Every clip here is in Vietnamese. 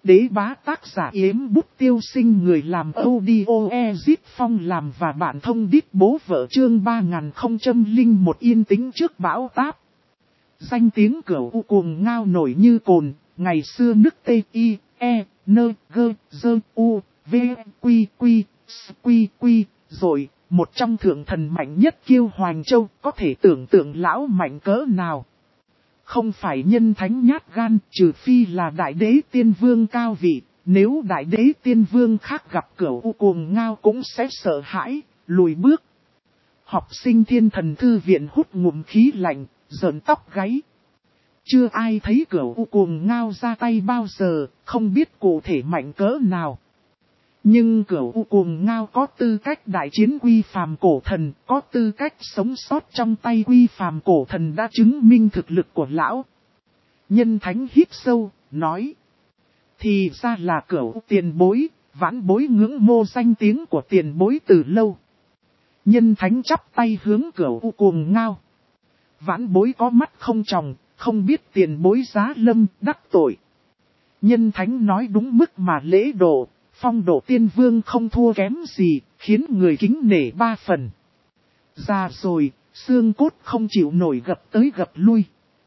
Đế bá tác giả Yếm Bút Tiêu Sinh, người làm audio Ezit Phong làm và bạn thông đít bố vợ, chương 3001 yên tĩnh trước bão táp. Danh tiếng Cửu U Cuồng Ngao nổi như cồn, ngày xưa nước T.I.E.N.G.G.U.V.Q.Q.S.Q.Q. Rồi, một trong thượng thần mạnh nhất Kiêu Hoành Châu, có thể tưởng tượng lão mạnh cỡ nào. Không phải nhân thánh nhát gan, trừ phi là đại đế tiên vương cao vị, nếu đại đế tiên vương khác gặp Cửu U Cuồng Ngao cũng sẽ sợ hãi, lùi bước. Học sinh Thiên Thần Thư Viện hút ngụm khí lạnh, rợn tóc gáy. Chưa ai thấy Cửu U Cuồng Ngao ra tay bao giờ, không biết cụ thể mạnh cỡ nào. Nhưng Cửu U Cuồng Ngao có tư cách đại chiến Quy Phàm cổ thần, có tư cách sống sót trong tay Quy Phàm cổ thần đã chứng minh thực lực của lão. Nhân thánh hít sâu, nói. Thì ra là Cửu tiền bối, vãn bối ngưỡng mộ danh tiếng của tiền bối từ lâu. Nhân thánh chắp tay hướng Cửu U Cuồng Ngao. Vãn bối có mắt không tròng, không biết tiền bối giá lâm đắc tội. Nhân thánh nói đúng mức mà lễ độ, phong độ tiên vương không thua kém gì, khiến người kính nể ba phần. Già rồi, xương cốt không chịu nổi gập tới gập lui.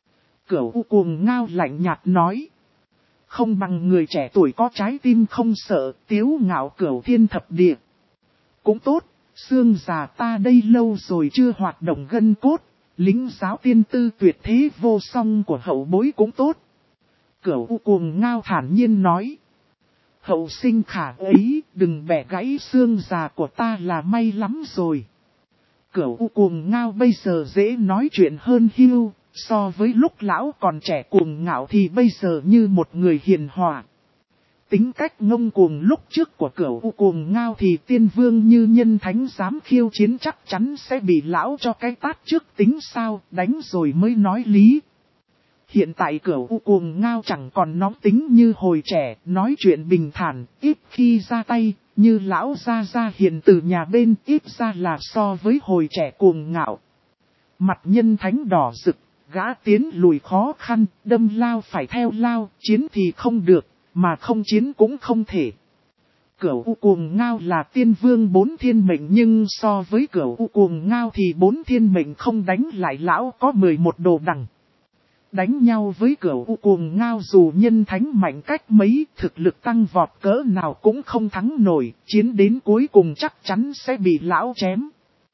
Cửu U Cuồng Ngao lạnh nhạt nói. Không bằng người trẻ tuổi có trái tim không sợ, tiếu ngạo Cửu Thiên Thập Địa. Cũng tốt, xương già ta đây lâu rồi chưa hoạt động gân cốt, lính giáo tiên tư tuyệt thế vô song của hậu bối cũng tốt. Cửu U Cuồng Ngao thản nhiên nói. Hậu sinh khả ấy, đừng bẻ gãy xương già của ta là may lắm rồi. Cửu U Cuồng Ngao bây giờ dễ nói chuyện hơn Hưu, so với lúc lão còn trẻ cuồng ngạo thì bây giờ như một người hiền hòa. Tính cách ngông cuồng lúc trước của Cửu U Cuồng Ngao thì tiên vương như nhân thánh dám khiêu chiến chắc chắn sẽ bị lão cho cái tát trước tính sao, đánh rồi mới nói lý. Hiện tại Cửu U Cuồng Ngao chẳng còn nóng tính như hồi trẻ, nói chuyện bình thản, ít khi ra tay, như lão gia hiền từ nhà bên, ít ra là so với hồi trẻ cuồng ngạo. Mặt nhân thánh đỏ rực, gã tiến lùi khó khăn, đâm lao phải theo lao, chiến thì không được, mà không chiến cũng không thể. Cửu U Cuồng Ngao là tiên vương 4 thiên mệnh, nhưng so với Cửu U Cuồng Ngao thì 4 thiên mệnh không đánh lại lão có 11 đồ đằng. Đánh nhau với Cửu U Cuồng Ngao dù nhân thánh mạnh cách mấy, thực lực tăng vọt cỡ nào cũng không thắng nổi, chiến đến cuối cùng chắc chắn sẽ bị lão chém.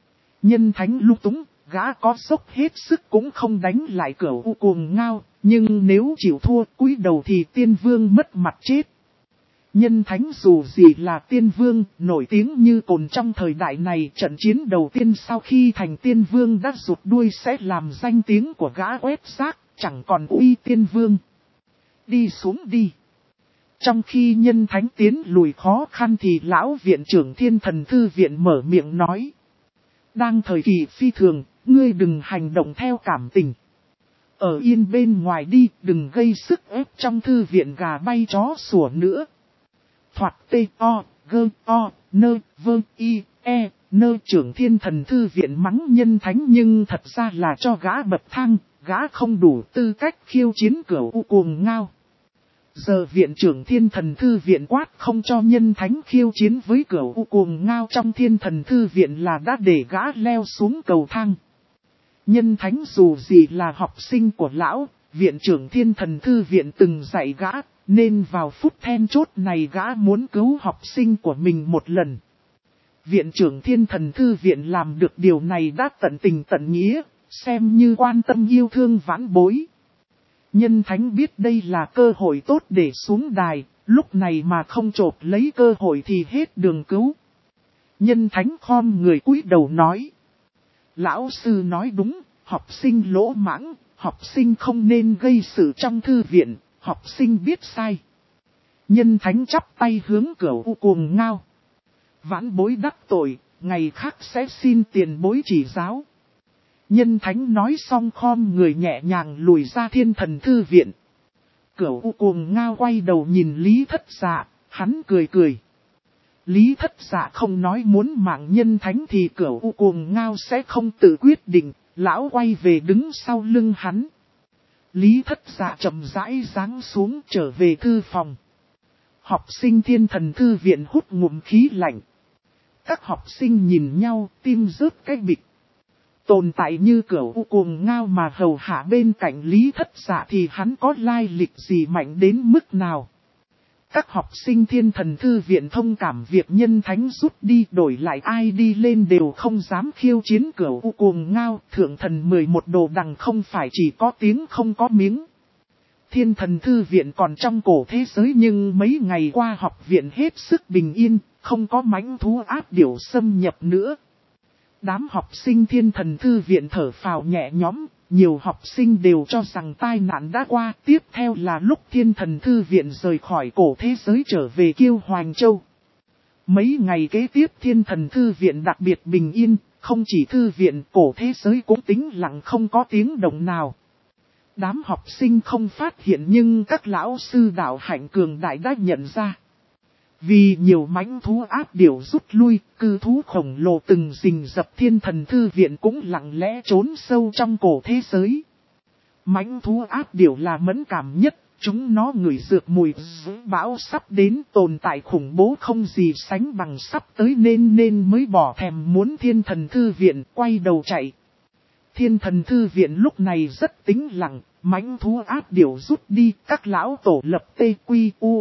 Nhân thánh lung túng, gã có dốc hết sức cũng không đánh lại Cửu U Cuồng Ngao, nhưng nếu chịu thua cúi đầu thì tiên vương mất mặt chết. Nhân thánh dù gì là tiên vương, nổi tiếng như cồn trong thời đại này, trận chiến đầu tiên sau khi thành tiên vương đã rụt đuôi sẽ làm danh tiếng của gã quét rác, chẳng còn uy tiên vương. Đi xuống đi. Trong khi nhân thánh tiến lùi khó khăn thì lão viện trưởng Thiên Thần Thư Viện mở miệng nói. Đang thời kỳ phi thường, ngươi đừng hành động theo cảm tình. Ở yên bên ngoài đi, đừng gây sức ép trong thư viện gà bay chó sủa nữa. Thoạt T.O.G.O.N.V.I.E.N. trưởng Thiên Thần Thư Viện mắng nhân thánh, nhưng thật ra là cho gã bậc thang, gã không đủ tư cách khiêu chiến Cửu U Cuồng Ngao. Giờ viện trưởng Thiên Thần Thư Viện quát không cho nhân thánh khiêu chiến với Cửu U Cuồng Ngao trong Thiên Thần Thư Viện là đã để gã leo xuống cầu thang. Nhân thánh dù gì là học sinh của lão, viện trưởng Thiên Thần Thư Viện từng dạy gã, nên vào phút then chốt này gã muốn cứu học sinh của mình một lần. Viện trưởng Thiên Thần Thư Viện làm được điều này đã tận tình tận nghĩa, xem như quan tâm yêu thương vãn bối. Nhân thánh biết đây là cơ hội tốt để xuống đài, lúc này mà không chộp lấy cơ hội thì hết đường cứu. Nhân thánh khom người cúi đầu nói. Lão sư nói đúng, học sinh lỗ mãng, học sinh không nên gây sự trong thư viện, học sinh biết sai. Nhân thánh chắp tay hướng Cửu U Cuồng Ngao. Vãn bối đắc tội, ngày khác sẽ xin tiền bối chỉ giáo. Nhân thánh nói xong khom người nhẹ nhàng lùi ra Thiên Thần Thư Viện. Cửu U Cuồng Ngao quay đầu nhìn Lý Thất Dạ, hắn cười cười. Lý Thất Dạ không nói muốn mạng nhân thánh thì Cửu U Cuồng Ngao sẽ không tự quyết định, lão quay về đứng sau lưng hắn. Lý Thất Dạ chậm rãi giáng xuống trở về thư phòng. Học sinh Thiên Thần Thư viện hút ngụm khí lạnh. Các học sinh nhìn nhau, tim rớt cái bịch. Tồn tại như cửu u cuồng ngao mà hầu hạ bên cạnh Lý Thất Dạ thì hắn có lai lịch gì mạnh đến mức nào. Các học sinh Thiên Thần Thư viện thông cảm việc nhân thánh rút đi, đổi lại ai đi lên đều không dám khiêu chiến cửu u cuồng ngao. Thượng thần 11 đồ đằng không phải chỉ có tiếng không có miếng. Thiên Thần Thư viện còn trong cổ thế giới nhưng mấy ngày qua học viện hết sức bình yên, không có mãnh thú ác điểu xâm nhập nữa. Đám học sinh Thiên Thần Thư viện thở phào nhẹ nhõm, nhiều học sinh đều cho rằng tai nạn đã qua. Tiếp theo là lúc Thiên Thần Thư viện rời khỏi cổ thế giới trở về Kiêu Hoành Châu. Mấy ngày kế tiếp Thiên Thần Thư viện đặc biệt bình yên, không chỉ thư viện, cổ thế giới cũng tĩnh lặng không có tiếng động nào. Đám học sinh không phát hiện nhưng các lão sư đạo hạnh cường đại đã nhận ra. Vì nhiều mãnh thú ác điểu rút lui, cư thú khổng lồ từng rình rập Thiên Thần Thư viện cũng lặng lẽ trốn sâu trong cổ thế giới. Mãnh thú ác điểu là mẫn cảm nhất, chúng nó ngửi dược mùi bão sắp đến, tồn tại khủng bố không gì sánh bằng sắp tới nên mới bỏ thèm muốn Thiên Thần Thư viện quay đầu chạy. Thiên Thần Thư viện lúc này rất tĩnh lặng, mãnh thú ác điểu rút đi, các lão tổ lập TQU,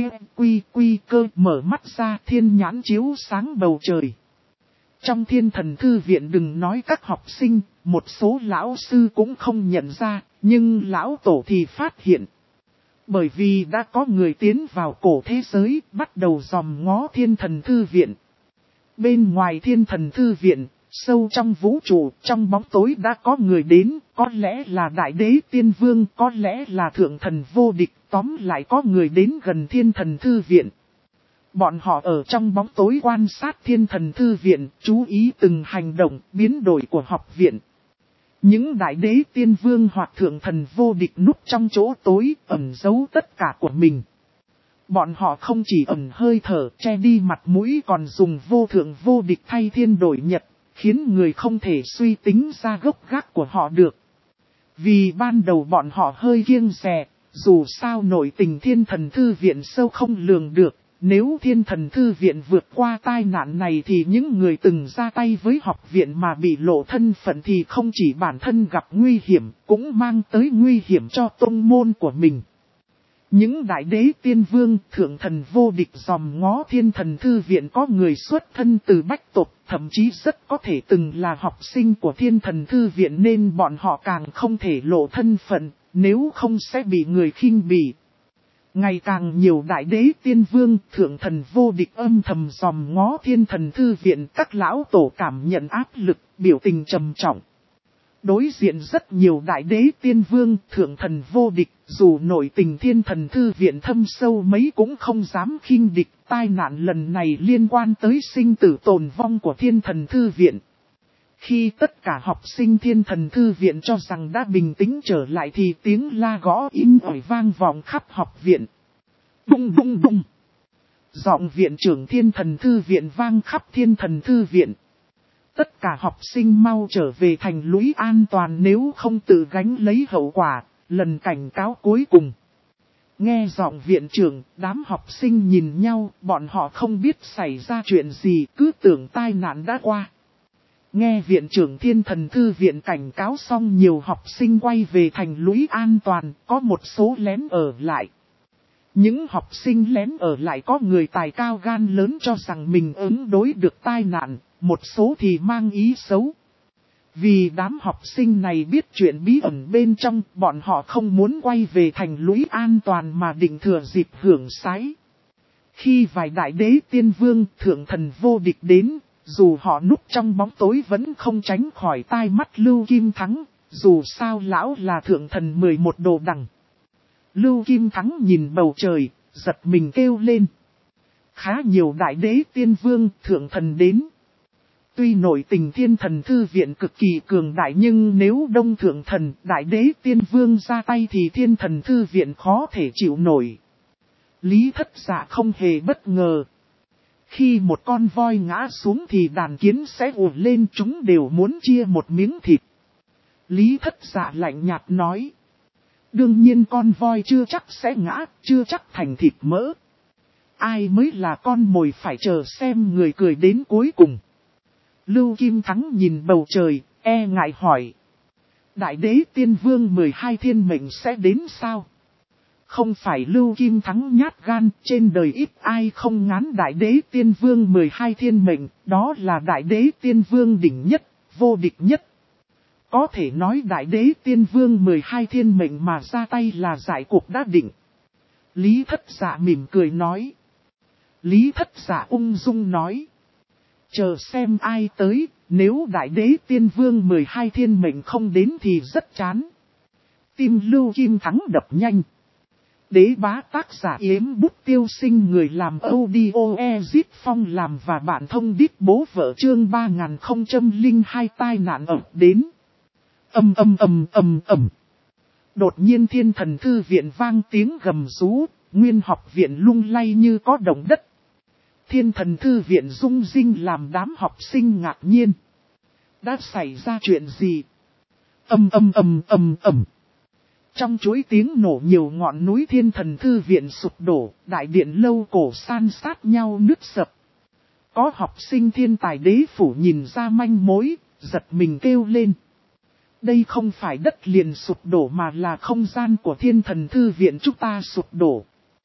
VQQ cơ mở mắt ra, thiên nhãn chiếu sáng bầu trời. Trong Thiên Thần Thư viện đừng nói các học sinh, một số lão sư cũng không nhận ra, nhưng lão tổ thì phát hiện. Bởi vì đã có người tiến vào cổ thế giới, bắt đầu dòm ngó Thiên Thần Thư viện. Bên ngoài Thiên Thần Thư viện, sâu trong vũ trụ, trong bóng tối đã có người đến, có lẽ là Đại Đế Tiên Vương, có lẽ là Thượng Thần vô địch, tóm lại có người đến gần Thiên Thần Thư viện. Bọn họ ở trong bóng tối quan sát Thiên Thần Thư viện, chú ý từng hành động, biến đổi của học viện. Những Đại Đế Tiên Vương hoặc Thượng Thần vô địch núp trong chỗ tối, ẩn giấu tất cả của mình. Bọn họ không chỉ ẩn hơi thở, che đi mặt mũi còn dùng vô thượng vô địch thay thiên đổi nhật, khiến người không thể suy tính ra gốc gác của họ được. Vì ban đầu bọn họ hơi kiêng dè, dù sao nội tình Thiên Thần Thư viện sâu không lường được, nếu Thiên Thần Thư viện vượt qua tai nạn này thì những người từng ra tay với học viện mà bị lộ thân phận thì không chỉ bản thân gặp nguy hiểm, cũng mang tới nguy hiểm cho tông môn của mình. Những Đại Đế Tiên Vương, Thượng Thần vô địch dòm ngó Thiên Thần Thư viện có người xuất thân từ bách tộc, thậm chí rất có thể từng là học sinh của Thiên Thần Thư viện nên bọn họ càng không thể lộ thân phận, nếu không sẽ bị người khinh bỉ. Ngày càng nhiều Đại Đế Tiên Vương, Thượng Thần vô địch âm thầm dòm ngó Thiên Thần Thư viện, các lão tổ cảm nhận áp lực, biểu tình trầm trọng. Đối diện rất nhiều Đại Đế Tiên Vương, Thượng Thần vô địch, dù nội tình Thiên Thần Thư viện thâm sâu mấy cũng không dám khinh địch. Tai nạn lần này liên quan tới sinh tử tồn vong của Thiên Thần Thư viện. Khi tất cả học sinh Thiên Thần Thư viện cho rằng đã bình tĩnh trở lại thì tiếng la gõ in ỏi vang vọng khắp học viện. Bung bung bung. Giọng viện trưởng Thiên Thần Thư viện vang khắp Thiên Thần Thư viện. Tất cả học sinh mau trở về thành lũy an toàn nếu không tự gánh lấy hậu quả, lần cảnh cáo cuối cùng. Nghe giọng viện trưởng, đám học sinh nhìn nhau, bọn họ không biết xảy ra chuyện gì, cứ tưởng tai nạn đã qua. Nghe viện trưởng Thiên Thần Thư viện cảnh cáo xong nhiều học sinh quay về thành lũy an toàn, có một số lén ở lại. Những học sinh lén ở lại có người tài cao gan lớn cho rằng mình ứng đối được tai nạn, một số thì mang ý xấu. Vì đám học sinh này biết chuyện bí ẩn bên trong, bọn họ không muốn quay về thành lũy an toàn mà định thừa dịp hưởng sái. Khi vài Đại Đế Tiên Vương, Thượng Thần vô địch đến, dù họ núp trong bóng tối vẫn không tránh khỏi tai mắt Lưu Kim Thắng, dù sao lão là Thượng Thần 11 đồ đằng. Lưu Kim Thắng nhìn bầu trời, giật mình kêu lên. Khá nhiều Đại Đế Tiên Vương, Thượng Thần đến. Tuy nội tình Thiên Thần Thư viện cực kỳ cường đại nhưng nếu đông Thượng Thần, Đại Đế Tiên Vương ra tay thì Thiên Thần Thư viện khó thể chịu nổi. Lý Thất Dạ không hề bất ngờ. Khi một con voi ngã xuống thì đàn kiến sẽ ùa lên, chúng đều muốn chia một miếng thịt. Lý Thất Dạ lạnh nhạt nói. Đương nhiên con voi chưa chắc sẽ ngã, chưa chắc thành thịt mỡ. ai mới là con mồi phải chờ xem người cười đến cuối cùng. Lưu Kim Thắng nhìn bầu trời, e ngại hỏi. Đại đế tiên vương 12 thiên mệnh sẽ đến sao? Không phải Lưu Kim Thắng nhát gan, trên đời ít ai không ngán đại đế tiên vương 12 thiên mệnh, đó là đại đế tiên vương đỉnh nhất, vô địch nhất. Có thể nói đại đế tiên vương 12 thiên mệnh mà ra tay là giải cuộc đã định. Lý Thất Dạ mỉm cười nói. Lý Thất Dạ ung dung nói. Chờ xem ai tới, nếu đại đế tiên vương 12 thiên mệnh không đến thì rất chán. Tim Lưu Kim Thắng đập nhanh. Đế bá tác giả Yếm Bút Tiêu Sinh người làm audio Ezit Phong làm và bạn thông đít bố vợ chương 3002 tai nạn ập đến. Ầm. Đột nhiên Thiên Thần Thư Viện vang tiếng gầm rú, nguyên học viện lung lay như có động đất. Thiên Thần Thư Viện rung rinh làm đám học sinh ngạc nhiên. Đã xảy ra chuyện gì? Ầm. Trong chuỗi tiếng nổ nhiều ngọn núi Thiên Thần Thư Viện sụp đổ, đại điện lâu cổ san sát nhau nứt sập. Có học sinh thiên tài đế phủ nhìn ra manh mối, giật mình kêu lên. Đây không phải đất liền sụp đổ mà là không gian của Thiên Thần Thư Viện chúng ta sụp đổ.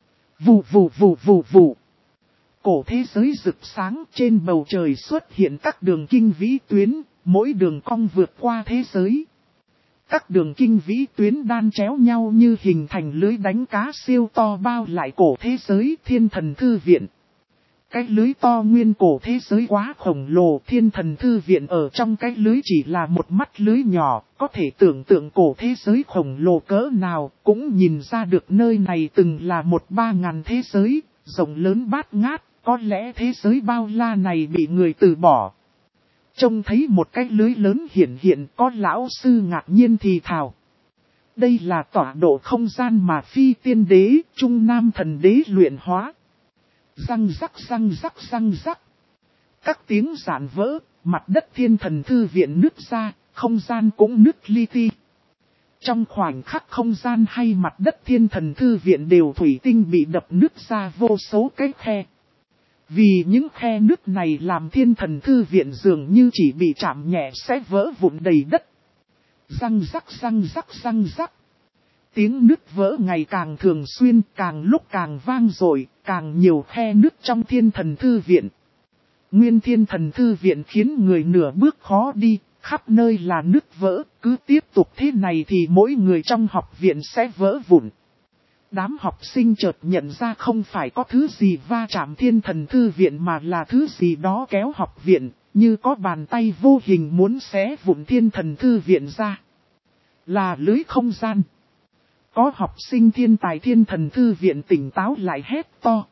Vù. Cổ thế giới rực sáng, trên bầu trời xuất hiện các đường kinh vĩ tuyến, mỗi đường cong vượt qua thế giới. Các đường kinh vĩ tuyến đan chéo nhau như hình thành lưới đánh cá siêu to bao lại cổ thế giới Thiên Thần Thư Viện. Cái lưới to nguyên cổ thế giới quá khổng lồ, Thiên Thần Thư Viện ở trong cái lưới chỉ là một mắt lưới nhỏ, có thể tưởng tượng cổ thế giới khổng lồ cỡ nào, cũng nhìn ra được nơi này từng là một 3000 thế giới, rộng lớn bát ngát, có lẽ thế giới bao la này bị người từ bỏ. Trông thấy một cái lưới lớn hiện có lão sư ngạc nhiên thì thào. Đây là tọa độ không gian mà phi tiên đế, trung nam thần đế luyện hóa. Răng rắc. Các tiếng giản vỡ, mặt đất Thiên Thần Thư Viện nứt ra, không gian cũng nứt li ti. Trong khoảnh khắc không gian hay mặt đất Thiên Thần Thư Viện đều thủy tinh bị đập nứt ra vô số cái khe. Vì những khe nứt này làm Thiên Thần Thư Viện dường như chỉ bị chạm nhẹ sẽ vỡ vụn đầy đất. Răng rắc. Tiếng nứt vỡ ngày càng thường xuyên, càng lúc càng vang dội, càng nhiều khe nứt trong Thiên Thần Thư Viện. Nguyên Thiên Thần Thư Viện khiến người nửa bước khó đi, khắp nơi là nứt vỡ, cứ tiếp tục thế này thì mỗi người trong học viện sẽ vỡ vụn. Đám học sinh chợt nhận ra không phải có thứ gì va chạm Thiên Thần Thư Viện mà là thứ gì đó kéo học viện, như có bàn tay vô hình muốn xé vụn Thiên Thần Thư Viện ra. Là lưới không gian. Có học sinh thiên tài Thiên Thần Thư Viện tỉnh táo lại hét to.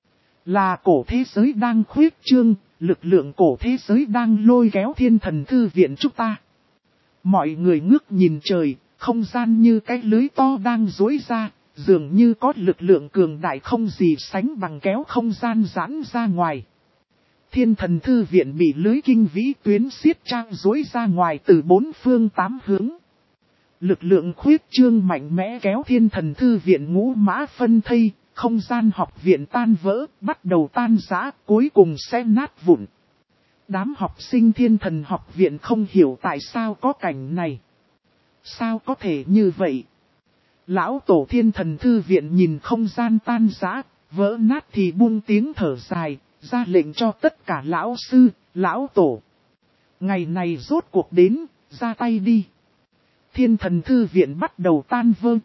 Là cổ thế giới đang khuyết trương, lực lượng cổ thế giới đang lôi kéo Thiên Thần Thư Viện chúng ta. Mọi người ngước nhìn trời, không gian như cái lưới to đang duỗi ra, dường như có lực lượng cường đại không gì sánh bằng kéo không gian giãn ra ngoài. Thiên Thần Thư Viện bị lưới kinh vĩ tuyến xiết trang duỗi ra ngoài từ 4 phương 8 hướng. Lực lượng khuyết trương mạnh mẽ kéo Thiên Thần Thư Viện ngũ mã phân thây, không gian học viện tan vỡ, bắt đầu tan rã, cuối cùng sẽ nát vụn. Đám học sinh Thiên Thần học viện không hiểu tại sao có cảnh này. Sao có thể như vậy? Lão tổ Thiên Thần Thư Viện nhìn không gian tan rã, vỡ nát thì buông tiếng thở dài, ra lệnh cho tất cả lão sư, lão tổ. Ngày này rốt cuộc đến, ra tay đi. Thiên Thần Thư Viện bắt đầu tan vỡ,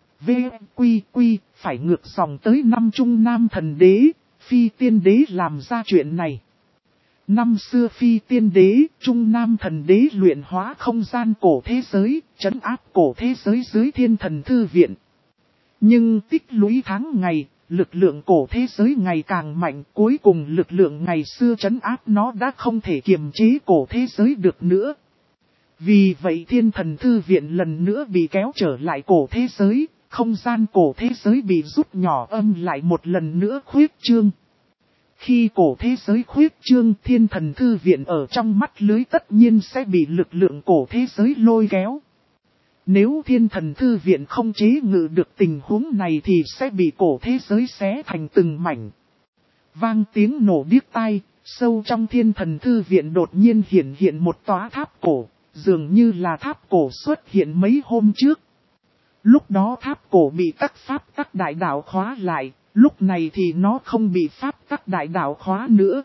quy, phải ngược dòng tới năm Trung Nam Thần Đế, Phi Tiên Đế làm ra chuyện này. Năm xưa Phi Tiên Đế, Trung Nam Thần Đế luyện hóa không gian cổ thế giới, trấn áp cổ thế giới dưới Thiên Thần Thư Viện. Nhưng tích lũy tháng ngày, lực lượng cổ thế giới ngày càng mạnh, cuối cùng lực lượng ngày xưa trấn áp nó đã không thể kiềm chế cổ thế giới được nữa. Vì vậy Thiên Thần Thư Viện lần nữa bị kéo trở lại cổ thế giới, không gian cổ thế giới bị rút nhỏ lại một lần nữa khuyết trương. Khi cổ thế giới khuyết trương, Thiên Thần Thư Viện ở trong mắt lưới tất nhiên sẽ bị lực lượng cổ thế giới lôi kéo. Nếu Thiên Thần Thư Viện không chế ngự được tình huống này thì sẽ bị cổ thế giới xé thành từng mảnh. Vang tiếng nổ điếc tai, sâu trong thiên thần thư viện đột nhiên hiện một tòa tháp cổ, dường như là tháp cổ xuất hiện mấy hôm trước. Lúc đó tháp cổ bị các pháp tắc đại đạo khóa lại, lúc này thì nó không bị pháp tắc đại đạo khóa nữa.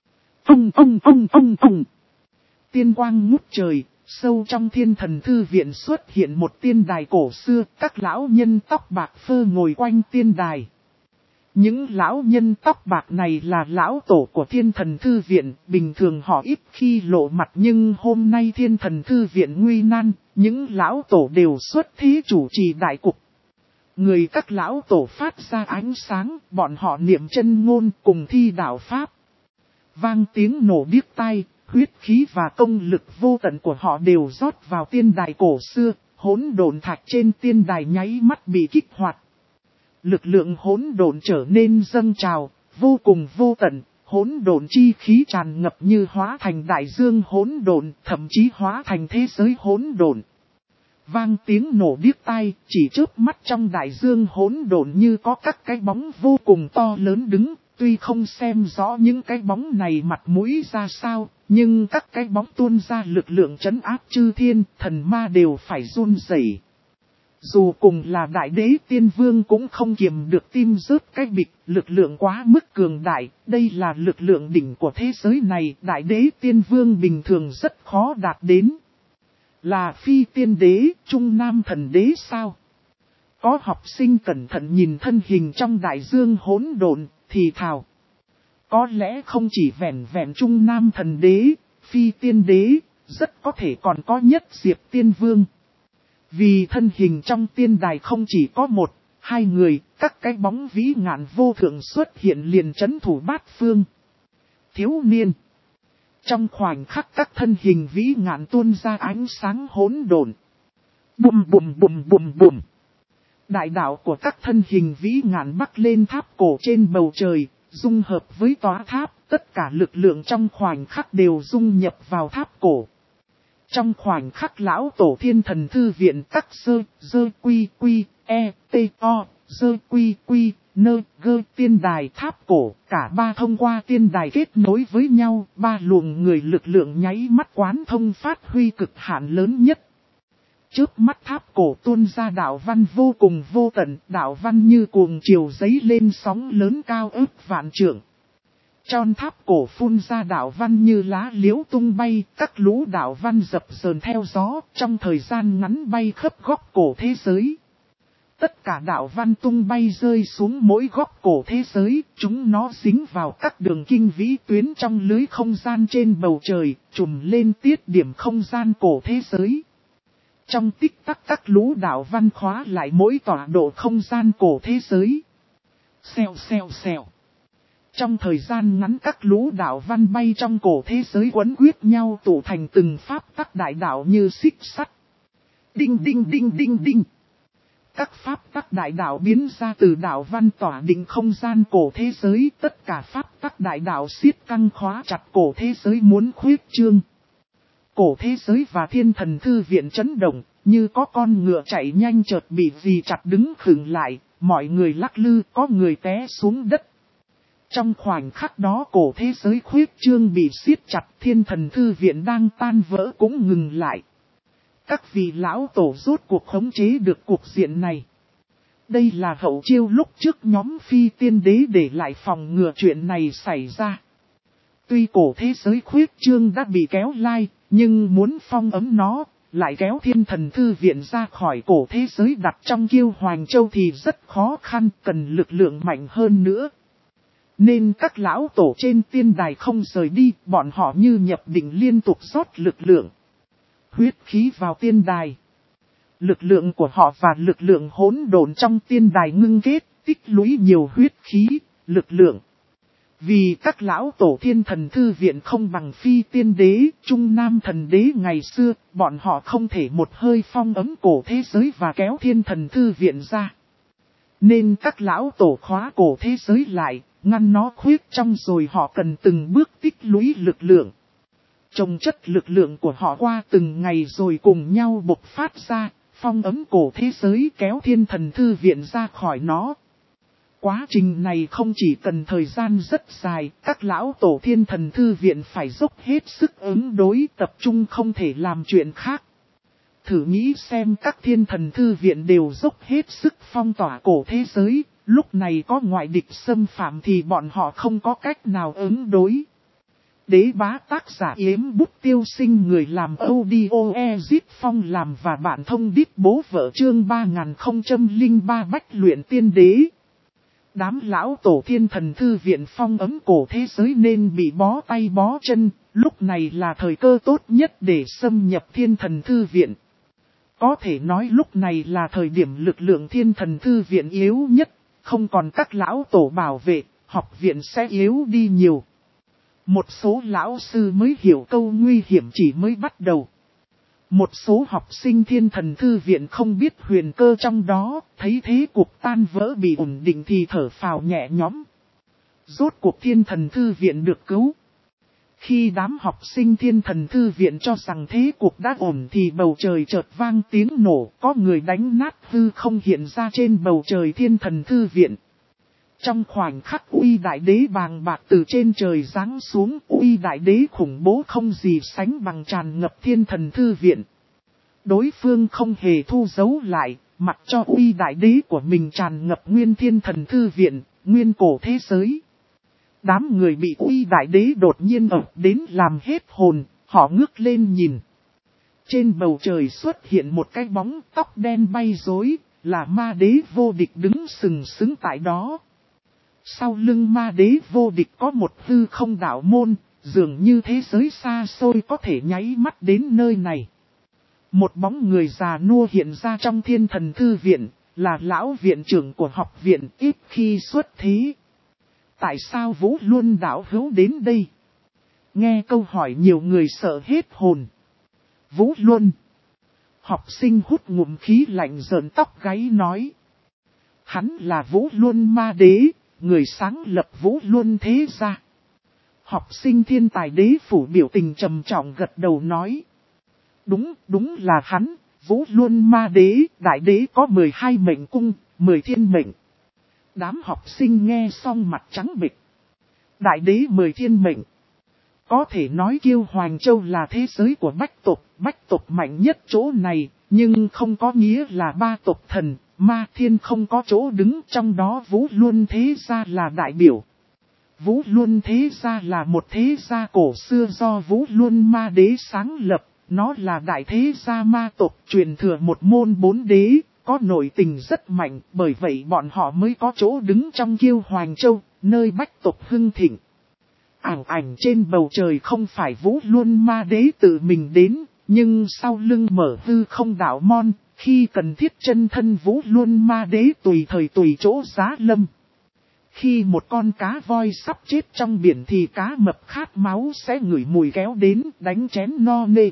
Ông. Tiên quang ngút trời, sâu trong thiên thần thư viện xuất hiện một tiên đài cổ xưa, các lão nhân tóc bạc phơ ngồi quanh tiên đài. Những lão nhân tóc bạc này là lão tổ của thiên thần thư viện, bình thường họ ít khi lộ mặt nhưng hôm nay thiên thần thư viện nguy nan, những lão tổ đều xuất thế chủ trì đại cục. Người các lão tổ phát ra ánh sáng, bọn họ niệm chân ngôn cùng thi đạo pháp. Vang tiếng nổ điếc tai, huyết khí và công lực vô tận của họ đều rót vào tiên đài cổ xưa, hỗn độn thạch trên tiên đài nháy mắt bị kích hoạt. Lực lượng hỗn độn trở nên dâng trào, vô cùng vô tận, hỗn độn chi khí tràn ngập như hóa thành đại dương hỗn độn, thậm chí hóa thành thế giới hỗn độn. Vang tiếng nổ điếc tai, chỉ chớp mắt trong đại dương hỗn độn như có các cái bóng vô cùng to lớn đứng, tuy không xem rõ những cái bóng này mặt mũi ra sao, nhưng các cái bóng tuôn ra lực lượng trấn áp chư thiên, thần ma đều phải run rẩy. Dù cùng là đại đế tiên vương cũng không kiềm được tim rớt cái bịch, lực lượng quá mức cường đại, đây là lực lượng đỉnh của thế giới này, đại đế tiên vương bình thường rất khó đạt đến. Là phi tiên đế, trung nam thần đế sao? Có học sinh cẩn thận nhìn thân hình trong đại dương hỗn độn, thì thào. Có lẽ không chỉ vẹn vẹn trung nam thần đế, phi tiên đế, rất có thể còn có nhất diệp tiên vương. Vì thân hình trong tiên đài không chỉ có một, hai người, các cái bóng vĩ ngạn vô thượng xuất hiện liền trấn thủ bát phương. Thiếu niên. Trong khoảnh khắc các thân hình vĩ ngạn tuôn ra ánh sáng hỗn độn. Bùm. Đại đạo của các thân hình vĩ ngạn bắc lên tháp cổ trên bầu trời, dung hợp với tòa tháp, tất cả lực lượng trong khoảnh khắc đều dung nhập vào tháp cổ. Trong khoảnh khắc lão tổ thiên thần thư viện các dơ quy nơ gơ tiên đài tháp cổ, cả ba thông qua tiên đài kết nối với nhau, ba luồng người lực lượng nháy mắt quán thông phát huy cực hạn lớn nhất. Trước mắt tháp cổ tuôn ra đạo văn vô cùng vô tận, đạo văn như cuồng chiều giấy lên sóng lớn cao ước vạn trượng. Tròn tháp cổ phun ra đạo văn như lá liễu tung bay, các lũ đạo văn dập dờn theo gió, trong thời gian ngắn bay khắp góc cổ thế giới. Tất cả đạo văn tung bay rơi xuống mỗi góc cổ thế giới, chúng nó dính vào các đường kinh vĩ tuyến trong lưới không gian trên bầu trời, trùm lên tiết điểm không gian cổ thế giới. Trong tích tắc các lũ đạo văn khóa lại mỗi tọa độ không gian cổ thế giới. Xèo. Trong thời gian ngắn các lũ đạo văn bay trong cổ thế giới quấn quyết nhau tụ thành từng pháp tắc đại đạo như xích sắt. Đinh. Các pháp tắc đại đạo biến ra từ đạo văn tỏa định không gian cổ thế giới, tất cả pháp tắc đại đạo siết căng khóa chặt cổ thế giới muốn khuyết trương. Cổ thế giới và thiên thần thư viện chấn động, như có con ngựa chạy nhanh chợt bị gì chặt đứng khựng lại, mọi người lắc lư, có người té xuống đất. Trong khoảnh khắc đó cổ thế giới khuyết trương bị siết chặt, thiên thần thư viện đang tan vỡ cũng ngừng lại. Các vị lão tổ rốt cuộc khống chế được cuộc diện này. Đây là hậu chiêu lúc trước nhóm phi tiên đế để lại phòng ngừa chuyện này xảy ra. Tuy cổ thế giới khuyết trương đã bị kéo lai, nhưng muốn phong ấm nó, lại kéo thiên thần thư viện ra khỏi cổ thế giới đặt trong Kiêu Hoàng Châu thì rất khó khăn, cần lực lượng mạnh hơn nữa. Nên các lão tổ trên tiên đài không rời đi, bọn họ như nhập định liên tục rót lực lượng. Huyết khí vào tiên đài. Lực lượng của họ và lực lượng hỗn độn trong tiên đài ngưng kết, tích lũy nhiều huyết khí, lực lượng. Vì các lão tổ thiên thần thư viện không bằng phi tiên đế, trung nam thần đế ngày xưa, bọn họ không thể một hơi phong ấm cổ thế giới và kéo thiên thần thư viện ra. Nên các lão tổ khóa cổ thế giới lại, ngăn nó khuyết trong rồi họ cần từng bước tích lũy lực lượng. Trồng chất lực lượng của họ qua từng ngày rồi cùng nhau bộc phát ra, phong ấm cổ thế giới kéo thiên thần thư viện ra khỏi nó. Quá trình này không chỉ cần thời gian rất dài, các lão tổ thiên thần thư viện phải dốc hết sức ứng đối, tập trung không thể làm chuyện khác. Thử nghĩ xem, các thiên thần thư viện đều dốc hết sức phong tỏa cổ thế giới, lúc này có ngoại địch xâm phạm thì bọn họ không có cách nào ứng đối. Đế bá tác giả Yếm Bút Tiêu Sinh, người làm audio Ezit Phong làm và bạn thông đít bố vợ, chương 3003 Bách luyện tiên đế. Đám lão tổ thiên thần thư viện phong ấm cổ thế giới nên bị bó tay bó chân, lúc này là thời cơ tốt nhất để xâm nhập thiên thần thư viện. Có thể nói lúc này là thời điểm lực lượng thiên thần thư viện yếu nhất, không còn các lão tổ bảo vệ, học viện sẽ yếu đi nhiều. Một số lão sư mới hiểu câu nguy hiểm chỉ mới bắt đầu. Một số học sinh thiên thần thư viện không biết huyền cơ trong đó, thấy thế cuộc tan vỡ bị ổn định thì thở phào nhẹ nhõm. Rốt cuộc thiên thần thư viện được cứu. Khi đám học sinh thiên thần thư viện cho rằng thế cuộc đã ổn thì bầu trời chợt vang tiếng nổ, có người đánh nát hư không hiện ra trên bầu trời thiên thần thư viện. Trong khoảnh khắc uy đại đế bàng bạc từ trên trời giáng xuống, uy đại đế khủng bố không gì sánh bằng tràn ngập thiên thần thư viện. Đối phương không hề thu giấu lại, mặc cho uy đại đế của mình tràn ngập nguyên thiên thần thư viện, nguyên cổ thế giới. Đám người bị uy đại đế đột nhiên ập đến làm hết hồn, họ ngước lên nhìn. Trên bầu trời xuất hiện một cái bóng tóc đen bay rối, là ma đế vô địch đứng sừng sững tại đó. Sau lưng ma đế vô địch có một hư không đạo môn, dường như thế giới xa xôi có thể nháy mắt đến nơi này. Một bóng người già nua hiện ra trong thiên thần thư viện, là lão viện trưởng của học viện, ít khi xuất thí. Tại sao Vũ Luân đạo hữu đến đây? Nghe câu hỏi nhiều người sợ hết hồn. Vũ Luân. Học sinh hút ngụm khí lạnh rợn tóc gáy nói. Hắn là Vũ Luân ma đế, người sáng lập Vũ Luân thế gia. Học sinh thiên tài đế phủ biểu tình trầm trọng gật đầu nói. Đúng là hắn, Vũ Luân ma đế, đại đế có 12 mệnh cung, 10 thiên mệnh. Đám học sinh nghe xong mặt trắng bệch. Đại đế 10 thiên mệnh. Có thể nói Kiêu Hoàng Châu là thế giới của bách tộc mạnh nhất chỗ này, nhưng không có nghĩa là ba tộc thần, ma thiên không có chỗ đứng, trong đó Vũ Luân thế gia là đại biểu. Vũ Luân thế gia là một thế gia cổ xưa do Vũ Luân ma đế sáng lập, nó là đại thế gia ma tộc truyền thừa một môn 4 đế, có nội tình rất mạnh, bởi vậy bọn họ mới có chỗ đứng trong Kiêu Hoàng Châu, nơi bách tộc hưng thịnh. Ảnh trên bầu trời không phải Vũ Luân ma đế tự mình đến, nhưng sau lưng mở hư không đạo môn, khi cần thiết chân thân Vũ Luân ma đế tùy thời tùy chỗ giá lâm. Khi một con cá voi sắp chết trong biển thì cá mập khát máu sẽ ngửi mùi kéo đến đánh chén no nê.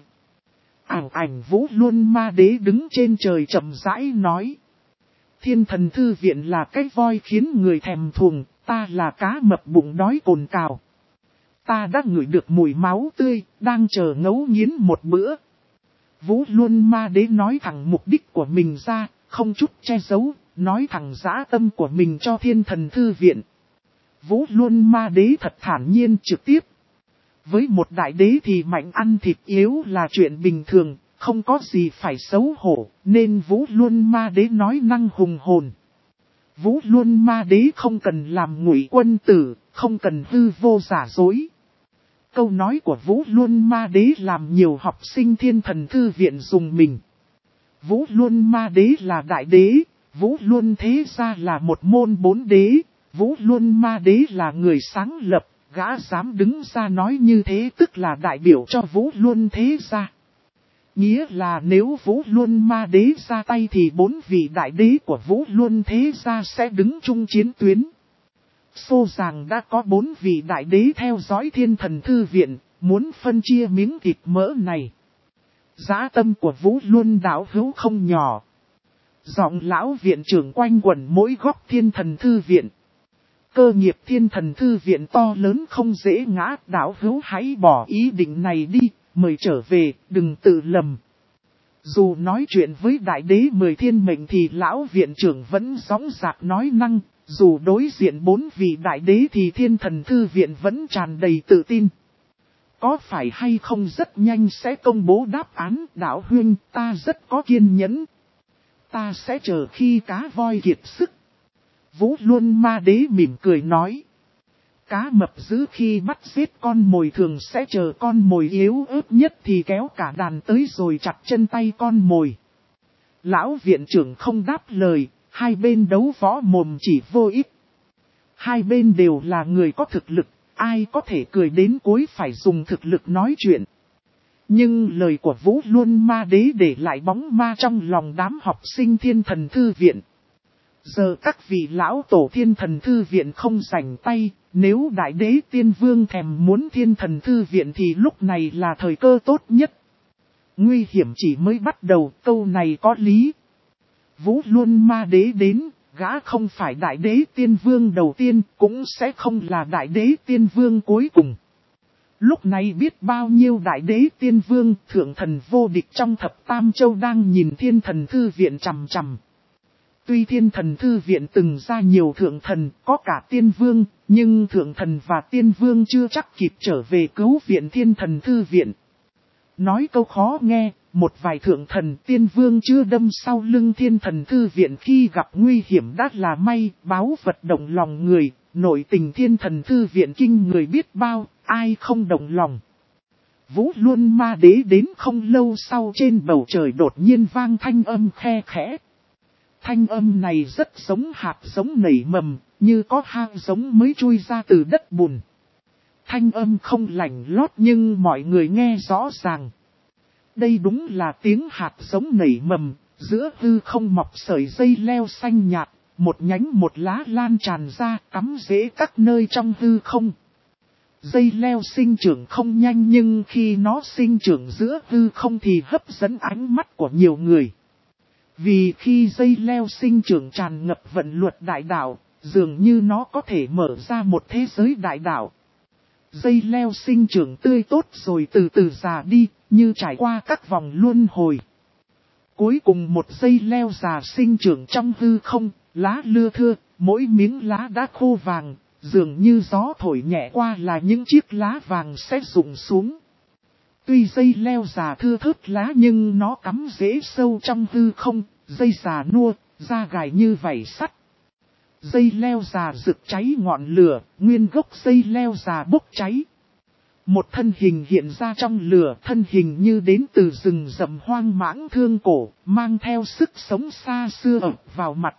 Ảnh Vũ Luân ma đế đứng trên trời chậm rãi nói. Thiên thần thư viện là cái voi khiến người thèm thuồng, ta là cá mập bụng đói cồn cào. Ta đã ngửi được mùi máu tươi, đang chờ ngấu nghiến một bữa. Vũ Luân ma đế nói thẳng mục đích của mình ra, không chút che giấu, nói thẳng dã tâm của mình cho thiên thần thư viện. Vũ Luân ma đế thật thản nhiên trực tiếp. Với một đại đế thì mạnh ăn thịt yếu là chuyện bình thường, không có gì phải xấu hổ, nên Vũ Luân ma đế nói năng hùng hồn. Vũ Luân ma đế không cần làm ngụy quân tử, không cần hư vô giả dối. Câu nói của Vũ Luân ma đế làm nhiều học sinh thiên thần thư viện dùng mình. Vũ Luân ma đế là đại đế, Vũ Luân thế gia là một môn 4 đế, Vũ Luân ma đế là người sáng lập, gã dám đứng ra nói như thế tức là đại biểu cho Vũ Luân thế gia. Nghĩa là nếu Vũ Luân ma đế ra tay thì 4 vị đại đế của Vũ Luân thế gia sẽ đứng chung chiến tuyến. Xô rằng đã có 4 vị đại đế theo dõi thiên thần thư viện, muốn phân chia miếng thịt mỡ này. Dã tâm của Vũ Luân đạo hữu không nhỏ. Giọng lão viện trưởng quanh quẩn mỗi góc thiên thần thư viện. Cơ nghiệp thiên thần thư viện to lớn không dễ ngã, đạo hữu hãy bỏ ý định này đi, mời trở về, đừng tự lầm. Dù nói chuyện với đại đế 10 thiên mệnh thì lão viện trưởng vẫn dõng dạc nói năng, Dù đối diện 4 vị đại đế thì Thiên Thần Thư Viện vẫn tràn đầy tự tin. Có phải hay không rất nhanh sẽ công bố đáp án, đạo huynh, ta rất có kiên nhẫn. Ta sẽ chờ khi cá voi kiệt sức. Vũ Luân Ma Đế mỉm cười nói. Cá mập dữ khi bắt giết con mồi thường sẽ chờ con mồi yếu ớt nhất thì kéo cả đàn tới rồi chặt chân tay con mồi. Lão viện trưởng không đáp lời, hai bên đấu võ mồm chỉ vô ích. Hai bên đều là người có thực lực, ai có thể cười đến cuối phải dùng thực lực nói chuyện. Nhưng lời của Vũ Luân Ma Đế để lại bóng ma trong lòng đám học sinh Thiên Thần Thư Viện. Giờ các vị lão tổ Thiên Thần Thư Viện không rảnh tay, nếu Đại Đế Tiên Vương thèm muốn Thiên Thần Thư Viện thì lúc này là thời cơ tốt nhất. Nguy hiểm chỉ mới bắt đầu, câu này có lý. Vũ Luân Ma Đế đến, gã không phải Đại Đế Tiên Vương đầu tiên, cũng sẽ không là Đại Đế Tiên Vương cuối cùng. Lúc này biết bao nhiêu Đại Đế Tiên Vương, thượng thần vô địch trong thập tam châu đang nhìn Thiên Thần Thư Viện chằm chằm. Tuy Thiên Thần Thư Viện từng ra nhiều thượng thần, có cả tiên vương, nhưng thượng thần và tiên vương chưa chắc kịp trở về cứu viện Thiên Thần Thư Viện. Nói câu khó nghe, một vài thượng thần tiên vương chưa đâm sau lưng Thiên Thần Thư Viện khi gặp nguy hiểm đã là may, báo vật động lòng người, nội tình Thiên Thần Thư Viện kinh người biết bao, ai không động lòng. Vũ Luân Ma Đế đến không lâu sau trên bầu trời đột nhiên vang thanh âm khe khẽ. Thanh âm này rất giống hạt giống nảy mầm, như có hang giống mới chui ra từ đất bùn. Thanh âm không lành lót nhưng mọi người nghe rõ ràng. Đây đúng là tiếng hạt giống nảy mầm, giữa hư không mọc sợi dây leo xanh nhạt, một nhánh một lá lan tràn ra cắm rễ các nơi trong hư không. Dây leo sinh trưởng không nhanh nhưng khi nó sinh trưởng giữa hư không thì hấp dẫn ánh mắt của nhiều người. Vì khi dây leo sinh trưởng tràn ngập vận luật đại đạo, dường như nó có thể mở ra một thế giới đại đạo. Dây leo sinh trưởng tươi tốt rồi từ từ già đi, như trải qua các vòng luân hồi. Cuối cùng một dây leo già sinh trưởng trong hư không, lá lưa thưa, mỗi miếng lá đã khô vàng, dường như gió thổi nhẹ qua là những chiếc lá vàng sẽ rụng xuống. Tuy dây leo già thưa thớt lá nhưng nó cắm rễ sâu trong hư không, dây già nua, da gài như vảy sắt. Dây leo già rực cháy ngọn lửa, nguyên gốc dây leo già bốc cháy. Một thân hình hiện ra trong lửa, thân hình như đến từ rừng rậm hoang mãng thương cổ, mang theo sức sống xa xưa ập vào mặt.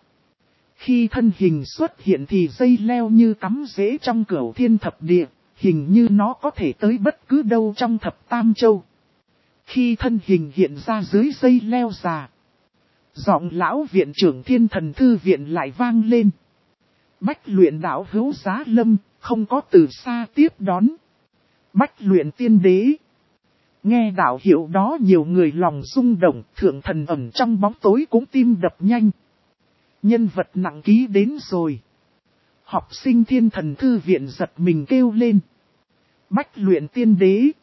Khi thân hình xuất hiện thì dây leo như cắm rễ trong cửu thiên thập địa, hình như nó có thể tới bất cứ đâu trong thập tam châu. Khi thân hình hiện ra dưới dây leo già, giọng lão viện trưởng Thiên Thần Thư Viện lại vang lên. Bách luyện đạo hữu Giá Lâm, không có từ xa tiếp đón. Bách luyện tiên đế. Nghe đạo hiệu đó nhiều người lòng rung động, thượng thần ẩn trong bóng tối cũng tim đập nhanh. Nhân vật nặng ký đến rồi. Học sinh Thiên Thần Thư Viện giật mình kêu lên. Bách luyện tiên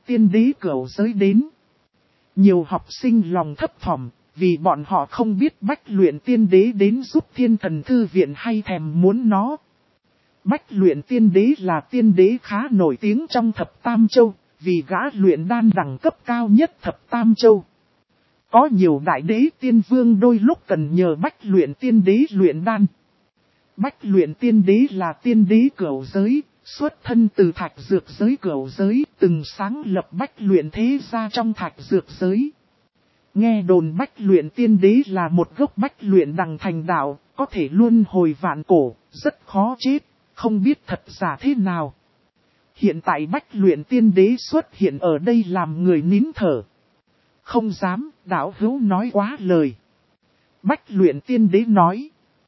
đế cửu giới đến. Nhiều học sinh lòng thấp thỏm, vì bọn họ không biết Bách luyện tiên đế đến giúp Thiên Thần Thư Viện hay thèm muốn nó. Bách luyện tiên đế là tiên đế khá nổi tiếng trong thập tam châu, vì gã luyện đan đẳng cấp cao nhất thập tam châu. Có nhiều đại đế tiên vương đôi lúc cần nhờ bách luyện tiên đế luyện đan. Bách luyện tiên đế là tiên đế cửu giới, xuất thân từ thạch dược giới cửu giới, từng sáng lập bách luyện thế gia trong thạch dược giới. Nghe đồn bách luyện tiên đế là một gốc bách luyện đằng thành đạo, có thể luân hồi vạn cổ, rất khó chết, không biết thật giả thế nào. Hiện tại bách luyện tiên đế xuất hiện ở đây làm người nín thở. Không dám, đạo hữu nói quá lời. Bách luyện tiên đế nói.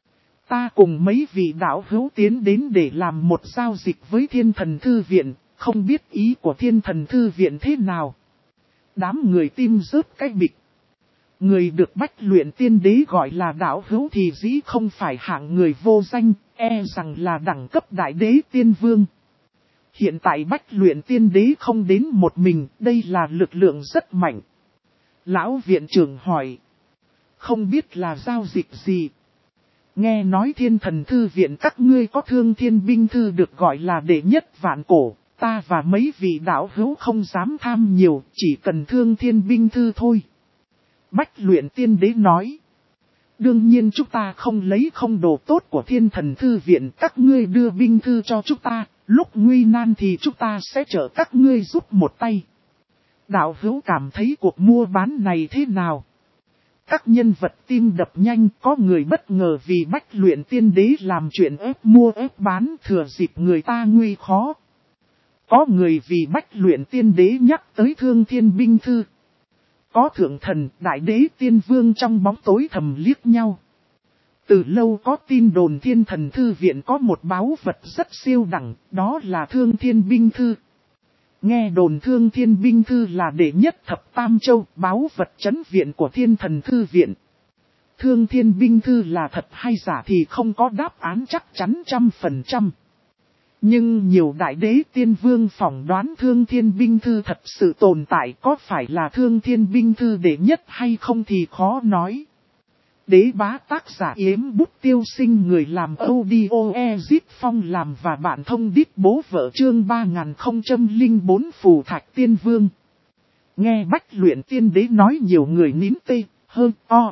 Ta cùng mấy vị đạo hữu tiến đến để làm một giao dịch với Thiên Thần Thư Viện, không biết ý của Thiên Thần Thư Viện thế nào. Đám người tim rớt cái bịch. Người được bách luyện tiên đế gọi là đạo hữu thì dĩ không phải hạng người vô danh, e rằng là đẳng cấp đại đế tiên vương. Hiện tại bách luyện tiên đế không đến một mình, đây là lực lượng rất mạnh. Lão viện trưởng hỏi. Không biết là giao dịch gì. Nghe nói Thiên Thần Thư Viện các ngươi có Thương Thiên Binh Thư được gọi là đệ nhất vạn cổ, ta và mấy vị đạo hữu không dám tham nhiều, chỉ cần Thương Thiên Binh Thư thôi. Bách Luyện Tiên Đế nói. Đương nhiên chúng ta không lấy không đồ tốt của Thiên Thần Thư Viện, các ngươi đưa binh thư cho chúng ta, lúc nguy nan thì chúng ta sẽ trợ các ngươi giúp một tay. Đạo hữu cảm thấy cuộc mua bán này thế nào? Các nhân vật tim đập nhanh, có người bất ngờ vì Bách Luyện Tiên Đế làm chuyện ép mua ép bán thừa dịp người ta nguy khó. Có người vì Bách Luyện Tiên Đế nhắc tới Thương Thiên Binh Thư. Có thượng thần, đại đế, tiên vương trong bóng tối thầm liếc nhau. Từ lâu có tin đồn Thiên Thần Thư Viện có một báu vật rất siêu đẳng, đó là Thương Thiên Binh Thư. Nghe đồn Thương Thiên Binh Thư là đệ nhất thập tam châu, báu vật trấn viện của Thiên Thần Thư Viện. Thương Thiên Binh Thư là thật hay giả thì không có đáp án chắc chắn 100%. Nhưng nhiều đại đế tiên vương phỏng đoán Thương Thiên Binh Thư thật sự tồn tại, có phải là Thương Thiên Binh Thư đệ nhất hay không thì khó nói. Đế bá tác giả Yếm Bút Tiêu Sinh, người làm audio Ezip Phong làm và bạn thông điệp bố vợ chương 3004 Phù Thạch Tiên Vương. Nghe Bách Luyện Tiên Đế nói nhiều người nín tê, hơn,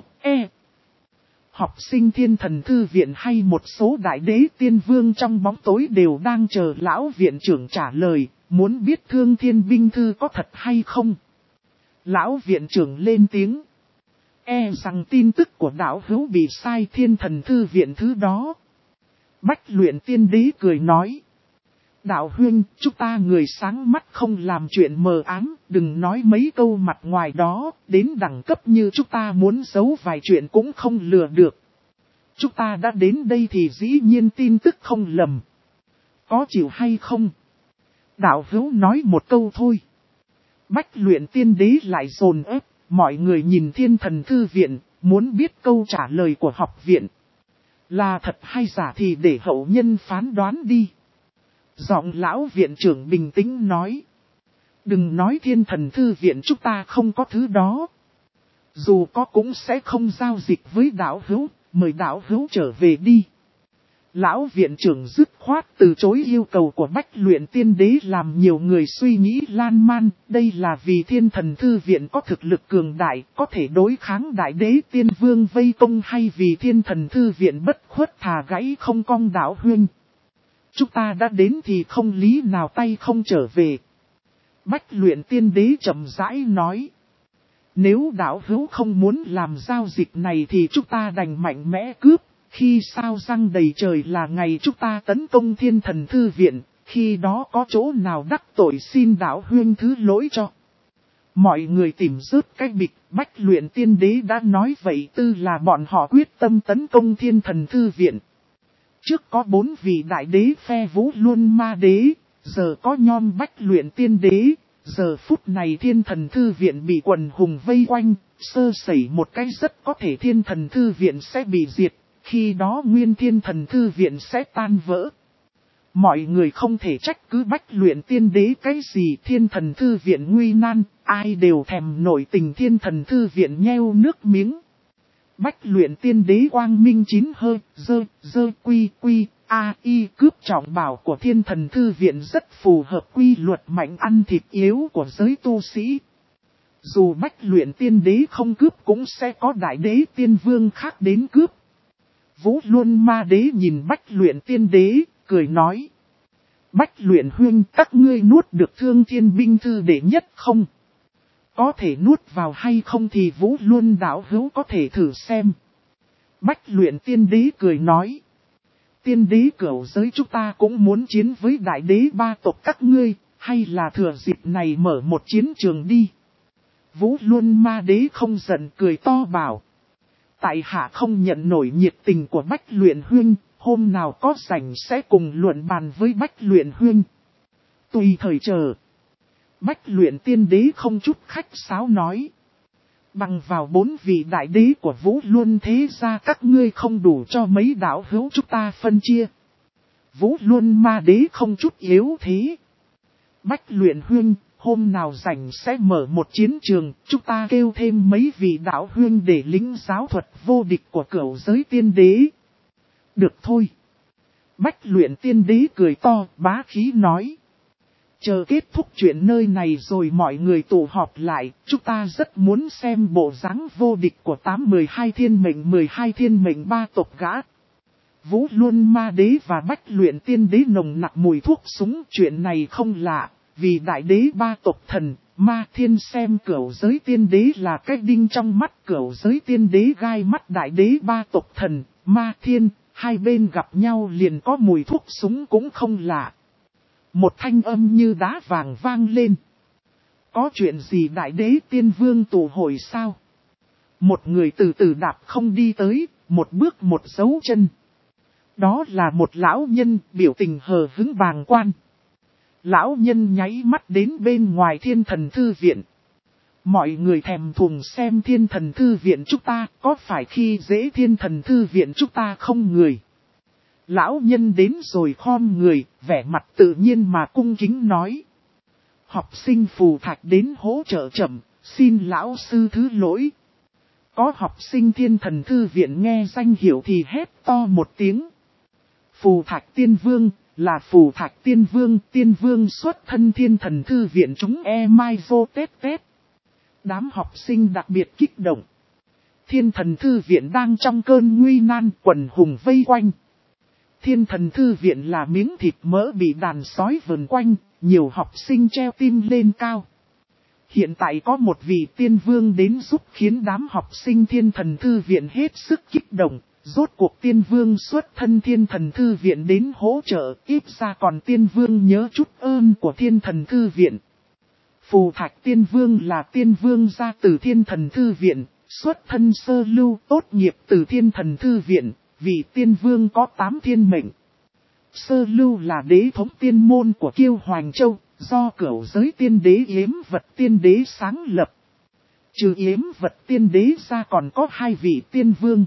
Học sinh Thiên Thần Thư Viện hay một số đại đế tiên vương trong bóng tối đều đang chờ lão viện trưởng trả lời, muốn biết Thương Thiên Binh Thư có thật hay không. Lão viện trưởng lên tiếng. E rằng tin tức của đạo hữu bị sai, Thiên Thần Thư Viện thứ đó. Bách Luyện Tiên Đế cười nói. Đạo huynh, chúng ta người sáng mắt không làm chuyện mờ ám, đừng nói mấy câu mặt ngoài đó, đến đẳng cấp như chúng ta muốn giấu vài chuyện cũng không lừa được. Chúng ta đã đến đây thì dĩ nhiên tin tức không lầm. Có chịu hay không? Đạo hữu nói một câu thôi. Bách Luyện Tiên Đế lại dồn ép, mọi người nhìn Thiên Thần Thư Viện, muốn biết câu trả lời của học viện. Là thật hay giả thì để hậu nhân phán đoán đi. Giọng lão viện trưởng bình tĩnh nói. Đừng nói Thiên Thần Thư Viện chúng ta không có thứ đó. Dù có cũng sẽ không giao dịch với đạo hữu, mời đạo hữu trở về đi. Lão viện trưởng dứt khoát từ chối yêu cầu của Bách Luyện Tiên Đế, làm nhiều người suy nghĩ lan man. Đây là vì Thiên Thần Thư Viện có thực lực cường đại, có thể đối kháng đại đế tiên vương vây công, hay vì Thiên Thần Thư Viện bất khuất thà gãy không cong đạo huynh. Chúng ta đã đến thì không lý nào tay không trở về. Bách Luyện Tiên Đế chậm rãi nói. Nếu đạo hữu không muốn làm giao dịch này thì chúng ta đành mạnh mẽ cướp. Khi sao răng đầy trời là ngày chúng ta tấn công Thiên Thần Thư Viện. Khi đó có chỗ nào đắc tội xin đạo huynh thứ lỗi cho. Mọi người tìm rớt cái bịch. Bách Luyện Tiên Đế đã nói vậy tư là bọn họ quyết tâm tấn công Thiên Thần Thư Viện. Trước có 4 vị đại đế phe Vũ Luân Ma Đế, giờ có nhom Bách Luyện Tiên Đế, giờ phút này Thiên Thần Thư Viện bị quần hùng vây quanh, sơ sẩy một cái rất có thể Thiên Thần Thư Viện sẽ bị diệt, khi đó nguyên Thiên Thần Thư Viện sẽ tan vỡ. Mọi người không thể trách cứ Bách Luyện Tiên Đế cái gì, Thiên Thần Thư Viện nguy nan, ai đều thèm nổi tình Thiên Thần Thư Viện nheo nước miếng. Bách Luyện Tiên Đế quang minh chín hơi, y cướp trọng bảo của Thiên Thần Thư Viện rất phù hợp quy luật mạnh ăn thịt yếu của giới tu sĩ. Dù Bách Luyện Tiên Đế không cướp cũng sẽ có đại đế tiên vương khác đến cướp. Vũ Luân Ma Đế nhìn Bách Luyện Tiên Đế, cười nói. Bách Luyện huynh, các ngươi nuốt được Thương Thiên Binh Thư đệ nhất không? Có thể nuốt vào hay không thì Vũ Luân đạo hữu có thể thử xem. Bách Luyện Tiên Đế cười nói. Tiên đế cửu giới chúng ta cũng muốn chiến với đại đế ba tộc các ngươi, hay là thừa dịp này mở một chiến trường đi. Vũ Luân Ma Đế không giận cười to bảo. Tại hạ không nhận nổi nhiệt tình của Bách Luyện huynh, hôm nào có rảnh sẽ cùng luận bàn với Bách Luyện huynh. Tùy thời chờ. Bách Luyện Tiên Đế không chút khách sáo nói. Bằng vào 4 vị đại đế của Vũ Luân thế ra các ngươi không đủ cho mấy đạo hữu chúng ta phân chia. Vũ Luân Ma Đế không chút yếu thế. Bách Luyện huynh, hôm nào rảnh sẽ mở một chiến trường, chúng ta kêu thêm mấy vị đạo huynh để lính giáo thuật vô địch của cửu giới tiên đế. Được thôi. Bách luyện tiên đế cười to, bá khí nói. Chờ kết thúc chuyện nơi này rồi mọi người tụ họp lại, chúng ta rất muốn xem bộ dáng vô địch của 12 thiên mệnh ba tộc gã. Vũ Luân Ma Đế và Bách Luyện Tiên Đế nồng nặc mùi thuốc súng, chuyện này không lạ, vì đại đế ba tộc thần, Ma Thiên xem cửu giới tiên đế là cái đinh trong mắt cửu giới tiên đế gai mắt đại đế ba tộc thần, Ma Thiên, hai bên gặp nhau liền có mùi thuốc súng cũng không lạ. Một thanh âm như đá vàng vang lên. Có chuyện gì đại đế tiên vương tụ hội sao? Một người từ từ đạp không đi tới, một bước một dấu chân. Đó là một lão nhân biểu tình hờ hững bàng quan. Lão nhân nháy mắt đến bên ngoài thiên thần thư viện. Mọi người thèm thuồng xem thiên thần thư viện chúng ta có phải khi dễ thiên thần thư viện chúng ta không người. Lão nhân đến rồi khom người, vẻ mặt tự nhiên mà cung kính nói. Học sinh Phù Thạch đến hỗ trợ chậm, xin lão sư thứ lỗi. Có học sinh thiên thần thư viện nghe danh hiệu thì hét to một tiếng. Phù Thạch Tiên Vương, là Phù Thạch Tiên Vương xuất thân thiên thần thư viện chúng mai vô tết tết. Đám học sinh đặc biệt kích động. Thiên thần thư viện đang trong cơn nguy nan, quần hùng vây quanh. Thiên thần thư viện là miếng thịt mỡ bị đàn sói vờn quanh, nhiều học sinh treo tim lên cao. Hiện tại có một vị tiên vương đến giúp khiến đám học sinh thiên thần thư viện hết sức kích động. Rốt cuộc tiên vương xuất thân thiên thần thư viện đến hỗ trợ, ít ra còn tiên vương nhớ chút ơn của thiên thần thư viện. Phù Thạch Tiên Vương là tiên vương ra từ thiên thần thư viện, xuất thân sơ lưu tốt nghiệp từ thiên thần thư viện, vì tiên vương có 8 thiên mệnh. Sơ lưu là đế thống tiên môn của Kiêu Hoành Châu, do cửu giới tiên đế Yếm Vật Tiên Đế sáng lập. Trừ Yếm Vật Tiên Đế ra còn có 2 vị tiên vương.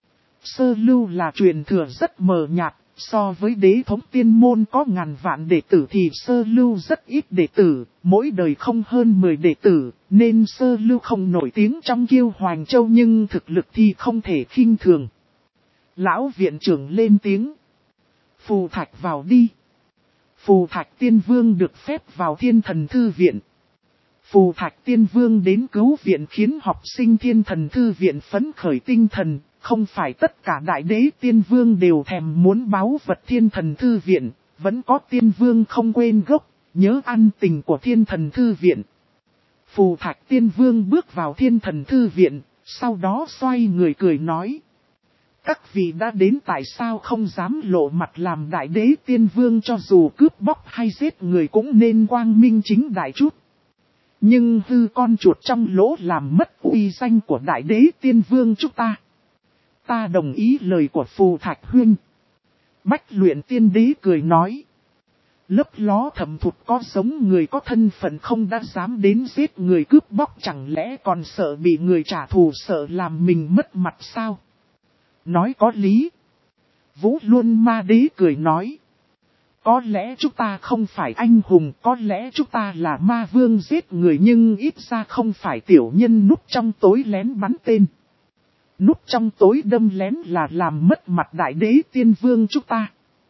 Sơ lưu là truyền thừa rất mờ nhạt, so với đế thống tiên môn có ngàn vạn đệ tử thì sơ lưu rất ít đệ tử, mỗi đời không hơn 10 đệ tử, nên sơ lưu không nổi tiếng trong Kiêu Hoành Châu nhưng thực lực thì không thể khinh thường. Lão viện trưởng lên tiếng. Phù Thạch vào đi. Phù Thạch Tiên Vương được phép vào thiên thần thư viện. Phù Thạch Tiên Vương đến cứu viện khiến học sinh thiên thần thư viện phấn khởi tinh thần. Không phải tất cả đại đế tiên vương đều thèm muốn báu vật thiên thần thư viện, vẫn có tiên vương không quên gốc, nhớ ăn tình của thiên thần thư viện. Phù Thạch Tiên Vương bước vào thiên thần thư viện, sau đó xoay người cười nói. Các vị đã đến tại sao không dám lộ mặt làm đại đế tiên vương cho dù cướp bóc hay giết người cũng nên quang minh chính đại chút. Nhưng hư con chuột trong lỗ làm mất uy danh của đại đế tiên vương chúng ta. Ta đồng ý lời của Phù Thạch Huynh. Bách Luyện Tiên Đế cười nói. Lấp ló thầm thụt có giống người có thân phận không đã dám đến giết người cướp bóc chẳng lẽ còn sợ bị người trả thù sợ làm mình mất mặt sao? Nói có lý. Vũ Luân Ma Đế cười nói. Có lẽ chúng ta không phải anh hùng, có lẽ chúng ta là ma vương giết người nhưng ít ra không phải tiểu nhân núp trong tối lén bắn tên. Núp trong tối đâm lén là làm mất mặt đại đế tiên vương chúng ta.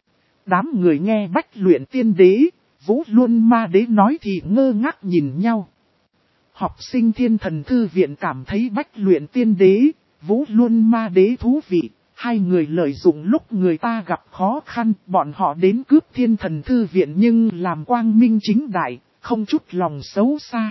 Đám người nghe Bách Luyện Tiên Đế, Vũ Luân Ma Đế nói thì ngơ ngác nhìn nhau. Học sinh thiên thần thư viện cảm thấy Bách Luyện Tiên Đế, Vũ Luân Ma Đế thú vị. Hai người lợi dụng lúc người ta gặp khó khăn, bọn họ đến cướp thiên thần thư viện nhưng làm quang minh chính đại, không chút lòng xấu xa.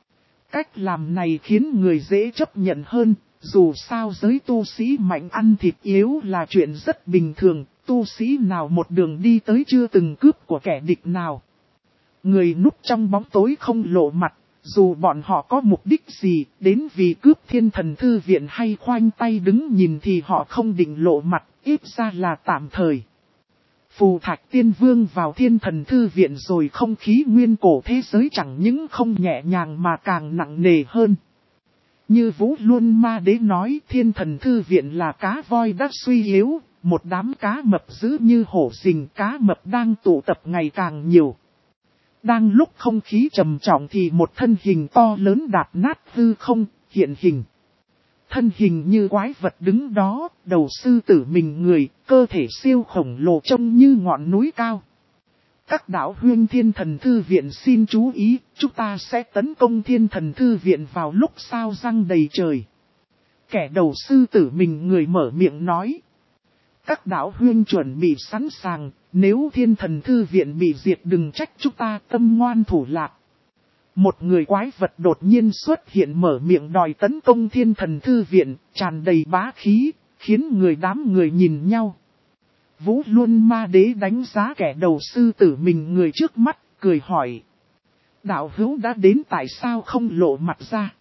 Cách làm này khiến người dễ chấp nhận hơn. Dù sao giới tu sĩ mạnh ăn thịt yếu là chuyện rất bình thường, tu sĩ nào một đường đi tới chưa từng cướp của kẻ địch nào. Người núp trong bóng tối không lộ mặt, dù bọn họ có mục đích gì, đến vì cướp thiên thần thư viện hay khoanh tay đứng nhìn thì họ không định lộ mặt, ít ra là tạm thời. Phù Thạch Tiên Vương vào thiên thần thư viện rồi không khí nguyên cổ thế giới chẳng những không nhẹ nhàng mà càng nặng nề hơn. Như Vũ Luân Ma Đế nói thiên thần thư viện là cá voi đã suy yếu, một đám cá mập dữ như hổ rình cá mập đang tụ tập ngày càng nhiều. Đang lúc không khí trầm trọng thì một thân hình to lớn đạp nát hư không, hiện hình. Thân hình như quái vật đứng đó, đầu sư tử mình người, cơ thể siêu khổng lồ trông như ngọn núi cao. Các đạo huyên thiên thần thư viện xin chú ý, chúng ta sẽ tấn công thiên thần thư viện vào lúc sao răng đầy trời. Kẻ đầu sư tử mình người mở miệng nói. Các đạo huyên chuẩn bị sẵn sàng, nếu thiên thần thư viện bị diệt đừng trách chúng ta tâm ngoan thủ lạc. Một người quái vật đột nhiên xuất hiện mở miệng đòi tấn công thiên thần thư viện, tràn đầy bá khí, khiến đám người nhìn nhau. Vũ Luân Ma Đế đánh giá kẻ đầu sư tử mình người trước mắt, cười hỏi. Đạo hữu đã đến tại sao không lộ mặt ra?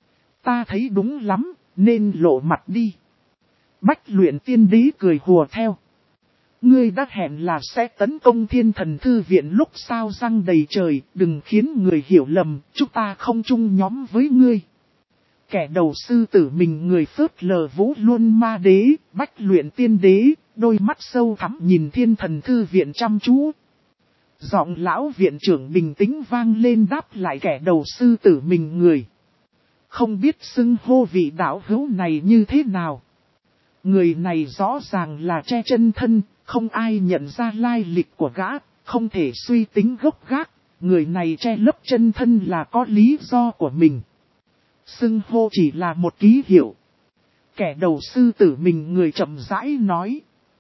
Ta thấy đúng lắm, nên lộ mặt đi. Bách Luyện Tiên Đế cười hùa theo. Ngươi đã hẹn là sẽ tấn công thiên thần thư viện lúc sao răng đầy trời, đừng khiến người hiểu lầm, chúng ta không chung nhóm với ngươi. Kẻ đầu sư tử mình người phớt lờ Vũ Luân Ma Đế, Bách Luyện Tiên Đế, đôi mắt sâu thẳm nhìn thiên thần thư viện chăm chú. Giọng lão viện trưởng bình tĩnh vang lên đáp lại kẻ đầu sư tử mình người. Không biết xưng hô vị đạo hữu này như thế nào. Người này rõ ràng là che chân thân, không ai nhận ra lai lịch của gã, không thể suy tính gốc gác, người này che lấp chân thân là có lý do của mình. Xưng hô chỉ là một ký hiệu. Kẻ đầu sư tử mình người chậm rãi nói.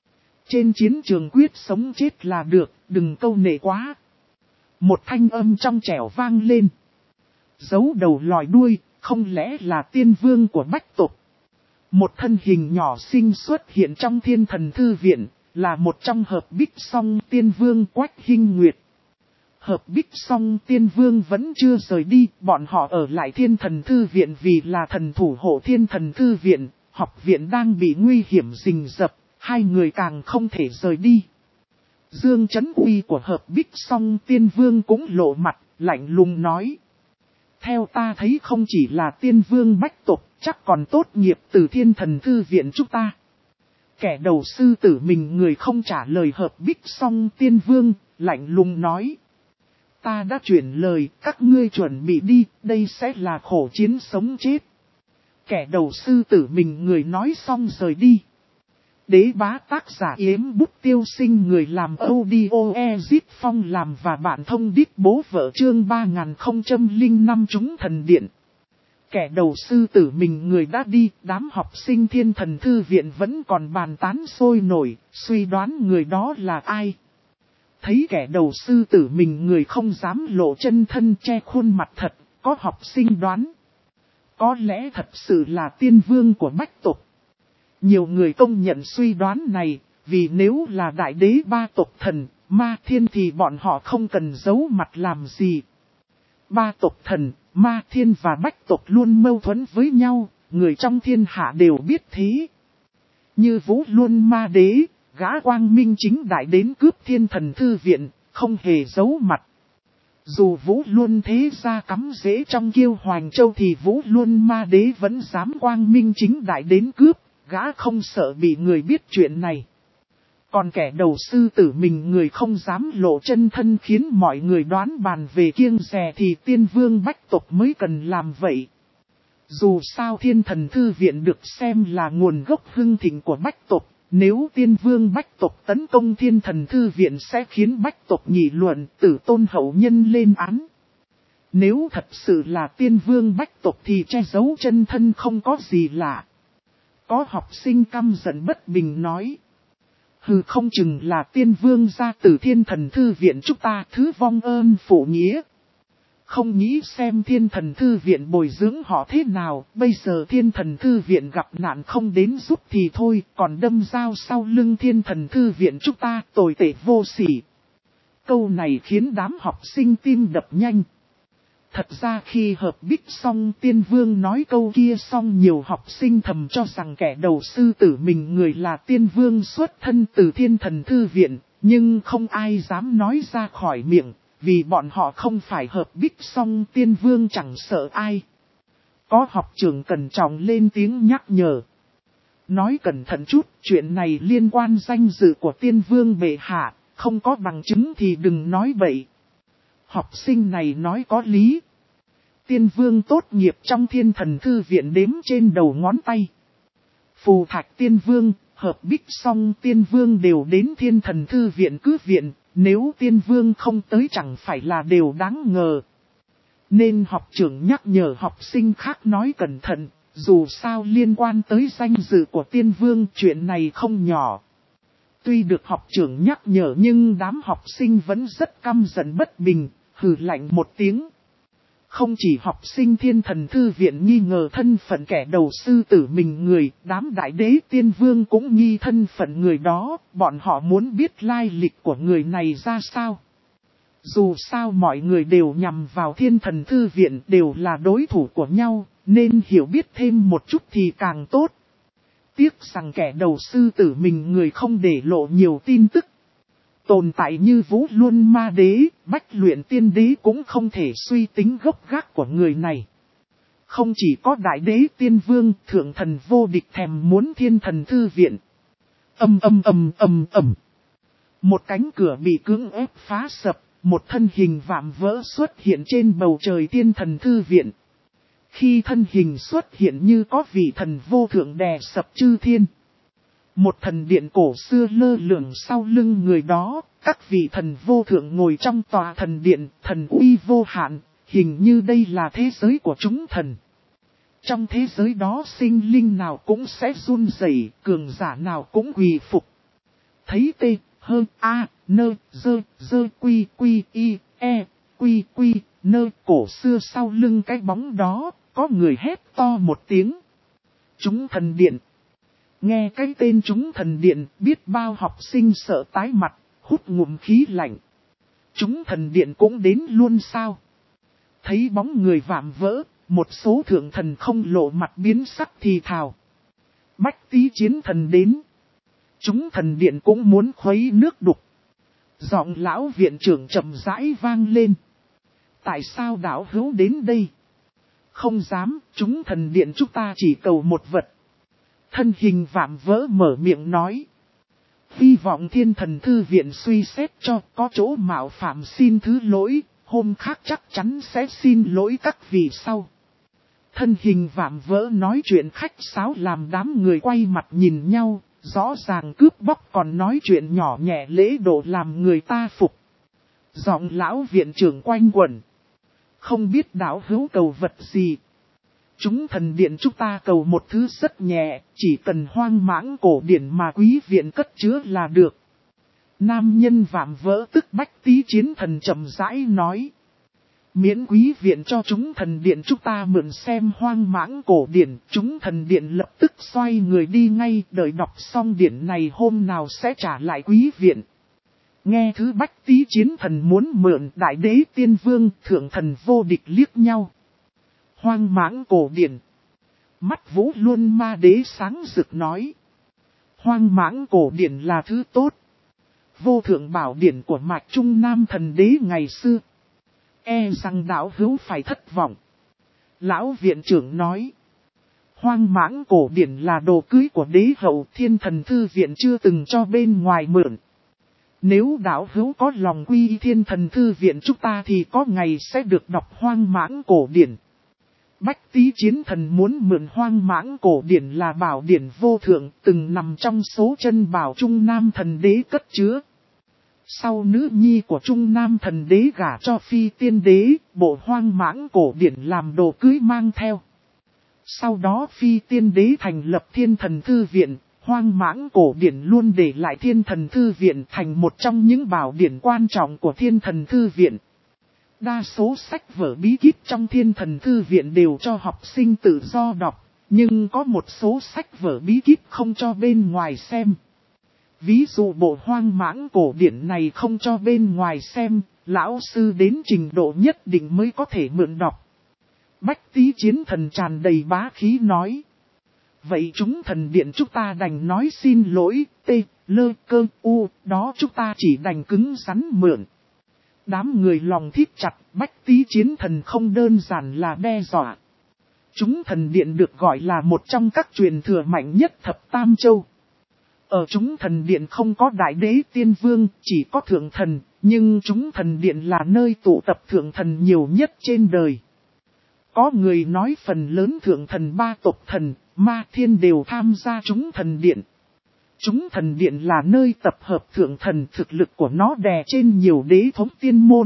Trên chiến trường quyết sống chết là được, đừng câu nệ quá. Một thanh âm trong trẻo vang lên. Giấu đầu lòi đuôi, không lẽ là tiên vương của Bách tộc? Một thân hình nhỏ xinh xuất hiện trong thiên thần thư viện, là một trong hợp bích song tiên vương Quách Hinh Nguyệt. Hợp bích song tiên vương vẫn chưa rời đi, bọn họ ở lại thiên thần thư viện vì là thần thủ hộ thiên thần thư viện, học viện đang bị nguy hiểm rình rập, hai người càng không thể rời đi. Dương Chấn Uy của hợp bích song tiên vương cũng lộ mặt, lạnh lùng nói. Theo ta thấy không chỉ là tiên vương Bách tộc, chắc còn tốt nghiệp từ thiên thần thư viện chúng ta. Kẻ đầu sư tử mình người không trả lời hợp bích song tiên vương, lạnh lùng nói. Ta đã chuyển lời, các ngươi chuẩn bị đi, đây sẽ là khổ chiến sống chết. Kẻ đầu sư tử mình người nói xong rời đi. Đế bá tác giả Yếm Bút Tiêu Sinh người làm audio Ezit Phong làm và bạn thông đít bố vợ chương 3005 chúng thần điện. Kẻ đầu sư tử mình người đã đi, đám học sinh thiên thần thư viện vẫn còn bàn tán sôi nổi, suy đoán người đó là ai. Thấy kẻ đầu sư tử mình người không dám lộ chân thân che khuôn mặt thật, có học sinh đoán. Có lẽ thật sự là tiên vương của Bách tộc. Nhiều người công nhận suy đoán này, vì nếu là đại đế ba tộc thần, ma thiên thì bọn họ không cần giấu mặt làm gì. Ba tộc thần, ma thiên và Bách tộc luôn mâu thuẫn với nhau, người trong thiên hạ đều biết thế. Như Vũ Luân Ma Đế, gã quang minh chính đại đến cướp thiên thần thư viện, không hề giấu mặt. Dù Vũ Luân thế ra cắm rễ trong Kiêu Hoành Châu thì Vũ Luân Ma Đế vẫn dám quang minh chính đại đến cướp, gã không sợ bị người biết chuyện này. Còn kẻ đầu sư tử mình người không dám lộ chân thân khiến mọi người đoán bàn về kiêng dè thì tiên vương Bách tộc mới cần làm vậy. Dù sao thiên thần thư viện được xem là nguồn gốc hưng thịnh của Bách tộc, nếu tiên vương Bách tộc tấn công thiên thần thư viện sẽ khiến Bách tộc nghị luận tử tôn hậu nhân lên án. Nếu thật sự là tiên vương Bách tộc thì che giấu chân thân không có gì lạ. Có học sinh căm giận bất bình nói. Hừ, không chừng là tiên vương ra từ thiên thần thư viện chúng ta thứ vong ơn phụ nghĩa. Không nghĩ xem thiên thần thư viện bồi dưỡng họ thế nào, bây giờ thiên thần thư viện gặp nạn không đến giúp thì thôi, còn đâm dao sau lưng thiên thần thư viện chúng ta tồi tệ vô sỉ. Câu này khiến đám học sinh tim đập nhanh. Thật ra khi hợp bích xong tiên vương nói câu kia xong nhiều học sinh thầm cho rằng kẻ đầu sư tử mình người là tiên vương xuất thân từ thiên thần thư viện, nhưng không ai dám nói ra khỏi miệng, vì bọn họ không phải hợp bích xong tiên vương chẳng sợ ai. Có học trưởng cẩn trọng lên tiếng nhắc nhở. Nói cẩn thận chút, chuyện này liên quan danh dự của tiên vương bệ hạ, không có bằng chứng thì đừng nói bậy. Học sinh này nói có lý. Tiên vương tốt nghiệp trong Thiên Thần Thư Viện đếm trên đầu ngón tay. Phù Thạch Tiên Vương, Hợp Bích Song Tiên Vương đều đến Thiên Thần Thư Viện cứ viện, nếu Tiên Vương không tới chẳng phải là đều đáng ngờ. Nên học trưởng nhắc nhở học sinh khác nói cẩn thận, dù sao liên quan tới danh dự của Tiên Vương chuyện này không nhỏ. Tuy được học trưởng nhắc nhở nhưng đám học sinh vẫn rất căm giận bất bình, hừ lạnh một tiếng. Không chỉ học sinh Thiên Thần Thư Viện nghi ngờ thân phận kẻ đầu sư tử mình người, đám đại đế tiên vương cũng nghi thân phận người đó, bọn họ muốn biết lai lịch của người này ra sao. Dù sao mọi người đều nhằm vào Thiên Thần Thư Viện đều là đối thủ của nhau, nên hiểu biết thêm một chút thì càng tốt. Tiếc rằng kẻ đầu sư tử mình người không để lộ nhiều tin tức. Tồn tại như Vũ Luân Ma Đế, Bách Luyện Tiên Đế cũng không thể suy tính gốc gác của người này. Không chỉ có Đại Đế Tiên Vương, Thượng Thần vô địch thèm muốn Thiên Thần Thư Viện. Một cánh cửa bị cưỡng ép phá sập, một thân hình vạm vỡ xuất hiện trên bầu trời Thiên Thần Thư Viện. Khi thân hình xuất hiện như có vị thần vô thượng đè sập chư thiên. Một thần điện cổ xưa lơ lửng sau lưng người đó, các vị thần vô thượng ngồi trong tòa thần điện, thần uy vô hạn, hình như đây là thế giới của chúng thần. Trong thế giới đó sinh linh nào cũng sẽ run rẩy, cường giả nào cũng quỳ phục. Thấy tê, hơ, a, nơ, dơ, quy, y, e, quy, nơ, cổ xưa sau lưng cái bóng đó, có người hét to một tiếng. Chúng thần điện. Nghe cái tên chúng thần điện, biết bao học sinh sợ tái mặt, hút ngụm khí lạnh. Chúng thần điện cũng đến luôn sao? Thấy bóng người vạm vỡ, một số thượng thần không lộ mặt biến sắc thì thào. Bách Tý Chiến Thần đến. Chúng thần điện cũng muốn khuấy nước đục. Giọng lão viện trưởng chậm rãi vang lên. Tại sao đạo hữu đến đây? Không dám, chúng thần điện chúng ta chỉ cầu một vật. Thân hình vạm vỡ mở miệng nói. Hy vọng Thiên Thần Thư Viện suy xét cho có chỗ mạo phạm xin thứ lỗi, hôm khác chắc chắn sẽ xin lỗi các vị sau. Thân hình vạm vỡ nói chuyện khách sáo làm đám người quay mặt nhìn nhau, rõ ràng cướp bóc còn nói chuyện nhỏ nhẹ lễ độ làm người ta phục. Giọng lão viện trưởng quanh quẩn. Không biết đạo hữu cầu vật gì. Chúng thần điện chúng ta cầu một thứ rất nhẹ, chỉ cần hoang mãng cổ điển mà quý viện cất chứa là được. Nam nhân vạm vỡ tức Bách Tý Chiến Thần chậm rãi nói. Miễn quý viện cho chúng thần điện chúng ta mượn xem hoang mãng cổ điển, chúng thần điện lập tức xoay người đi ngay, đợi đọc xong điển này hôm nào sẽ trả lại quý viện. Nghe thứ Bách Tý Chiến Thần muốn mượn, Đại Đế Tiên Vương, Thượng Thần vô địch liếc nhau. Hoang mãng cổ điển. Mắt Vũ Luân Ma Đế sáng rực nói. Hoang mãng cổ điển là thứ tốt. Vô thượng bảo điển của mạch Trung Nam Thần Đế ngày xưa. E rằng đạo hữu phải thất vọng. Lão viện trưởng nói. Hoang mãng cổ điển là đồ cưới của đế hậu, Thiên Thần Thư Viện chưa từng cho bên ngoài mượn. Nếu đạo hữu có lòng quy y Thiên Thần Thư Viện chúng ta thì có ngày sẽ được đọc hoang mãng cổ điển. Bách Tý Chiến Thần muốn mượn hoang mãng cổ điển là bảo điển vô thượng, từng nằm trong số chân bảo Trung Nam Thần Đế cất chứa. Sau nữ nhi của Trung Nam Thần Đế gả cho Phi Tiên Đế, bộ hoang mãng cổ điển làm đồ cưới mang theo. Sau đó Phi Tiên Đế thành lập Thiên Thần Thư Viện, hoang mãng cổ điển luôn để lại Thiên Thần Thư Viện thành một trong những bảo điển quan trọng của Thiên Thần Thư Viện. Đa số sách vở bí kíp trong Thiên Thần Thư Viện đều cho học sinh tự do đọc, nhưng có một số sách vở bí kíp không cho bên ngoài xem. Ví dụ bộ hoang mãng cổ điển này không cho bên ngoài xem, lão sư đến trình độ nhất định mới có thể mượn đọc. Bách Tý Chiến Thần tràn đầy bá khí nói. Vậy chúng thần điện chúng ta đành nói xin lỗi, đó chúng ta chỉ đành cứng rắn mượn. Đám người lòng thít chặt, Bách Tý Chiến Thần không đơn giản là đe dọa. Chúng thần điện được gọi là một trong các truyền thừa mạnh nhất thập tam châu. Ở chúng thần điện không có đại đế tiên vương, chỉ có thượng thần, nhưng chúng thần điện là nơi tụ tập thượng thần nhiều nhất trên đời. Có người nói phần lớn thượng thần ba tộc thần, ma thiên đều tham gia chúng thần điện. Chúng thần điện là nơi tập hợp thượng thần, thực lực của nó đè trên nhiều đế thống tiên môn.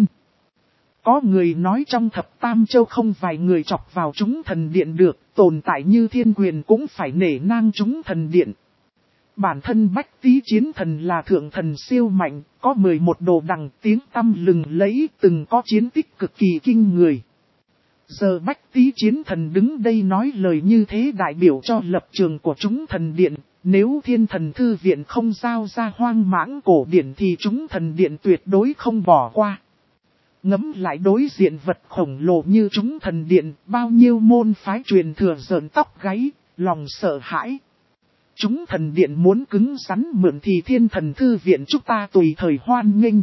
Có người nói trong thập tam châu không vài người chọc vào chúng thần điện được, tồn tại như thiên quyền cũng phải nể nang chúng thần điện. Bản thân Bách Tý Chiến Thần là thượng thần siêu mạnh, có 11 đồ đằng tiếng tăm lừng lẫy, từng có chiến tích cực kỳ kinh người. Giờ Bách Tý Chiến Thần đứng đây nói lời như thế đại biểu cho lập trường của chúng thần điện, nếu thiên thần thư viện không giao ra hoang mãng cổ điển thì chúng thần điện tuyệt đối không bỏ qua. Ngẫm lại đối diện vật khổng lồ như chúng thần điện, bao nhiêu môn phái truyền thừa rợn tóc gáy, lòng sợ hãi. Chúng thần điện muốn cứng rắn mượn thì thiên thần thư viện chúng ta tùy thời hoan nghênh.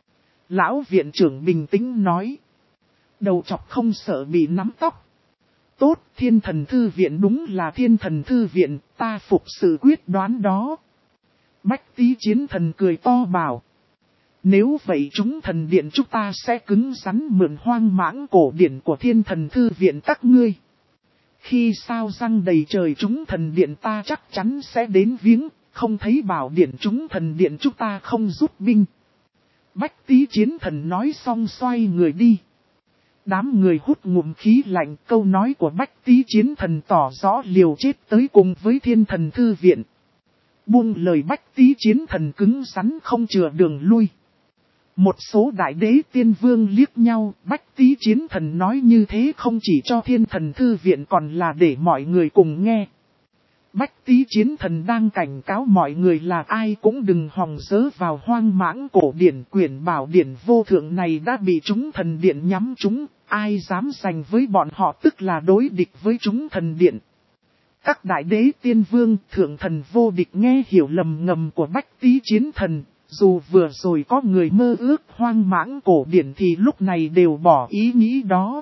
Lão viện trưởng bình tĩnh nói. Đầu chọc không sợ bị nắm tóc. Tốt, thiên thần thư viện đúng là thiên thần thư viện, ta phục sự quyết đoán đó. Bách Tý Chiến Thần cười to bảo. Nếu vậy chúng thần điện chúng ta sẽ cứng rắn mượn hoang mãng cổ điển của thiên thần thư viện các ngươi. Khi sao răng đầy trời chúng thần điện ta chắc chắn sẽ đến viếng, không thấy bảo điển chúng thần điện chúng ta không rút binh. Bách Tý Chiến Thần nói xong xoay người đi. Đám người hút ngụm khí lạnh, câu nói của Bách Tý Chiến Thần tỏ rõ liều chết tới cùng với thiên thần thư viện. Buông lời Bách Tý Chiến Thần cứng rắn không chừa đường lui. Một số đại đế tiên vương liếc nhau, Bách Tý Chiến Thần nói như thế không chỉ cho thiên thần thư viện còn là để mọi người cùng nghe. Bách Tý Chiến Thần đang cảnh cáo mọi người là ai cũng đừng hòng dớ vào hoang mãng cổ điển, quyển bảo điển vô thượng này đã bị chúng thần điện nhắm trúng, ai dám giành với bọn họ tức là đối địch với chúng thần điện. Các đại đế tiên vương, thượng thần vô địch nghe hiểu lầm ngầm của Bách Tý Chiến Thần. Dù vừa rồi có người mơ ước hoang mãng cổ điển thì lúc này đều bỏ ý nghĩ đó.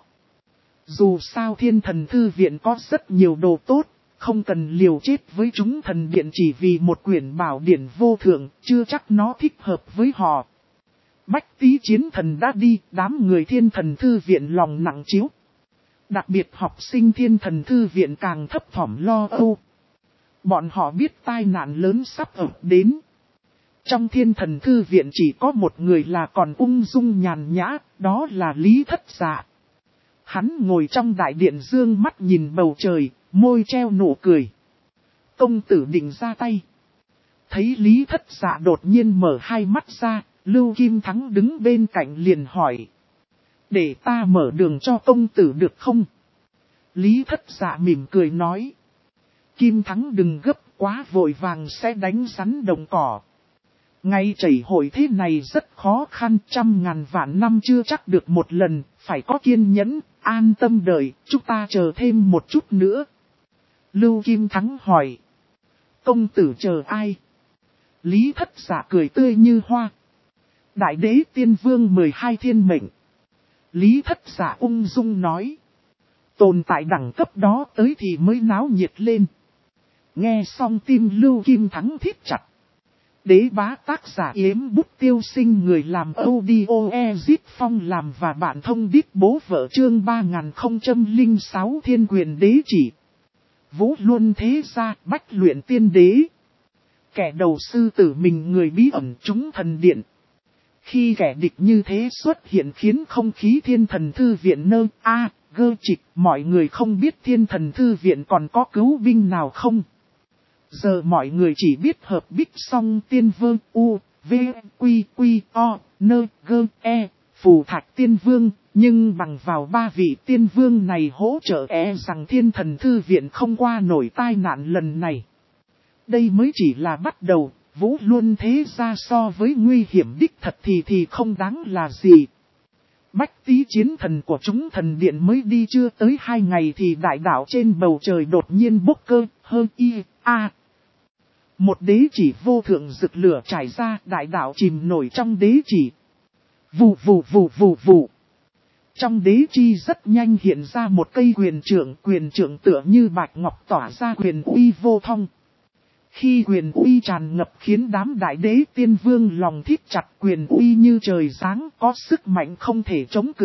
Dù sao thiên thần thư viện có rất nhiều đồ tốt, không cần liều chết với chúng thần điện chỉ vì một quyển bảo điển vô thượng, chưa chắc nó thích hợp với họ. Bách Tý Chiến Thần đã đi, đám người thiên thần thư viện lòng nặng chiếu. Đặc biệt học sinh thiên thần thư viện càng thấp thỏm lo âu. Bọn họ biết tai nạn lớn sắp ập đến. Trong thiên thần thư viện chỉ có một người là còn ung dung nhàn nhã, đó là Lý Thất Dạ. Hắn ngồi trong đại điện dương mắt nhìn bầu trời, môi treo nụ cười. Công tử định ra tay. Thấy Lý Thất Dạ đột nhiên mở hai mắt ra, Lưu Kim Thắng đứng bên cạnh liền hỏi. Để ta mở đường cho công tử được không? Lý Thất Dạ mỉm cười nói. Kim Thắng đừng gấp quá vội vàng sẽ đánh rắn đồng cỏ. Ngày chảy hội thế này rất khó khăn, 100.000 vạn năm chưa chắc được một lần, phải có kiên nhẫn, an tâm đợi, chúng ta chờ thêm một chút nữa. Lưu Kim Thắng hỏi. Công tử chờ ai? Lý Thất Dạ cười tươi như hoa. Đại đế tiên vương 12 thiên mệnh. Lý Thất Dạ ung dung nói. Tồn tại đẳng cấp đó tới thì mới náo nhiệt lên. Nghe xong tim Lưu Kim Thắng thiết chặt. Đế bá tác giả Yếm Bút Tiêu Sinh người làm audio Ezit Phong làm và bạn thông điệp bố vợ chương 3006 thiên quyền đế chỉ. Vũ Luân thế gia bách luyện tiên đế. Kẻ đầu sư tử mình người bí ẩn chúng thần điện. Khi kẻ địch như thế xuất hiện khiến không khí thiên thần thư viện gơ trịch, mọi người không biết thiên thần thư viện còn có cứu binh nào không. Giờ mọi người chỉ biết hợp bích song tiên vương phù thạch tiên vương, nhưng bằng vào ba vị tiên vương này hỗ trợ rằng thiên thần thư viện không qua nổi tai nạn lần này. Đây mới chỉ là bắt đầu, Vũ Luân thế ra so với nguy hiểm đích thật thì không đáng là gì. Bách Tý Chiến Thần của chúng thần điện mới đi chưa tới 2 ngày thì đại đạo trên bầu trời đột nhiên bốc cơ, một đế chỉ vô thượng rực lửa trải ra, đại đạo chìm nổi trong đế chỉ. Vù vù vù vù vù. Trong đế chi rất nhanh hiện ra một cây quyền trượng tựa như bạch ngọc tỏa ra quyền uy vô thong. Khi quyền uy tràn ngập khiến đám đại đế tiên vương lòng thít chặt, quyền uy như trời giáng có sức mạnh không thể chống cự,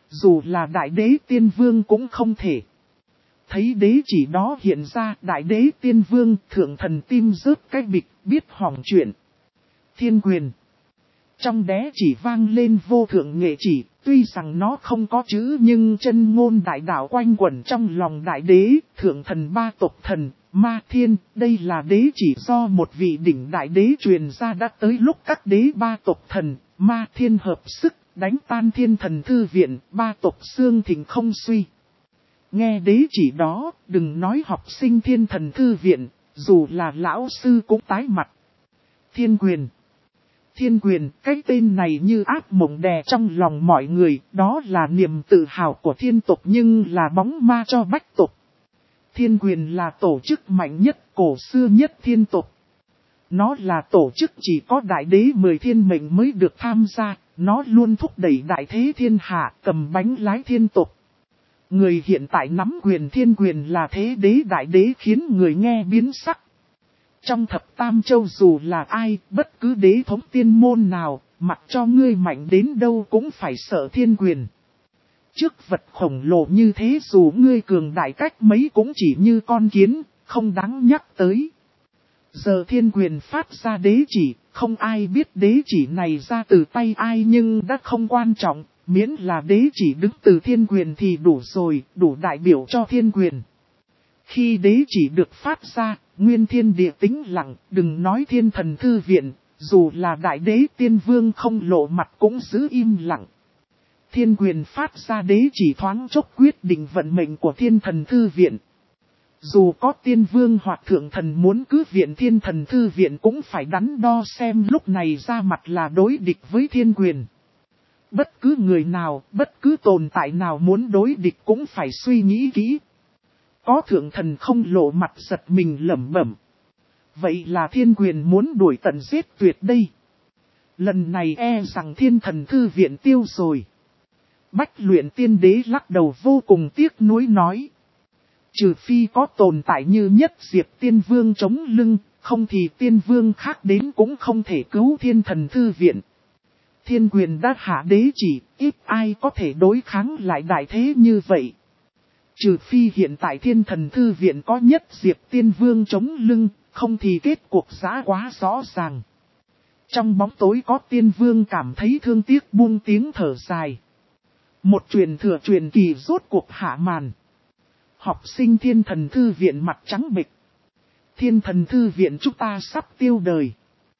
dù là đại đế tiên vương cũng không thể. Thấy đế chỉ đó hiện ra, đại đế tiên vương thượng thần tim rớt cái bịch, biết hỏng chuyện. Thiên quyền. Trong đế chỉ vang lên vô thượng nghệ chỉ, tuy rằng nó không có chữ nhưng chân ngôn đại đạo quanh quẩn trong lòng đại đế, thượng thần ba tộc thần, ma thiên. Đây là đế chỉ do một vị đỉnh đại đế truyền ra, đã tới lúc các đế ba tộc thần, ma thiên hợp sức, đánh tan thiên thần thư viện, ba tộc xương thịnh không suy. Nghe đế chỉ đó, đừng nói học sinh thiên thần thư viện, dù là lão sư cũng tái mặt. Thiên quyền. Thiên quyền, cái tên này như áp mộng đè trong lòng mọi người, đó là niềm tự hào của thiên tộc nhưng là bóng ma cho bách tộc. Thiên quyền là tổ chức mạnh nhất, cổ xưa nhất thiên tộc. Nó là tổ chức chỉ có đại đế 10 thiên mệnh mới được tham gia, nó luôn thúc đẩy đại thế thiên hạ, cầm bánh lái thiên tộc. Người hiện tại nắm quyền thiên quyền là thế đế đại đế khiến người nghe biến sắc. Trong thập tam châu dù là ai, bất cứ đế thống tiên môn nào, mặc cho ngươi mạnh đến đâu cũng phải sợ thiên quyền. Trước vật khổng lồ như thế dù ngươi cường đại cách mấy cũng chỉ như con kiến, không đáng nhắc tới. Giờ thiên quyền phát ra đế chỉ, không ai biết đế chỉ này ra từ tay ai nhưng đã không quan trọng, miễn là đế chỉ đứng từ thiên quyền thì đủ rồi, đủ đại biểu cho thiên quyền. Khi đế chỉ được phát ra, nguyên thiên địa tĩnh lặng, đừng nói thiên thần thư viện, dù là đại đế tiên vương không lộ mặt cũng giữ im lặng. Thiên quyền phát ra đế chỉ thoáng chốc quyết định vận mệnh của thiên thần thư viện. Dù có tiên vương hoặc thượng thần muốn cứ viện thiên thần thư viện cũng phải đắn đo xem lúc này ra mặt là đối địch với thiên quyền. Bất cứ người nào, bất cứ tồn tại nào muốn đối địch cũng phải suy nghĩ kỹ. Có thượng thần không lộ mặt giật mình lẩm bẩm. Vậy là thiên quyền muốn đuổi tận giết tuyệt đây. Lần này e rằng thiên thần thư viện tiêu rồi. Bách luyện tiên đế lắc đầu vô cùng tiếc nuối nói. Trừ phi có tồn tại như nhất diệp tiên vương chống lưng, không thì tiên vương khác đến cũng không thể cứu thiên thần thư viện. Thiên quyền đã hạ đế chỉ, ít ai có thể đối kháng lại đại thế như vậy. Trừ phi hiện tại thiên thần thư viện có nhất diệp tiên vương chống lưng, không thì kết cuộc giã quá rõ ràng. Trong bóng tối có tiên vương cảm thấy thương tiếc buông tiếng thở dài. Một truyền thừa truyền kỳ rốt cuộc hạ màn. Học sinh thiên thần thư viện mặt trắng bệch. Thiên thần thư viện chúng ta sắp tiêu đời.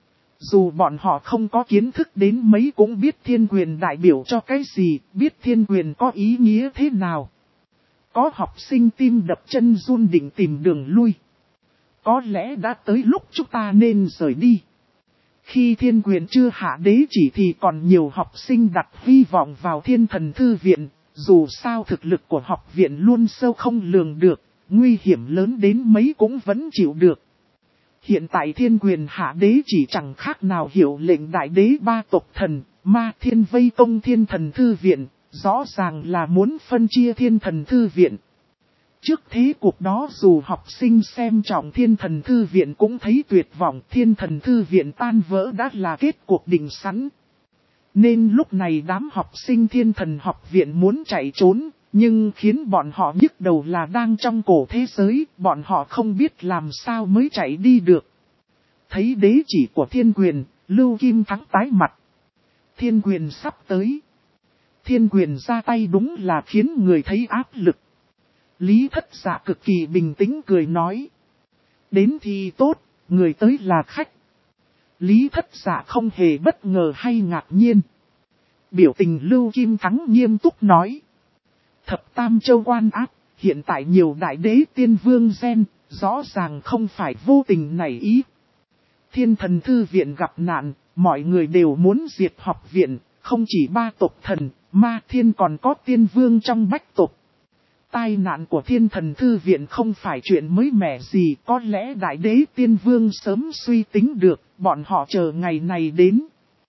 Dù bọn họ không có kiến thức đến mấy cũng biết thiên quyền đại biểu cho cái gì, biết thiên quyền có ý nghĩa thế nào. Có học sinh tim đập chân run định tìm đường lui. Có lẽ đã tới lúc chúng ta nên rời đi. Khi thiên quyền chưa hạ đế chỉ thì còn nhiều học sinh đặt hy vọng vào thiên thần thư viện. Dù sao thực lực của học viện luôn sâu không lường được, nguy hiểm lớn đến mấy cũng vẫn chịu được. Hiện tại thiên quyền hạ đế chỉ chẳng khác nào hiệu lệnh đại đế ba tộc thần, ma thiên vây công thiên thần thư viện, rõ ràng là muốn phân chia thiên thần thư viện. Trước thế cuộc đó dù học sinh xem trọng thiên thần thư viện cũng thấy tuyệt vọng, thiên thần thư viện tan vỡ đã là kết cuộc định sẵn. Nên lúc này đám học sinh thiên thần học viện muốn chạy trốn, nhưng khiến bọn họ nhức đầu là đang trong cổ thế giới, bọn họ không biết làm sao mới chạy đi được. Thấy đế chỉ của thiên quyền, Lưu Kim Thắng tái mặt. Thiên quyền sắp tới. Thiên quyền ra tay đúng là khiến người thấy áp lực. Lý Thất Dạ cực kỳ bình tĩnh cười nói. Đến thì tốt, người tới là khách. Lý Thất Dạ không hề bất ngờ hay ngạc nhiên. Biểu tình Lưu Kim Thắng nghiêm túc nói. Thập Tam Châu quan áp, hiện tại nhiều đại đế tiên vương gen, rõ ràng không phải vô tình nảy ý. Thiên thần thư viện gặp nạn, mọi người đều muốn diệt học viện, không chỉ ba tộc thần, ma thiên còn có tiên vương trong bách tộc. Tai nạn của thiên thần thư viện không phải chuyện mới mẻ gì, có lẽ đại đế tiên vương sớm suy tính được, bọn họ chờ ngày này đến.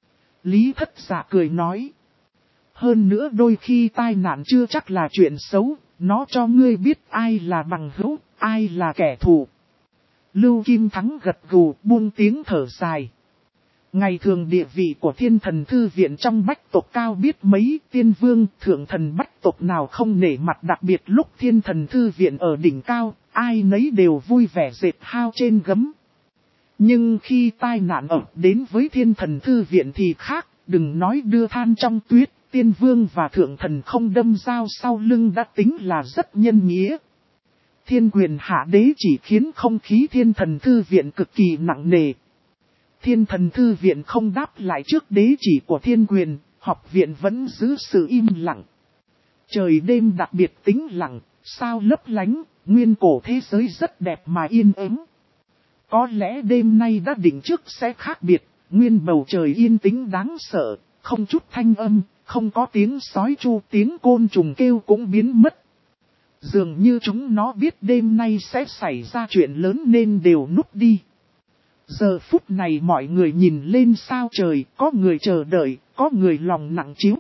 Lý Thất Dạ cười nói. Hơn nữa đôi khi tai nạn chưa chắc là chuyện xấu, nó cho ngươi biết ai là bằng hữu, ai là kẻ thù. Lưu Kim Thắng gật gù buông tiếng thở dài. Ngày thường địa vị của thiên thần thư viện trong bách tộc cao biết mấy, tiên vương, thượng thần bách tộc nào không nể mặt, đặc biệt lúc thiên thần thư viện ở đỉnh cao, ai nấy đều vui vẻ dệt hao trên gấm. Nhưng khi tai nạn ập đến với thiên thần thư viện thì khác, đừng nói đưa than trong tuyết, tiên vương và thượng thần không đâm dao sau lưng đã tính là rất nhân nghĩa. Thiên quyền hạ đế chỉ khiến không khí thiên thần thư viện cực kỳ nặng nề. Thiên thần thư viện không đáp lại trước đế chỉ của thiên quyền, học viện vẫn giữ sự im lặng. Trời đêm đặc biệt tĩnh lặng, sao lấp lánh, nguyên cổ thế giới rất đẹp mà yên ắng. Có lẽ đêm nay đã định trước sẽ khác biệt, nguyên bầu trời yên tĩnh đáng sợ, không chút thanh âm, không có tiếng sói chu, tiếng côn trùng kêu cũng biến mất. Dường như chúng nó biết đêm nay sẽ xảy ra chuyện lớn nên đều núp đi. Giờ phút này mọi người nhìn lên sao trời, có người chờ đợi, có người lòng nặng trĩu.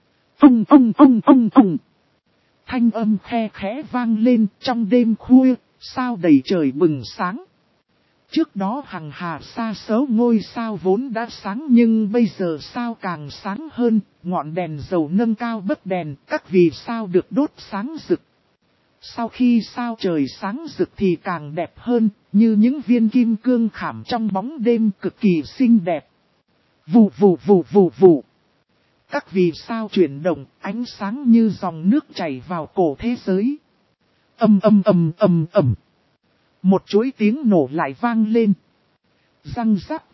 Ông. Thanh âm khe khẽ vang lên trong đêm khuya, sao đầy trời bừng sáng. Trước đó hằng hà xa số ngôi sao vốn đã sáng nhưng bây giờ sao càng sáng hơn, ngọn đèn dầu nâng cao bấc đèn, các vì sao được đốt sáng rực. Sau khi sao trời sáng rực thì càng đẹp hơn, như những viên kim cương khảm trong bóng đêm cực kỳ xinh đẹp. Vù. Các vì sao chuyển động, ánh sáng như dòng nước chảy vào cổ thế giới. Ầm. Một chuỗi tiếng nổ lại vang lên. Răng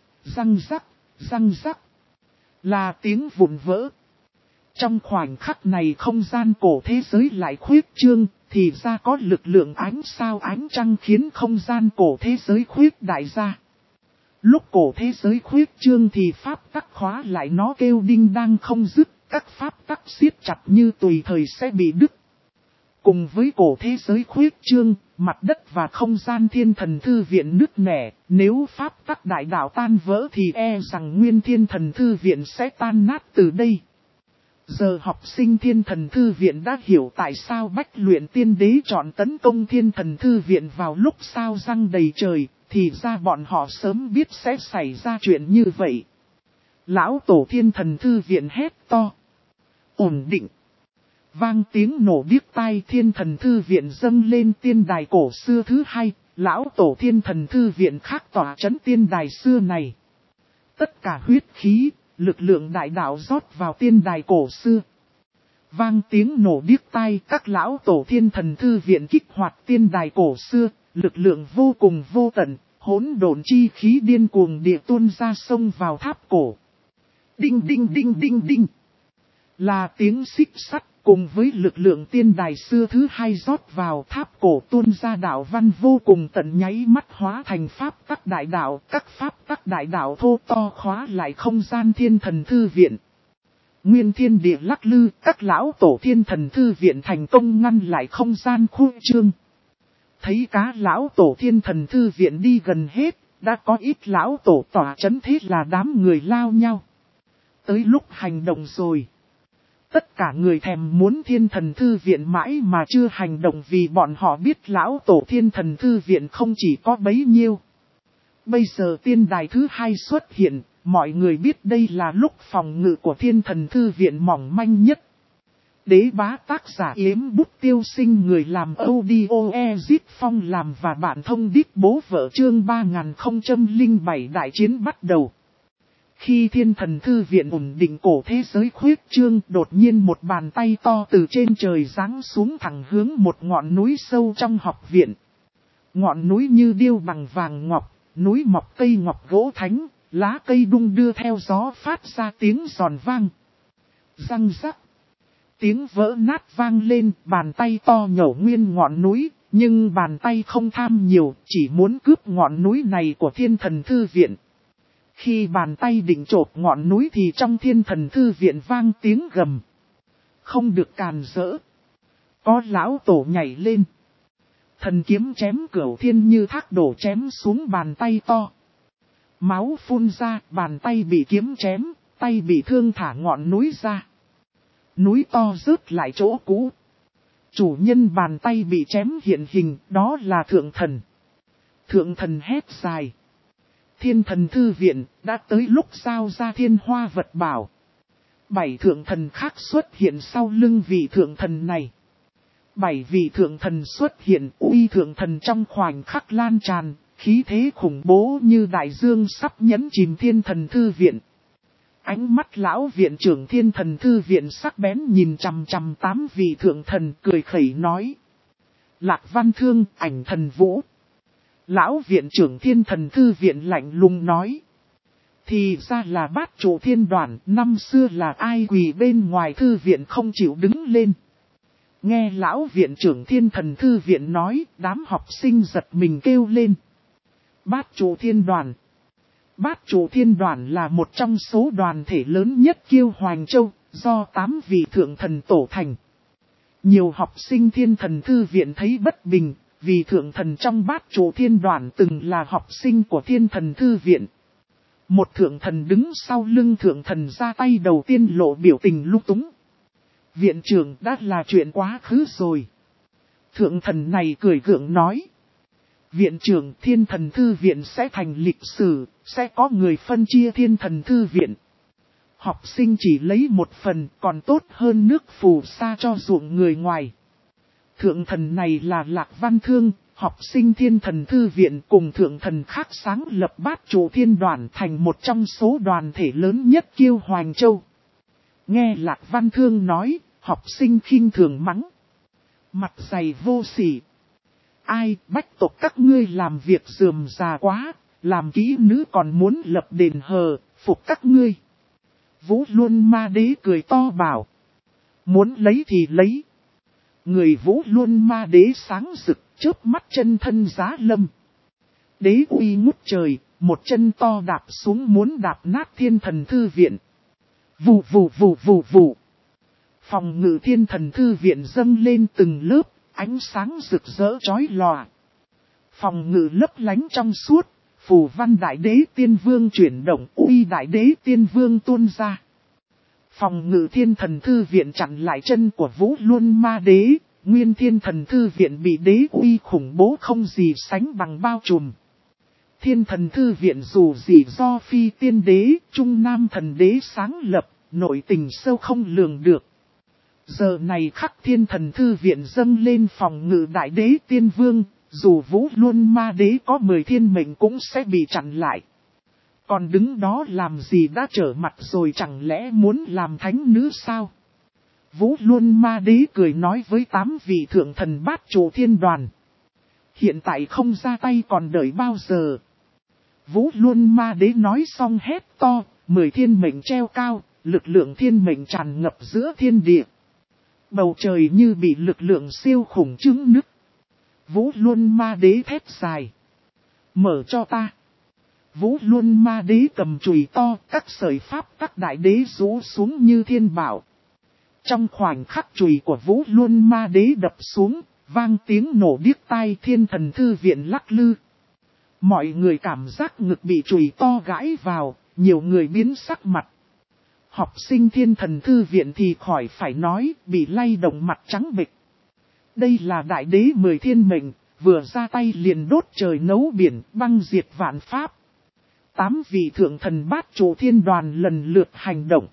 rắc. Là tiếng vụn vỡ. Trong khoảnh khắc này không gian cổ thế giới lại khuyết trương, thì ra có lực lượng ánh sao ánh trăng khiến không gian cổ thế giới khuyết đại ra. Lúc cổ thế giới khuyết trương thì pháp tắc khóa lại nó kêu đinh đang không dứt, các pháp tắc siết chặt như tùy thời sẽ bị đứt. Cùng với cổ thế giới khuyết trương, mặt đất và không gian thiên thần thư viện nứt nẻ, nếu pháp tắc đại đạo tan vỡ thì e rằng nguyên thiên thần thư viện sẽ tan nát từ đây. Giờ học sinh thiên thần thư viện đã hiểu tại sao Bách Luyện Tiên Đế chọn tấn công thiên thần thư viện vào lúc sao răng đầy trời, thì ra bọn họ sớm biết sẽ xảy ra chuyện như vậy. Lão tổ thiên thần thư viện hét to. Ổn định. Vang tiếng nổ điếc tai, thiên thần thư viện dâng lên tiên đài cổ xưa thứ hai, lão tổ thiên thần thư viện khắc tỏa trấn tiên đài xưa này. Tất cả huyết khí, lực lượng đại đạo rót vào tiên đài cổ xưa. Vang tiếng nổ điếc tai, các lão tổ thiên thần thư viện kích hoạt tiên đài cổ xưa, lực lượng vô cùng vô tận, hỗn độn chi khí điên cuồng địa tuôn ra sông vào tháp cổ. Đinh. Là tiếng xích sắt cùng với lực lượng tiên đài xưa thứ hai rót vào tháp cổ tuôn ra đạo văn vô cùng tận, nháy mắt hóa thành pháp tắc đại đạo. Các pháp tắc đại đạo thô to khóa lại không gian thiên thần thư viện. Nguyên thiên địa lắc lư, các lão tổ thiên thần thư viện thành công ngăn lại không gian khuếch trương. Thấy cá lão tổ thiên thần thư viện đi gần hết, đã có ít lão tổ tỏa chấn thế là đám người lao nhau. Tới lúc hành động rồi. Tất cả người thèm muốn thiên thần thư viện mãi mà chưa hành động vì bọn họ biết lão tổ thiên thần thư viện không chỉ có bấy nhiêu. Bây giờ tiên đài thứ hai xuất hiện, mọi người biết đây là lúc phòng ngự của thiên thần thư viện mỏng manh nhất. Đế bá tác giả Yếm Bút Tiêu Sinh, người làm audio Ezit Phong làm và bạn thông điệp bố vợ, chương 3007 đại chiến bắt đầu. Khi thiên thần thư viện ổn định cổ thế giới khuyết trương, đột nhiên một bàn tay to từ trên trời giáng xuống thẳng hướng một ngọn núi sâu trong học viện. Ngọn núi như điêu bằng vàng ngọc, núi mọc cây ngọc gỗ thánh, lá cây đung đưa theo gió phát ra tiếng giòn vang. Răng rắc. Tiếng vỡ nát vang lên, bàn tay to nhổ nguyên ngọn núi, nhưng bàn tay không tham nhiều, chỉ muốn cướp ngọn núi này của thiên thần thư viện. Khi bàn tay định chộp ngọn núi thì trong thiên thần thư viện vang tiếng gầm. Không được càn rỡ. Có lão tổ nhảy lên. Thần kiếm chém cửu thiên như thác đổ chém xuống bàn tay to. Máu phun ra, bàn tay bị kiếm chém, tay bị thương thả ngọn núi ra. Núi to rớt lại chỗ cũ. Chủ nhân bàn tay bị chém hiện hình, đó là thượng thần. Thượng thần hét dài. thiên thần thư viện, đã tới lúc giao ra thiên hoa vật bảo. 7 thượng thần khác xuất hiện sau lưng vị thượng thần này. 7 vị thượng thần xuất hiện, uy thượng thần trong khoảnh khắc lan tràn, khí thế khủng bố như đại dương sắp nhấn chìm thiên thần thư viện. Ánh mắt lão viện trưởng thiên thần thư viện sắc bén nhìn chằm chằm 8 vị thượng thần, cười khẩy nói. Lạc Văn Thương, Ảnh Thần Vũ. Lão viện trưởng thiên thần thư viện lạnh lùng nói. Thì ra là Bát Trụ Thiên Đoàn, năm xưa là ai quỳ bên ngoài thư viện không chịu đứng lên. Nghe lão viện trưởng thiên thần thư viện nói, đám học sinh giật mình kêu lên. Bát Trụ Thiên Đoàn. Bát Trụ Thiên Đoàn là một trong số đoàn thể lớn nhất Kiêu Hoành Châu, do 8 vị thượng thần tổ thành. Nhiều học sinh thiên thần thư viện thấy bất bình, vì thượng thần trong Bát Trụ Thiên Đoàn từng là học sinh của thiên thần thư viện. Một thượng thần đứng sau lưng thượng thần ra tay đầu tiên lộ biểu tình lung túng. Viện trưởng đã là chuyện quá khứ rồi. Thượng thần này cười gượng nói. Viện trưởng thiên thần thư viện sẽ thành lịch sử, sẽ có người phân chia thiên thần thư viện. Học sinh chỉ lấy một phần còn tốt hơn nước phù sa cho ruộng người ngoài. Thượng thần này là Lạc Văn Thương, học sinh thiên thần thư viện cùng thượng thần khác sáng lập Bát Trụ Thiên Đoàn thành một trong số đoàn thể lớn nhất Kiêu Hoành Châu. Nghe Lạc Văn Thương nói, học sinh khinh thường mắng. Mặt dày vô sỉ. Ai bách tộc các ngươi làm việc rườm rà quá, làm kỹ nữ còn muốn lập đền hờ, phục các ngươi. Vũ Luân Ma Đế cười to bảo. Muốn lấy thì lấy. Người Vũ Luân Ma Đế sáng rực, chớp mắt chân thân giá lâm. Đế uy ngút trời, một chân to đạp xuống muốn đạp nát thiên thần thư viện. Vù vù vù vù vù. Phòng ngự thiên thần thư viện dâng lên từng lớp, ánh sáng rực rỡ chói lòa. Phòng ngự lấp lánh trong suốt, phù văn đại đế tiên vương chuyển động, uy đại đế tiên vương tuôn ra. Phòng ngự thiên thần thư viện chặn lại chân của Vũ Luân Ma Đế, nguyên thiên thần thư viện bị đế uy khủng bố không gì sánh bằng bao trùm. Thiên thần thư viện dù gì do phi tiên đế, trung nam thần đế sáng lập, nội tình sâu không lường được. Giờ này khắc thiên thần thư viện dâng lên phòng ngự đại đế tiên vương, dù Vũ Luân Ma Đế có 10 thiên mệnh cũng sẽ bị chặn lại. Còn đứng đó làm gì đã trở mặt rồi, chẳng lẽ muốn làm thánh nữ sao? Vũ Luân Ma Đế cười nói với 8 vị thượng thần Bát Trụ Thiên Đoàn. Hiện tại không ra tay còn đợi bao giờ? Vũ Luân Ma Đế nói xong hét to, 10 thiên mệnh treo cao, lực lượng thiên mệnh tràn ngập giữa thiên địa. Bầu trời như bị lực lượng siêu khủng chứng nứt. Vũ Luân Ma Đế thét dài. Mở cho ta. Vũ Luân Ma Đế cầm chùy to, các sợi pháp các đại đế rũ xuống như thiên bảo. Trong khoảnh khắc chùy của Vũ Luân Ma Đế đập xuống, vang tiếng nổ điếc tai, thiên thần thư viện lắc lư. Mọi người cảm giác ngực bị chùy to gãi vào, nhiều người biến sắc mặt. Học sinh thiên thần thư viện thì khỏi phải nói, bị lay động mặt trắng bệch. Đây là đại đế 10 thiên mệnh, vừa ra tay liền đốt trời nấu biển, băng diệt vạn pháp. 8 vị thượng thần Bát Trụ Thiên Đoàn lần lượt hành động.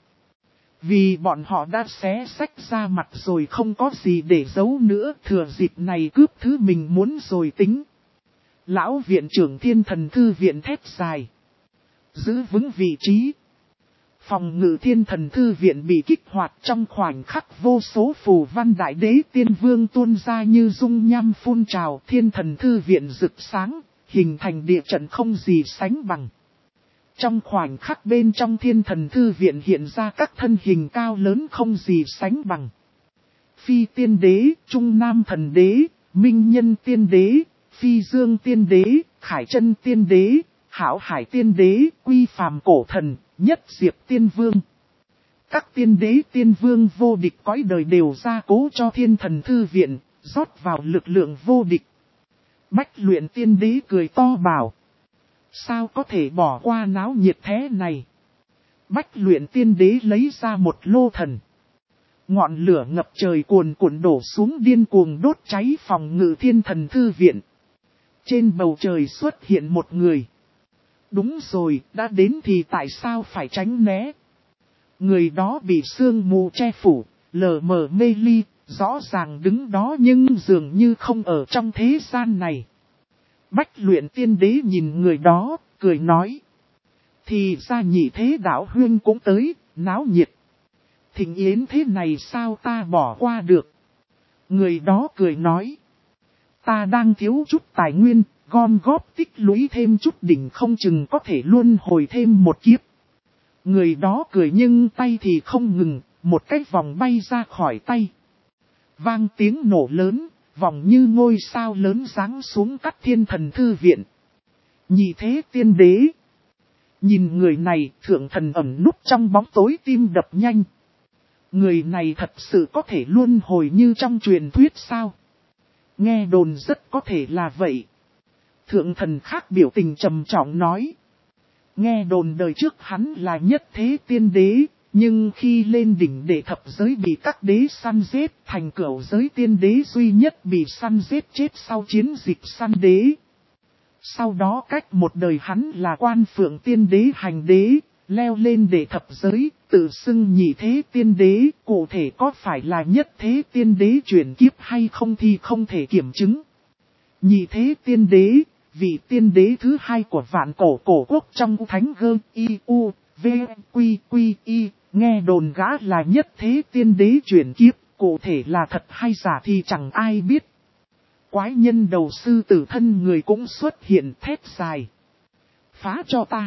Vì bọn họ đã xé xách ra mặt rồi không có gì để giấu nữa, thừa dịp này cướp thứ mình muốn rồi tính. Lão viện trưởng thiên thần thư viện thét dài. Giữ vững vị trí. Phòng ngự thiên thần thư viện bị kích hoạt trong khoảnh khắc, vô số phù văn đại đế tiên vương tuôn ra như dung nham phun trào, thiên thần thư viện rực sáng, hình thành địa trận không gì sánh bằng. Trong khoảnh khắc bên trong thiên thần thư viện hiện ra các thân hình cao lớn không gì sánh bằng. Phi tiên đế, trung nam thần đế, minh nhân tiên đế, phi dương tiên đế, khải chân tiên đế, hảo hải tiên đế, quy phàm cổ thần, nhất diệp tiên vương. Các tiên đế tiên vương vô địch cõi đời đều ra cố cho thiên thần thư viện, rót vào lực lượng vô địch. Bách luyện tiên đế cười to bảo. Sao có thể bỏ qua náo nhiệt thế này? Bách luyện tiên đế lấy ra một lô thần. Ngọn lửa ngập trời cuồn cuộn đổ xuống điên cuồng đốt cháy phòng ngự thiên thần thư viện. Trên bầu trời xuất hiện một người. Đúng rồi, đã đến thì tại sao phải tránh né? Người đó bị sương mù che phủ, lờ mờ mê ly, rõ ràng đứng đó nhưng dường như không ở trong thế gian này. Bách luyện tiên đế nhìn người đó, cười nói. Thì ra nhị thế đạo huyên cũng tới, náo nhiệt. Thịnh yến thế này sao ta bỏ qua được? Người đó cười nói. Ta đang thiếu chút tài nguyên, gom góp tích lũy thêm chút đỉnh không chừng có thể luân hồi thêm một kiếp. Người đó cười nhưng tay thì không ngừng, một cái vòng bay ra khỏi tay. Vang tiếng nổ lớn, vòng như ngôi sao lớn giáng xuống cắt thiên thần thư viện. Nhị thế tiên đế. Nhìn người này, thượng thần ẩn núp trong bóng tối tim đập nhanh. Người này thật sự có thể luân hồi như trong truyền thuyết sao? Nghe đồn rất có thể là vậy. Thượng thần khác biểu tình trầm trọng nói. Nghe đồn đời trước hắn là nhất thế tiên đế, nhưng khi lên đỉnh đệ thập giới bị các đế săn giết thành cửu giới tiên đế duy nhất bị săn giết chết sau chiến dịch săn đế. Sau đó cách một đời hắn là quan phượng tiên đế hành đế, leo lên đệ thập giới, tự xưng nhị thế tiên đế, cụ thể có phải là nhất thế tiên đế chuyển kiếp hay không thì không thể kiểm chứng. Nhị thế tiên đế, vị tiên đế thứ hai của vạn cổ quốc trong thánh gơ I.U. V. Quy Quy Y, nghe đồn gã là nhất thế tiên đế chuyển kiếp, cụ thể là thật hay giả thì chẳng ai biết. Quái nhân đầu sư tử thân người cũng xuất hiện thét dài. Phá cho ta.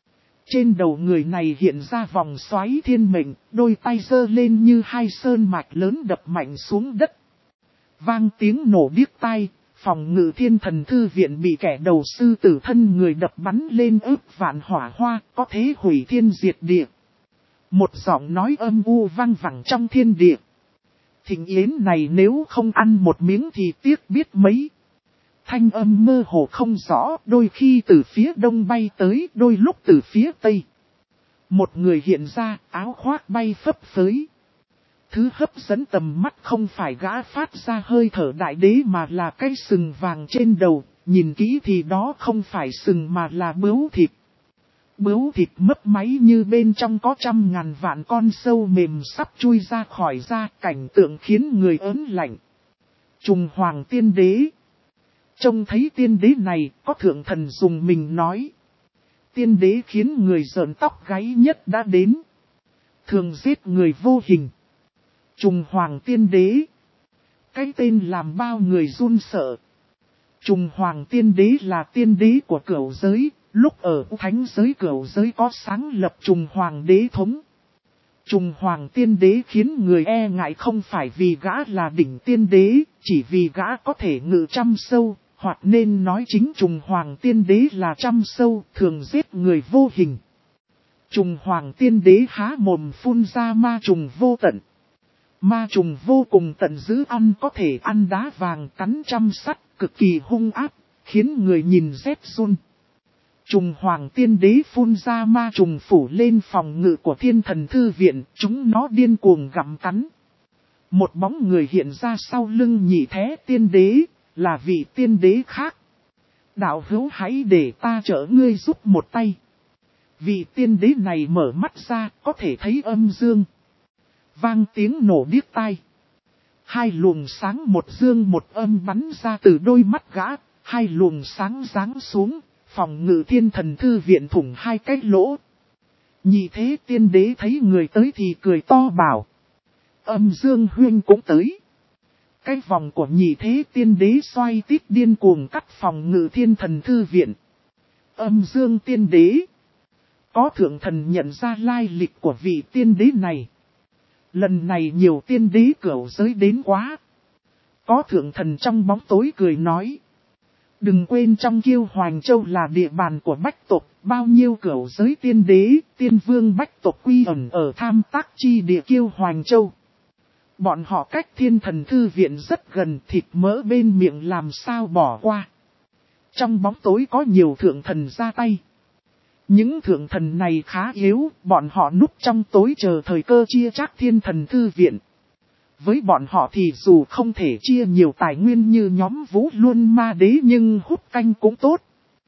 Trên đầu người này hiện ra vòng xoáy thiên mệnh, đôi tay giơ lên như hai sơn mạch lớn đập mạnh xuống đất. Vang tiếng nổ điếc tai, phòng ngự thiên thần thư viện bị kẻ đầu sư tử thân người đập bắn lên ức vạn hỏa hoa, có thế hủy thiên diệt địa. Một giọng nói âm u vang vẳng trong thiên địa. Thịnh yến này nếu không ăn một miếng thì tiếc biết mấy. Thanh âm mơ hồ không rõ, đôi khi từ phía đông bay tới, đôi lúc từ phía tây. Một người hiện ra, áo khoác bay phấp phới. Thứ hấp dẫn tầm mắt không phải gã phát ra hơi thở đại đế mà là cái sừng vàng trên đầu, nhìn kỹ thì đó không phải sừng mà là bướu thịt. Bướu thịt mấp máy như bên trong có 100.000 vạn con sâu mềm sắp chui ra khỏi da, cảnh tượng khiến người ớn lạnh. Trùng Hoàng tiên đế. Trông thấy tiên đế này, có thượng thần dùng mình nói. Tiên đế khiến người rợn tóc gáy nhất đã đến. Thường giết người vô hình. Trùng Hoàng tiên đế. Cái tên làm bao người run sợ. Trùng Hoàng tiên đế là tiên đế của cửu giới. Lúc ở thánh giới cửu giới có sáng lập Trùng Hoàng đế thống. Trùng Hoàng tiên đế khiến người e ngại không phải vì gã là đỉnh tiên đế, chỉ vì gã có thể ngự trăm sâu, hoặc nên nói chính Trùng Hoàng tiên đế là trăm sâu, thường giết người vô hình. Trùng Hoàng tiên đế há mồm phun ra ma trùng vô tận. Ma trùng vô cùng tận dữ ăn có thể ăn đá vàng cắn trăm sắt, cực kỳ hung ác, khiến người nhìn rét run. Trùng Hoàng tiên đế phun ra ma trùng phủ lên phòng ngự của thiên thần thư viện, chúng nó điên cuồng gặm cắn. Một bóng người hiện ra sau lưng nhị thế tiên đế, là vị tiên đế khác. Đạo hữu hãy để ta trợ ngươi giúp một tay. Vị tiên đế này mở mắt ra, có thể thấy âm dương. Vang tiếng nổ điếc tai. Hai luồng sáng một dương một âm bắn ra từ đôi mắt gã, hai luồng sáng giáng xuống. Phòng ngự thiên thần thư viện thủng hai cái lỗ. Nhị thế tiên đế thấy người tới thì cười to bảo. Âm dương huyên cũng tới. Cái vòng của nhị thế tiên đế xoay tít điên cuồng cắt phòng ngự thiên thần thư viện. Âm dương tiên đế. Có thượng thần nhận ra lai lịch của vị tiên đế này. Lần này nhiều tiên đế cửu giới đến quá. Có thượng thần trong bóng tối cười nói. Đừng quên trong Kiêu Hoành Châu là địa bàn của bách tộc, bao nhiêu cửu giới tiên đế, tiên vương bách tộc quy ẩn ở tham tác chi địa Kiêu Hoành Châu. Bọn họ cách thiên thần thư viện rất gần, thịt mỡ bên miệng làm sao bỏ qua. Trong bóng tối có nhiều thượng thần ra tay. Những thượng thần này khá yếu, bọn họ núp trong tối chờ thời cơ chia chác thiên thần thư viện. Với bọn họ thì dù không thể chia nhiều tài nguyên như nhóm Vũ Luân Ma Đế nhưng hút canh cũng tốt.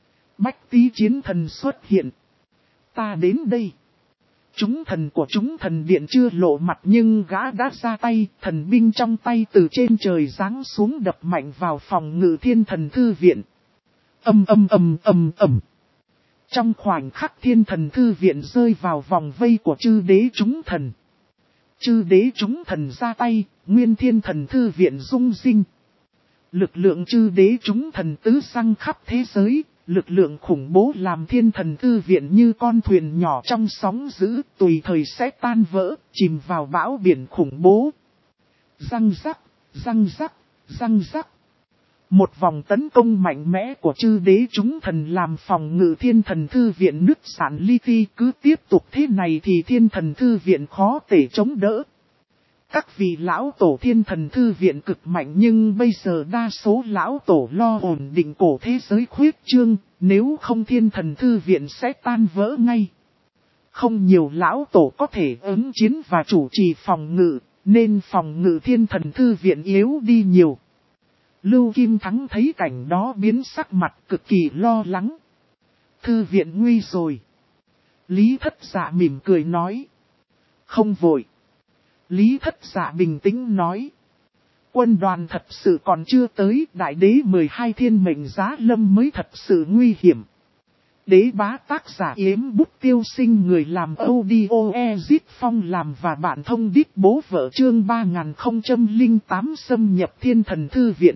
Bách Tý chiến thần xuất hiện. Ta đến đây. Chúng thần của chúng thần điện chưa lộ mặt nhưng gã đã ra tay, thần binh trong tay từ trên trời giáng xuống đập mạnh vào phòng ngự thiên thần thư viện. Ầm ầm ầm ầm ầm. Trong khoảnh khắc thiên thần thư viện rơi vào vòng vây của chư đế chúng thần. Chư đế chúng thần ra tay, nguyên thiên thần thư viện rung rinh. Lực lượng chư đế chúng thần tứ xăng khắp thế giới, lực lượng khủng bố làm thiên thần thư viện như con thuyền nhỏ trong sóng dữ, tùy thời sẽ tan vỡ, chìm vào bão biển khủng bố. Răng rắc, răng rắc, răng rắc. Một vòng tấn công mạnh mẽ của chư đế chúng thần làm phòng ngự thiên thần thư viện nứt sản li ti, cứ tiếp tục thế này thì thiên thần thư viện khó thể chống đỡ. Các vị lão tổ thiên thần thư viện cực mạnh nhưng bây giờ đa số lão tổ lo ổn định cổ thế giới khuyết trương, nếu không thiên thần thư viện sẽ tan vỡ ngay. Không nhiều lão tổ có thể ứng chiến và chủ trì phòng ngự, nên phòng ngự thiên thần thư viện yếu đi nhiều. Lưu Kim Thắng thấy cảnh đó biến sắc mặt cực kỳ lo lắng. Thư viện nguy rồi. Lý Thất Dạ mỉm cười nói. Không vội. Lý Thất Dạ bình tĩnh nói. Quân đoàn thật sự còn chưa tới, đại đế 12 thiên mệnh giá lâm mới thật sự nguy hiểm. Đế bá tác giả Yếm Bút Tiêu Sinh người làm audio Ezit Phong làm và bạn thông đít bố vợ chương 3008 xâm nhập thiên thần thư viện.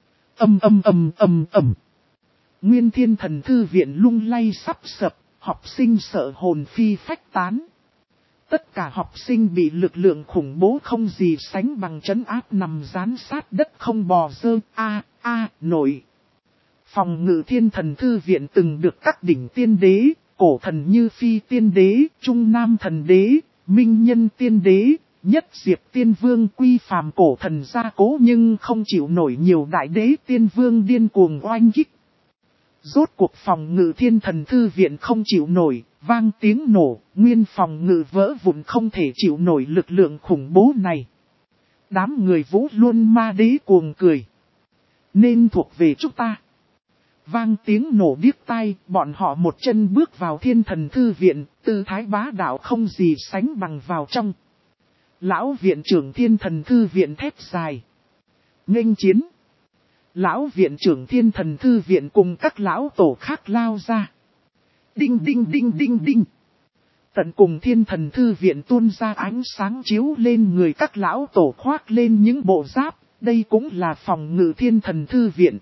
Nguyên thiên thần thư viện lung lay sắp sập, học sinh sợ hồn phi phách tán. Tất cả học sinh bị lực lượng khủng bố không gì sánh bằng trấn áp nằm dán sát đất không bò dơ, nổi. Phòng ngự thiên thần thư viện từng được các đỉnh tiên đế, cổ thần như Phi tiên đế, Trung Nam thần đế, Minh Nhân tiên đế, Nhất Diệp tiên vương quy phàm cổ thần gia cố nhưng không chịu nổi nhiều đại đế tiên vương điên cuồng oanh kích. Rốt cuộc phòng ngự thiên thần thư viện không chịu nổi, vang tiếng nổ, nguyên phòng ngự vỡ vụn không thể chịu nổi lực lượng khủng bố này. Đám người Vũ Luân Ma đế cuồng cười. Nên thuộc về chúng ta. Vang tiếng nổ điếc tai, bọn họ một chân bước vào thiên thần thư viện, tư thái bá đạo không gì sánh bằng vào trong. Lão viện trưởng thiên thần thư viện thét dài. Nghênh chiến. Lão viện trưởng thiên thần thư viện cùng các lão tổ khác lao ra. Đinh đinh đinh đinh đinh. Tận cùng thiên thần thư viện tuôn ra ánh sáng chiếu lên người các lão tổ khoác lên những bộ giáp. Đây cũng là phòng ngự thiên thần thư viện.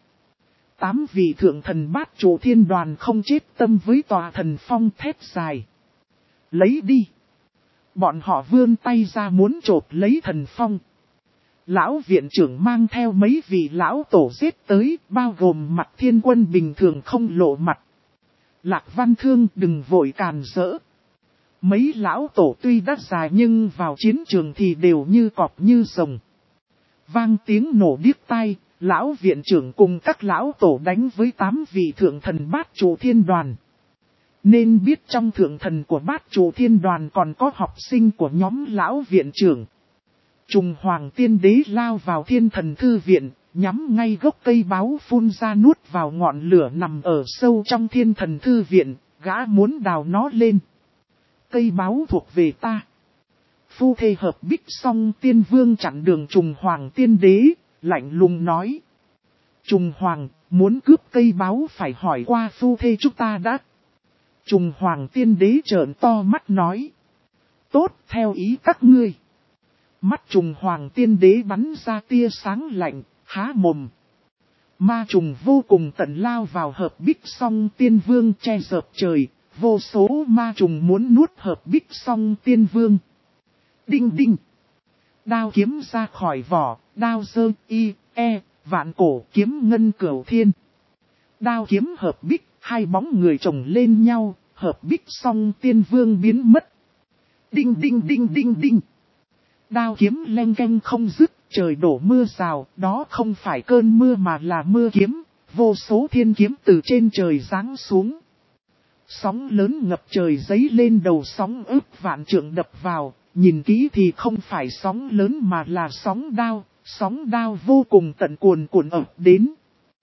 8 vị thượng thần bát chủ thiên đoàn không chết tâm với tòa thần phong thét dài. Lấy đi. Bọn họ vươn tay ra muốn chộp lấy thần phong. Lão viện trưởng mang theo mấy vị lão tổ giết tới, bao gồm mặt thiên quân bình thường không lộ mặt. Lạc Văn Thương đừng vội càn rỡ. Mấy lão tổ tuy đắt dài nhưng vào chiến trường thì đều như cọp như rồng. Vang tiếng nổ điếc tai, lão viện trưởng cùng các lão tổ đánh với 8 vị thượng thần bát chủ thiên đoàn. Nên biết trong thượng thần của bát chủ thiên đoàn còn có học sinh của nhóm lão viện trưởng. Trùng Hoàng tiên đế lao vào thiên thần thư viện, nhắm ngay gốc cây báo phun ra nuốt vào ngọn lửa nằm ở sâu trong thiên thần thư viện, gã muốn đào nó lên. Cây báo thuộc về ta. Phu thê hợp bích song tiên vương chặn đường Trùng Hoàng tiên đế, lạnh lùng nói. Trùng Hoàng, muốn cướp cây báo phải hỏi qua phu thê chúng ta đã. Trùng Hoàng tiên đế trợn to mắt nói. Tốt theo ý các ngươi. Mắt Trùng Hoàng tiên đế bắn ra tia sáng lạnh, há mồm. Ma trùng vô cùng tận lao vào hợp bích song tiên vương che dợp trời, vô số ma trùng muốn nuốt hợp bích song tiên vương. Đinh đinh. Đao kiếm ra khỏi vỏ, đao dơ vạn cổ kiếm ngân cửu thiên. Đao kiếm hợp bích, hai bóng người chồng lên nhau, hợp bích song tiên vương biến mất. Đinh đinh đinh đinh đinh. Đao kiếm leng keng không dứt, trời đổ mưa rào, đó không phải cơn mưa mà là mưa kiếm, vô số thiên kiếm từ trên trời giáng xuống. Sóng lớn ngập trời giấy lên đầu sóng ức vạn trượng đập vào, nhìn kỹ thì không phải sóng lớn mà là sóng đao vô cùng tận cuồn cuộn ập đến.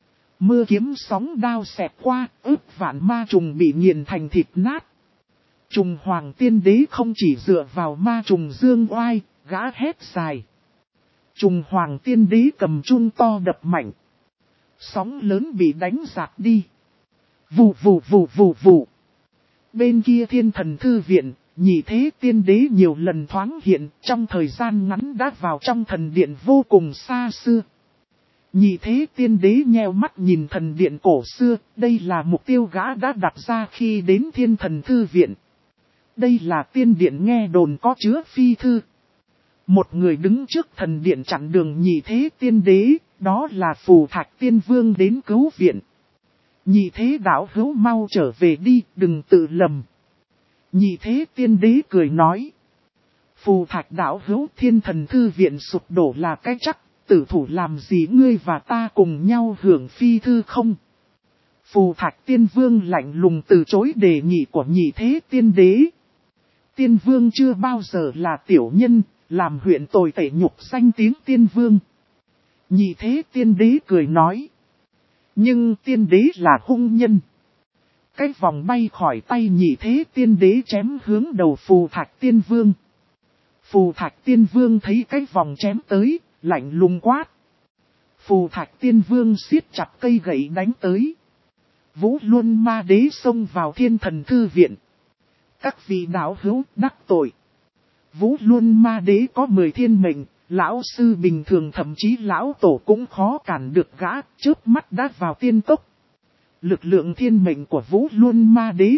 Mưa kiếm sóng đao xẹt qua, ức vạn ma trùng bị nghiền thành thịt nát. Trùng hoàng tiên đế không chỉ dựa vào ma trùng dương oai, gã hét dài. Trùng hoàng tiên đế cầm chun to đập mạnh. Sóng lớn bị đánh giạt đi. Vù vù vù vù vù. Bên kia thiên thần thư viện, nhị thế tiên đế nhiều lần thoáng hiện, trong thời gian ngắn đã vào trong thần điện vô cùng xa xưa. Nhị thế tiên đế nheo mắt nhìn thần điện cổ xưa, đây là mục tiêu gã đã đặt ra khi đến thiên thần thư viện. Đây là tiên điện nghe đồn có chứa phi thư. Một người đứng trước thần điện chặn đường nhị thế tiên đế, đó là Phù Thạch Tiên Vương đến cứu viện. Nhị thế đạo hữu mau trở về đi, đừng tự lầm. Nhị thế tiên đế cười nói. Phù Thạch đạo hữu, thiên thần thư viện sụp đổ là cái chắc, tử thủ làm gì ngươi và ta cùng nhau hưởng phi thư không? Phù Thạch Tiên Vương lạnh lùng từ chối đề nghị của nhị thế tiên đế. Tiên Vương chưa bao giờ là tiểu nhân, làm huyện tồi tẩy nhục danh tiếng Tiên Vương. Nhị thế tiên đế cười nói. Nhưng tiên đế là hung nhân. Cái vòng bay khỏi tay nhị thế tiên đế chém hướng đầu Phù Thạch Tiên Vương. Phù Thạch Tiên Vương thấy cái vòng chém tới, lạnh lùng quát. Phù Thạch Tiên Vương siết chặt cây gậy đánh tới. Vũ Luân Ma Đế xông vào thiên thần thư viện. Các vị đạo hữu đắc tội. Vũ Luân Ma Đế có 10 thiên mệnh, lão sư bình thường thậm chí lão tổ cũng khó cản được gã, chớp mắt đã vào tiên tốc. Lực lượng thiên mệnh của Vũ Luân Ma Đế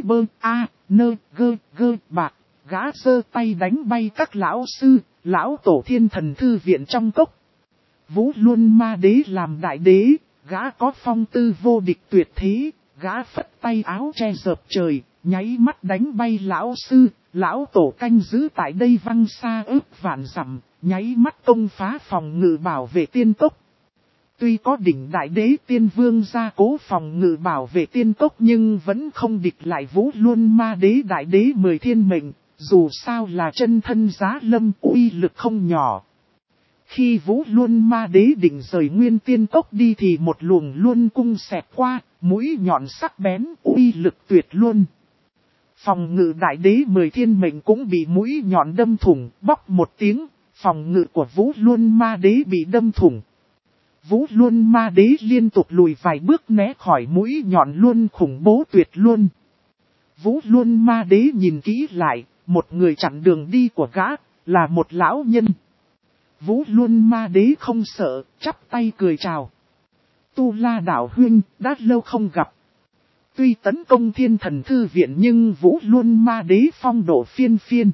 bạc, gã giơ tay đánh bay các lão sư, lão tổ thiên thần thư viện trong cốc. Vũ Luân Ma Đế làm đại đế, gã có phong tư vô địch tuyệt thế, gã phất tay áo che dợp trời, nháy mắt đánh bay lão sư, lão tổ canh giữ tại đây văng xa ước vạn dặm, nháy mắt công phá phòng ngự bảo vệ tiên cốc. Tuy có đỉnh đại đế tiên vương gia cố phòng ngự bảo vệ tiên cốc nhưng vẫn không địch lại Vũ Luân Ma Đế đại đế 10 thiên mệnh, dù sao là chân thân giá lâm uy lực không nhỏ. Khi Vũ Luân Ma Đế định rời nguyên tiên cốc đi thì một luồng luân cung xẹt qua, mũi nhọn sắc bén uy lực tuyệt luân. Phòng ngự đại đế 10 thiên mệnh cũng bị mũi nhọn đâm thủng, bóc một tiếng, phòng ngự của Vũ Luân Ma Đế bị đâm thủng. Vũ Luân Ma Đế liên tục lùi vài bước né khỏi mũi nhọn luân khủng bố tuyệt luân. Vũ Luân Ma Đế nhìn kỹ lại, một người chặn đường đi của gã, là một lão nhân. Vũ Luân Ma Đế không sợ, chắp tay cười chào. Tu La đạo huynh, đã lâu không gặp. Tuy tấn công thiên thần thư viện nhưng Vũ Luân Ma Đế phong độ phiên phiên.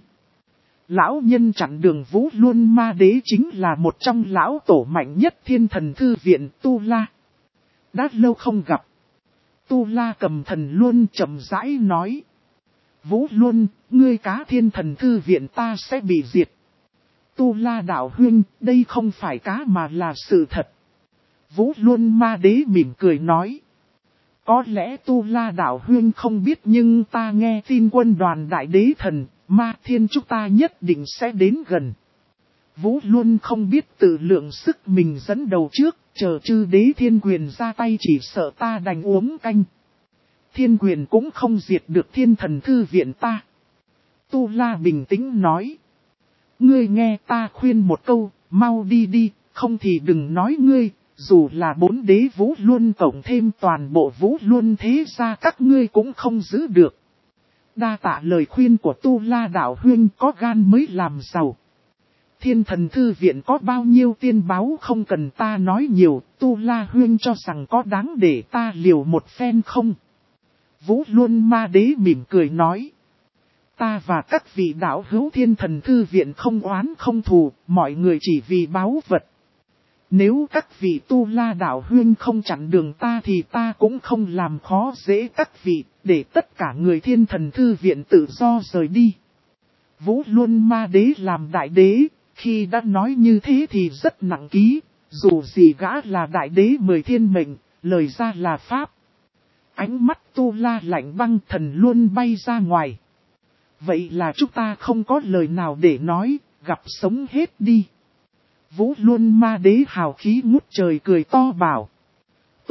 Lão nhân chặn đường Vũ Luân Ma Đế chính là một trong lão tổ mạnh nhất thiên thần thư viện Tu La. Đã lâu không gặp. Tu La cầm thần luân chậm rãi nói. Vũ Luân, ngươi cá thiên thần thư viện ta sẽ bị diệt. Tu La đạo huynh, đây không phải cá mà là sự thật. Vũ Luân Ma Đế mỉm cười nói. Có lẽ Tu La đạo huynh không biết nhưng ta nghe tin quân đoàn đại đế thần, Ma Thiên chúng ta nhất định sẽ đến gần. Vũ Luân không biết tự lượng sức mình dẫn đầu trước, chờ chư đế thiên quyền ra tay chỉ sợ ta đành uống canh. Thiên quyền cũng không diệt được thiên thần thư viện ta. Tu La bình tĩnh nói. Ngươi nghe ta khuyên một câu, mau đi đi, không thì đừng nói ngươi, dù là 4 đế Vũ Luân cộng thêm toàn bộ Vũ Luân thế gia các ngươi cũng không giữ được. Đa tạ lời khuyên của Tu La đạo huynh, có gan mới làm giàu. Thiên thần thư viện có bao nhiêu tiên báu không cần ta nói nhiều, Tu La huynh cho rằng có đáng để ta liều một phen không? Vũ Luân Ma Đế mỉm cười nói. Ta và các vị đạo hữu thiên thần thư viện không oán không thù, mọi người chỉ vì báu vật. Nếu các vị Tu La đạo huynh không chặn đường ta thì ta cũng không làm khó dễ các vị, để tất cả người thiên thần thư viện tự do rời đi. Vũ Luân Ma Đế làm đại đế, khi đã nói như thế thì rất nặng ký, dù gì gã là đại đế 10 thiên mệnh, lời ra là pháp. Ánh mắt Tu La lạnh băng, thần luôn bay ra ngoài. Vậy là chúng ta không có lời nào để nói, gặp sống hết đi. Vũ Luân Ma Đế hào khí ngút trời cười to bảo. Tốt,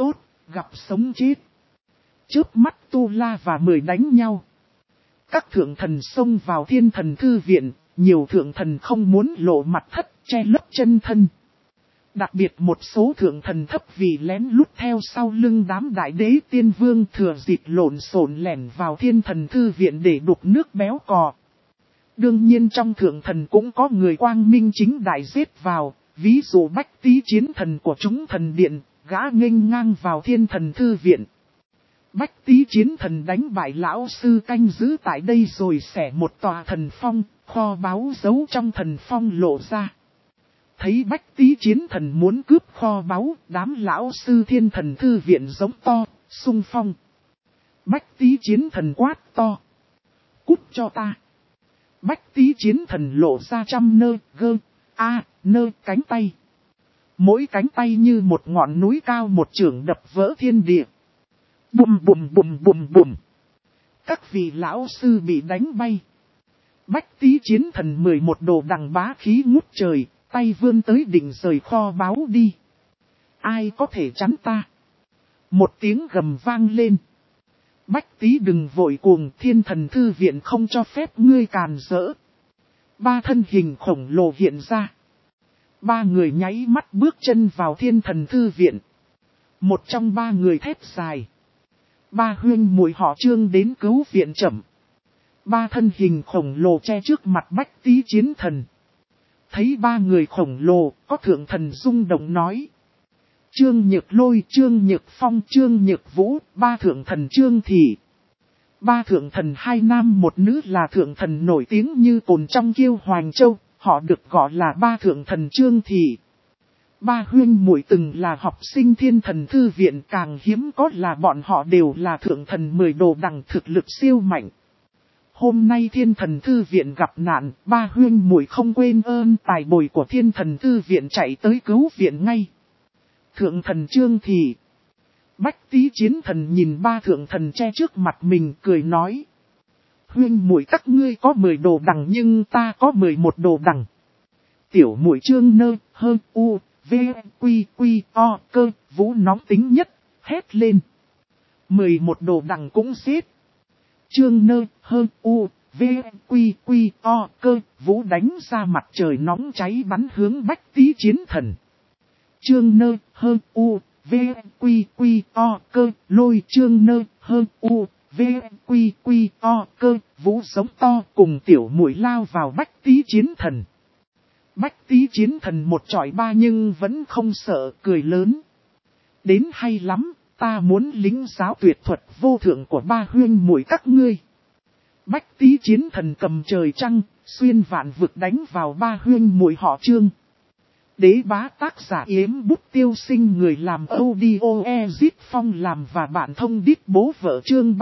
Gặp sống chết. Chớp mắt Tu La và 10 đánh nhau. Các thượng thần xông vào Thiên Thần Thư Viện, nhiều thượng thần không muốn lộ mặt thất, che lấp chân thân. Đặc biệt một số thượng thần thấp vì lén lút theo sau lưng đám đại đế tiên vương thừa dịp lộn xộn lẻn vào Thiên Thần Thư Viện để đục nước béo cò. Đương nhiên trong thượng thần cũng có người quang minh chính đại giết vào, ví dụ Bách Tý chiến thần của chúng thần điện, gã nghênh ngang vào Thiên Thần Thư Viện. Bách Tý chiến thần đánh bại lão sư canh giữ tại đây rồi xẻ một tòa thần phong, kho báu giấu trong thần phong lộ ra. Thấy Bách Tý chiến thần muốn cướp kho báu, đám lão sư Thiên Thần Thư Viện giống to, xung phong. Bách Tý chiến thần quát to. Cút cho ta. Bách Tý chiến thần lộ ra trăm nơ cánh tay. Mỗi cánh tay như một ngọn núi cao một chưởng đập vỡ thiên địa. Bùm bùm bùm bùm bùm. Các vị lão sư bị đánh bay. Bách Tý chiến thần 11 đồ đằng bá khí ngút trời, tay vươn tới đỉnh rời kho báu đi. Ai có thể chắn ta? Một tiếng gầm vang lên. Bách Tý đừng vội cuồng, Thiên Thần Thư Viện không cho phép ngươi càn rỡ. 3 thân hình khổng lồ hiện ra. 3 người nháy mắt bước chân vào Thiên Thần Thư Viện. Một trong 3 người thét dài. 3 huynh muội họ Trương đến cứu viện chậm. 3 thân hình khổng lồ che trước mặt Bách Tý chiến thần. Thấy 3 người khổng lồ, có thượng thần rung động nói. Trương Nhược Lôi, Trương Nhược Phong, Trương Nhược Vũ, 3 thượng thần Trương Thị. 3 thượng thần 2 nam 1 nữ là thượng thần nổi tiếng như cồn trong Kiêu Hoàng Châu, họ được gọi là 3 thượng thần Trương Thị. 3 huynh muội từng là học sinh Thiên Thần Thư Viện, càng hiếm có là bọn họ đều là thượng thần 10 đồ đằng thực lực siêu mạnh. Hôm nay Thiên Thần Thư Viện gặp nạn, 3 huynh muội không quên ơn tài bồi của Thiên Thần Thư Viện chạy tới cứu viện ngay. Thượng thần Trương Thị. Bách Tý chiến thần nhìn 3 thượng thần che trước mặt mình cười nói. Huynh muội các ngươi có 10 đồ đằng nhưng ta có 11 đồ đằng. Tiểu muội Trương Nơ, Hơ, U, V, Quy, Quy, O, Cơ, Vũ nóng tính nhất, hét lên. 11 đồ đằng cũng xếp. Trương Nơ, Hơ, U, V, Quy, Quy, O, Cơ, Vũ đánh ra mặt trời nóng cháy bắn hướng Bách Tý chiến thần. Trương Nơ, Hơ, U, V, Quy, Quy, O, Cơ, Lôi Trương Nơ, Hơ, U, V, Quy, Quy, O, Cơ, Vũ giống to cùng tiểu muội lao vào Bách Tý chiến thần. Bách Tý chiến thần một chọi 3 nhưng vẫn không sợ, cười lớn. Đến hay lắm, ta muốn lính giáo tuyệt thuật vô thượng của 3 huynh muội các ngươi. Bách Tý chiến thần cầm trời trăng, xuyên vạn vực đánh vào 3 huynh muội họ Trương. Đế bá tác giả Yếm Bút Tiêu Sinh, người làm audio Ezit Phong làm và bạn thông đít bố vợ chương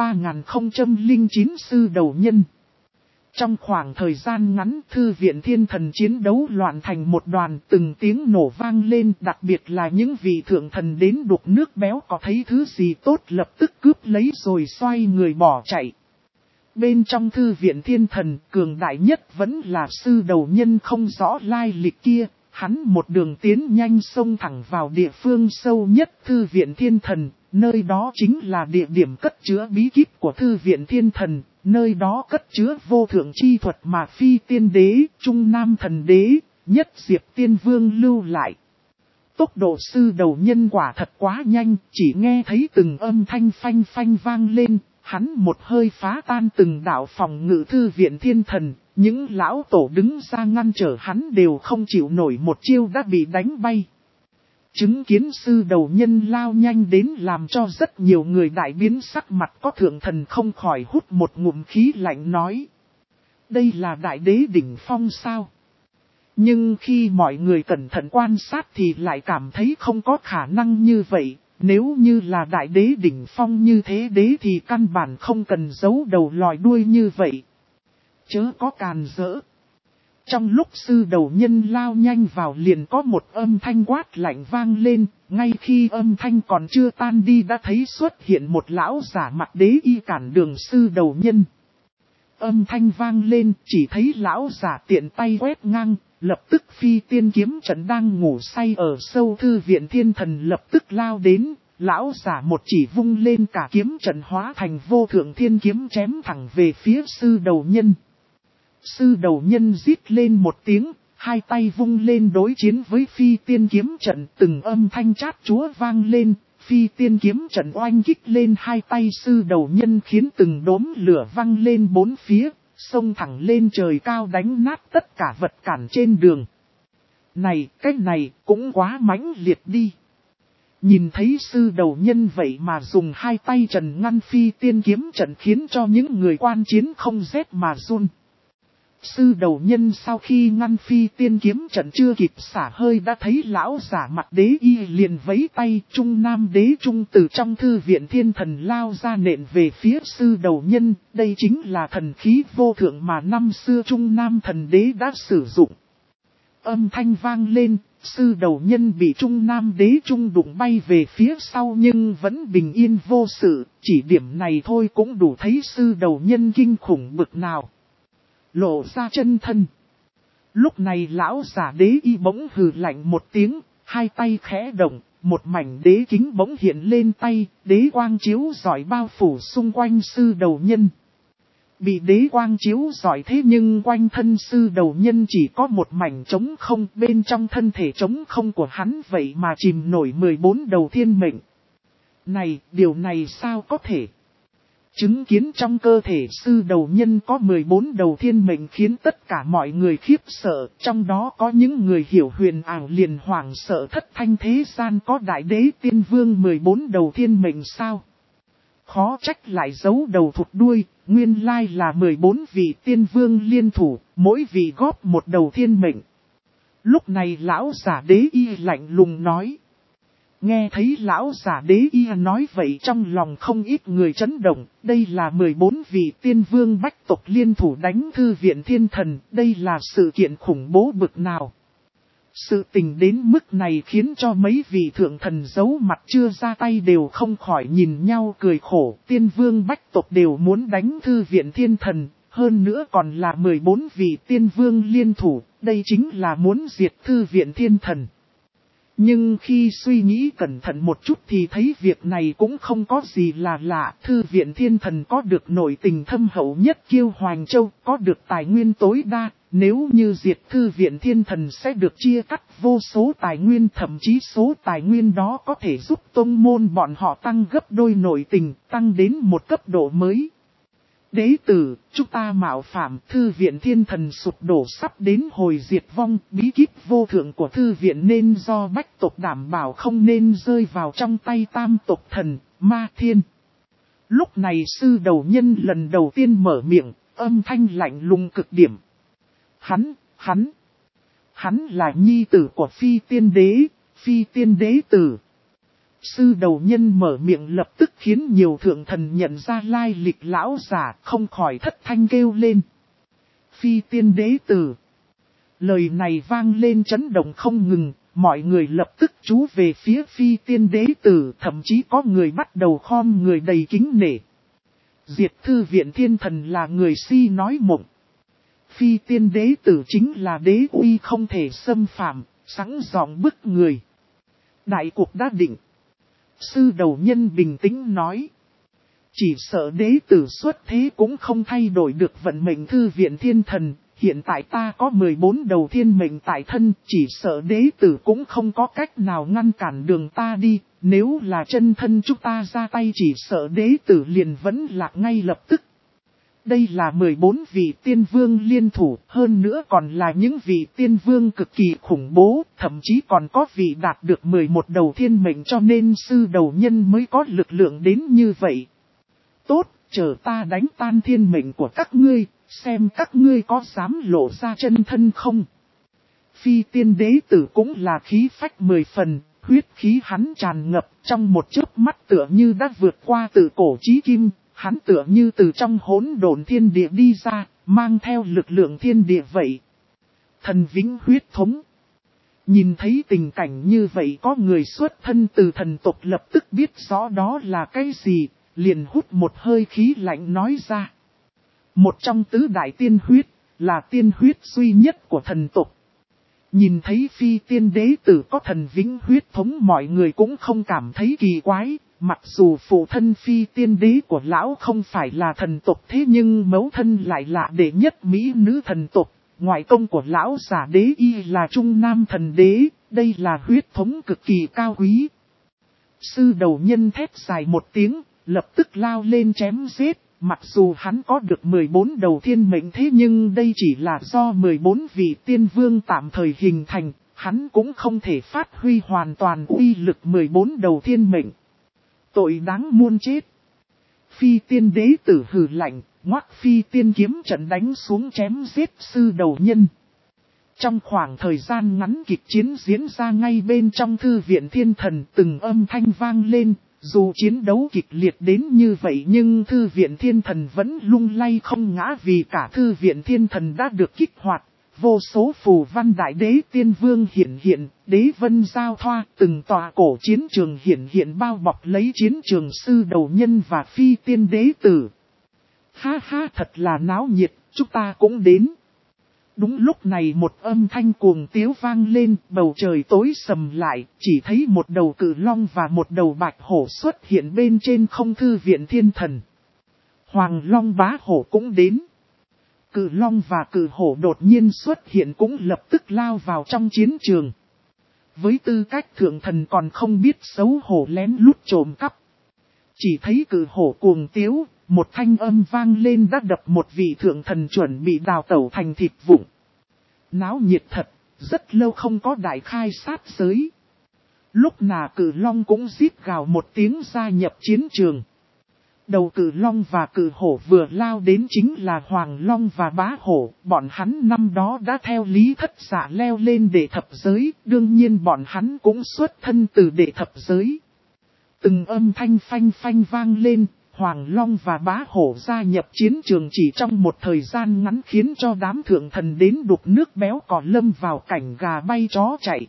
3009 sư đầu nhân. Trong khoảng thời gian ngắn, Thư viện Thiên Thần chiến đấu loạn thành một đoàn, từng tiếng nổ vang lên, đặc biệt là những vị thượng thần đến đục nước béo có thấy thứ gì tốt lập tức cướp lấy rồi xoay người bỏ chạy. Bên trong Thư viện Thiên Thần, cường đại nhất vẫn là sư đầu nhân không rõ lai lịch kia. Hắn một đường tiến nhanh xông thẳng vào địa phương sâu nhất Thư viện Thiên Thần, nơi đó chính là địa điểm cất chứa bí kíp của Thư viện Thiên Thần, nơi đó cất chứa vô thượng chi thuật mà Phi Tiên Đế, Trung Nam Thần Đế, Nhất Diệp Tiên Vương lưu lại. Tốc độ sư đầu nhân quả thật quá nhanh, chỉ nghe thấy từng âm thanh phanh phanh vang lên, hắn một hơi phá tan từng đạo phòng ngự Thư viện Thiên Thần. Những lão tổ đứng ra ngăn trở hắn đều không chịu nổi một chiêu đã bị đánh bay. Chứng kiến sư đầu nhân lao nhanh đến làm cho rất nhiều người đại biến sắc mặt, có thượng thần không khỏi hút một ngụm khí lạnh nói. Đây là đại đế đỉnh phong sao? Nhưng khi mọi người cẩn thận quan sát thì lại cảm thấy không có khả năng như vậy. Nếu như là đại đế đỉnh phong như thế đế thì căn bản không cần giấu đầu lòi đuôi như vậy. Chớ có càn rỡ. Trong lúc sư đầu nhân lao nhanh vào liền có một âm thanh quát lạnh vang lên, ngay khi âm thanh còn chưa tan đi đã thấy xuất hiện một lão giả mặt đế y cản đường sư đầu nhân. Âm thanh vang lên chỉ thấy lão giả tiện tay quét ngang, lập tức Phi Tiên kiếm trận đang ngủ say ở sâu Thư viện Thiên Thần lập tức lao đến, lão giả một chỉ vung lên cả kiếm trận hóa thành vô thượng thiên kiếm chém thẳng về phía sư đầu nhân. Sư đầu nhân rít lên một tiếng, hai tay vung lên đối chiến với phi tiên kiếm trận, từng âm thanh chát chúa vang lên, phi tiên kiếm trận oanh kích lên hai tay sư đầu nhân khiến từng đốm lửa văng lên bốn phía, xông thẳng lên trời cao đánh nát tất cả vật cản trên đường. Này, cái này cũng quá mãnh liệt đi. Nhìn thấy sư đầu nhân vậy mà dùng hai tay trần ngăn phi tiên kiếm trận khiến cho những người quan chiến không rét mà run. Sư đầu nhân sau khi ngăn phi tiên kiếm trận chưa kịp xả hơi đã thấy lão giả mặt đế y liền vẫy tay, Trung Nam đế trung từ trong thư viện thiên thần lao ra nện về phía sư đầu nhân. Đây chính là thần khí vô thượng mà năm xưa Trung Nam thần đế đã sử dụng. Âm thanh vang lên, sư đầu nhân bị Trung Nam đế trung đụng bay về phía sau nhưng vẫn bình yên vô sự, chỉ điểm này thôi cũng đủ thấy sư đầu nhân kinh khủng bực nào. Lộ ra chân thân. Lúc này lão giả đế y bỗng hừ lạnh một tiếng, hai tay khẽ động, một mảnh đế kính bỗng hiện lên tay, đế quang chiếu rọi bao phủ xung quanh sư đầu nhân. Bị đế quang chiếu rọi thế nhưng quanh thân sư đầu nhân chỉ có một mảnh trống không, bên trong thân thể trống không của hắn vậy mà chìm nổi 14 đầu thiên mệnh. Này, điều này sao có thể? Chứng kiến trong cơ thể sư đầu nhân có 14 đầu thiên mệnh khiến tất cả mọi người khiếp sợ, trong đó có những người hiểu huyền ảo liền hoảng sợ thất thanh thế gian có đại đế tiên vương 14 đầu thiên mệnh sao? Khó trách lại giấu đầu thụt đuôi, nguyên lai là 14 vị tiên vương liên thủ, mỗi vị góp một đầu thiên mệnh. Lúc này lão giả đế y lạnh lùng nói. Nghe thấy lão giả đế y nói vậy trong lòng không ít người chấn động, đây là 14 vị tiên vương bách tộc liên thủ đánh thư viện thiên thần, đây là sự kiện khủng bố bực nào. Sự tình đến mức này khiến cho mấy vị thượng thần giấu mặt chưa ra tay đều không khỏi nhìn nhau cười khổ, tiên vương bách tộc đều muốn đánh thư viện thiên thần, hơn nữa còn là 14 vị tiên vương liên thủ, đây chính là muốn diệt thư viện thiên thần. Nhưng khi suy nghĩ cẩn thận một chút thì thấy việc này cũng không có gì là lạ. Thư viện thiên thần có được nội tình thâm hậu nhất Kiêu Hoành Châu, có được tài nguyên tối đa. Nếu như diệt thư viện thiên thần sẽ được chia cắt vô số tài nguyên, thậm chí số tài nguyên đó có thể giúp tông môn bọn họ tăng gấp đôi nội tình, tăng đến một cấp độ mới. Đế tử, chúng ta mạo phạm, thư viện thiên thần sụp đổ sắp đến hồi diệt vong, bí kíp vô thượng của thư viện nên do bách tộc đảm bảo không nên rơi vào trong tay tam tộc thần, ma thiên. Lúc này sư đầu nhân lần đầu tiên mở miệng, âm thanh lạnh lùng cực điểm. Hắn là nhi tử của phi tiên đế tử. Sư đầu nhân mở miệng lập tức khiến nhiều thượng thần nhận ra lai lịch lão giả không khỏi thất thanh kêu lên. Phi tiên đế tử. Lời này vang lên chấn động không ngừng, mọi người lập tức chú về phía phi tiên đế tử, thậm chí có người bắt đầu khom người đầy kính nể. Diệt thư viện thiên thần là người si nói mộng. Phi tiên đế tử chính là đế uy không thể xâm phạm, sẵn giọng bức người. Đại cuộc đã định. Sư đầu nhân bình tĩnh nói. Chỉ sợ đế tử xuất thế cũng không thay đổi được vận mệnh thư viện thiên thần. Hiện tại ta có 14 đầu thiên mệnh tại thân, chỉ sợ đế tử cũng không có cách nào ngăn cản đường ta đi. Nếu là chân thân chúng ta ra tay chỉ sợ đế tử liền vẫn lạc ngay lập tức. Đây là 14 vị tiên vương liên thủ, hơn nữa còn là những vị tiên vương cực kỳ khủng bố, thậm chí còn có vị đạt được 11 đầu thiên mệnh cho nên sư đầu nhân mới có lực lượng đến như vậy. Tốt, chờ ta đánh tan thiên mệnh của các ngươi, xem các ngươi có dám lộ ra chân thân không. Phi tiên đế tử cũng là khí phách 10 phần, huyết khí hắn tràn ngập trong một chớp mắt tựa như đã vượt qua từ cổ chí kim. Hắn tựa như từ trong hỗn độn thiên địa đi ra, mang theo lực lượng thiên địa vậy. Thần vĩnh huyết thống. Nhìn thấy tình cảnh như vậy có người xuất thân từ thần tộc lập tức biết rõ đó là cái gì, liền hút một hơi khí lạnh nói ra. Một trong tứ đại tiên huyết, là tiên huyết duy nhất của thần tộc. Nhìn thấy phi tiên đế tử có thần vĩnh huyết thống mọi người cũng không cảm thấy kỳ quái, mặc dù phụ thân phi tiên đế của lão không phải là thần tộc thế nhưng mẫu thân lại là đệ nhất mỹ nữ thần tộc, ngoại công của lão giả đế y là trung nam thần đế, đây là huyết thống cực kỳ cao quý. Sư đầu nhân thét dài một tiếng, lập tức lao lên chém giết. Mặc dù hắn có được 14 đầu thiên mệnh thế nhưng đây chỉ là do 14 vị tiên vương tạm thời hình thành, hắn cũng không thể phát huy hoàn toàn uy lực 14 đầu thiên mệnh. Tội đáng muôn chết. Phi tiên đế tử hừ lạnh, ngoắc phi tiên kiếm trận đánh xuống chém giết sư đầu nhân. Trong khoảng thời gian ngắn kịch chiến diễn ra ngay bên trong thư viện thiên thần, từng âm thanh vang lên. Dù chiến đấu kịch liệt đến như vậy nhưng thư viện thiên thần vẫn lung lay không ngã vì cả thư viện thiên thần đã được kích hoạt. Vô số phù văn đại đế tiên vương hiện, đế vân giao thoa, từng tòa cổ chiến trường hiện bao bọc lấy chiến trường sư đầu nhân và phi tiên đế tử. Ha ha, thật là náo nhiệt, chúng ta cũng đến. Đúng lúc này một âm thanh cuồng tiếu vang lên, bầu trời tối sầm lại, chỉ thấy một đầu cự long và một đầu bạch hổ xuất hiện bên trên không thư viện thiên thần. Hoàng long bá hổ cũng đến. Cự long và cự hổ đột nhiên xuất hiện cũng lập tức lao vào trong chiến trường. Với tư cách thượng thần còn không biết xấu hổ lén lút trộm cắp. Chỉ thấy cự hổ cuồng tiếu, một thanh âm vang lên đã đập một vị thượng thần chuẩn bị đào tẩu thành thịt vụn. Náo nhiệt thật, rất lâu không có đại khai sát giới. Lúc nào cự long cũng rít gào một tiếng gia nhập chiến trường. Đầu cự long và cự hổ vừa lao đến chính là hoàng long và bá hổ. Bọn hắn năm đó đã theo lý thất giả leo lên đệ thập giới, đương nhiên bọn hắn cũng xuất thân từ đệ thập giới. Từng âm thanh phanh phanh vang lên, Hoàng Long và Bá Hổ gia nhập chiến trường chỉ trong một thời gian ngắn khiến cho đám thượng thần đến đục nước béo cò lâm vào cảnh gà bay chó chạy.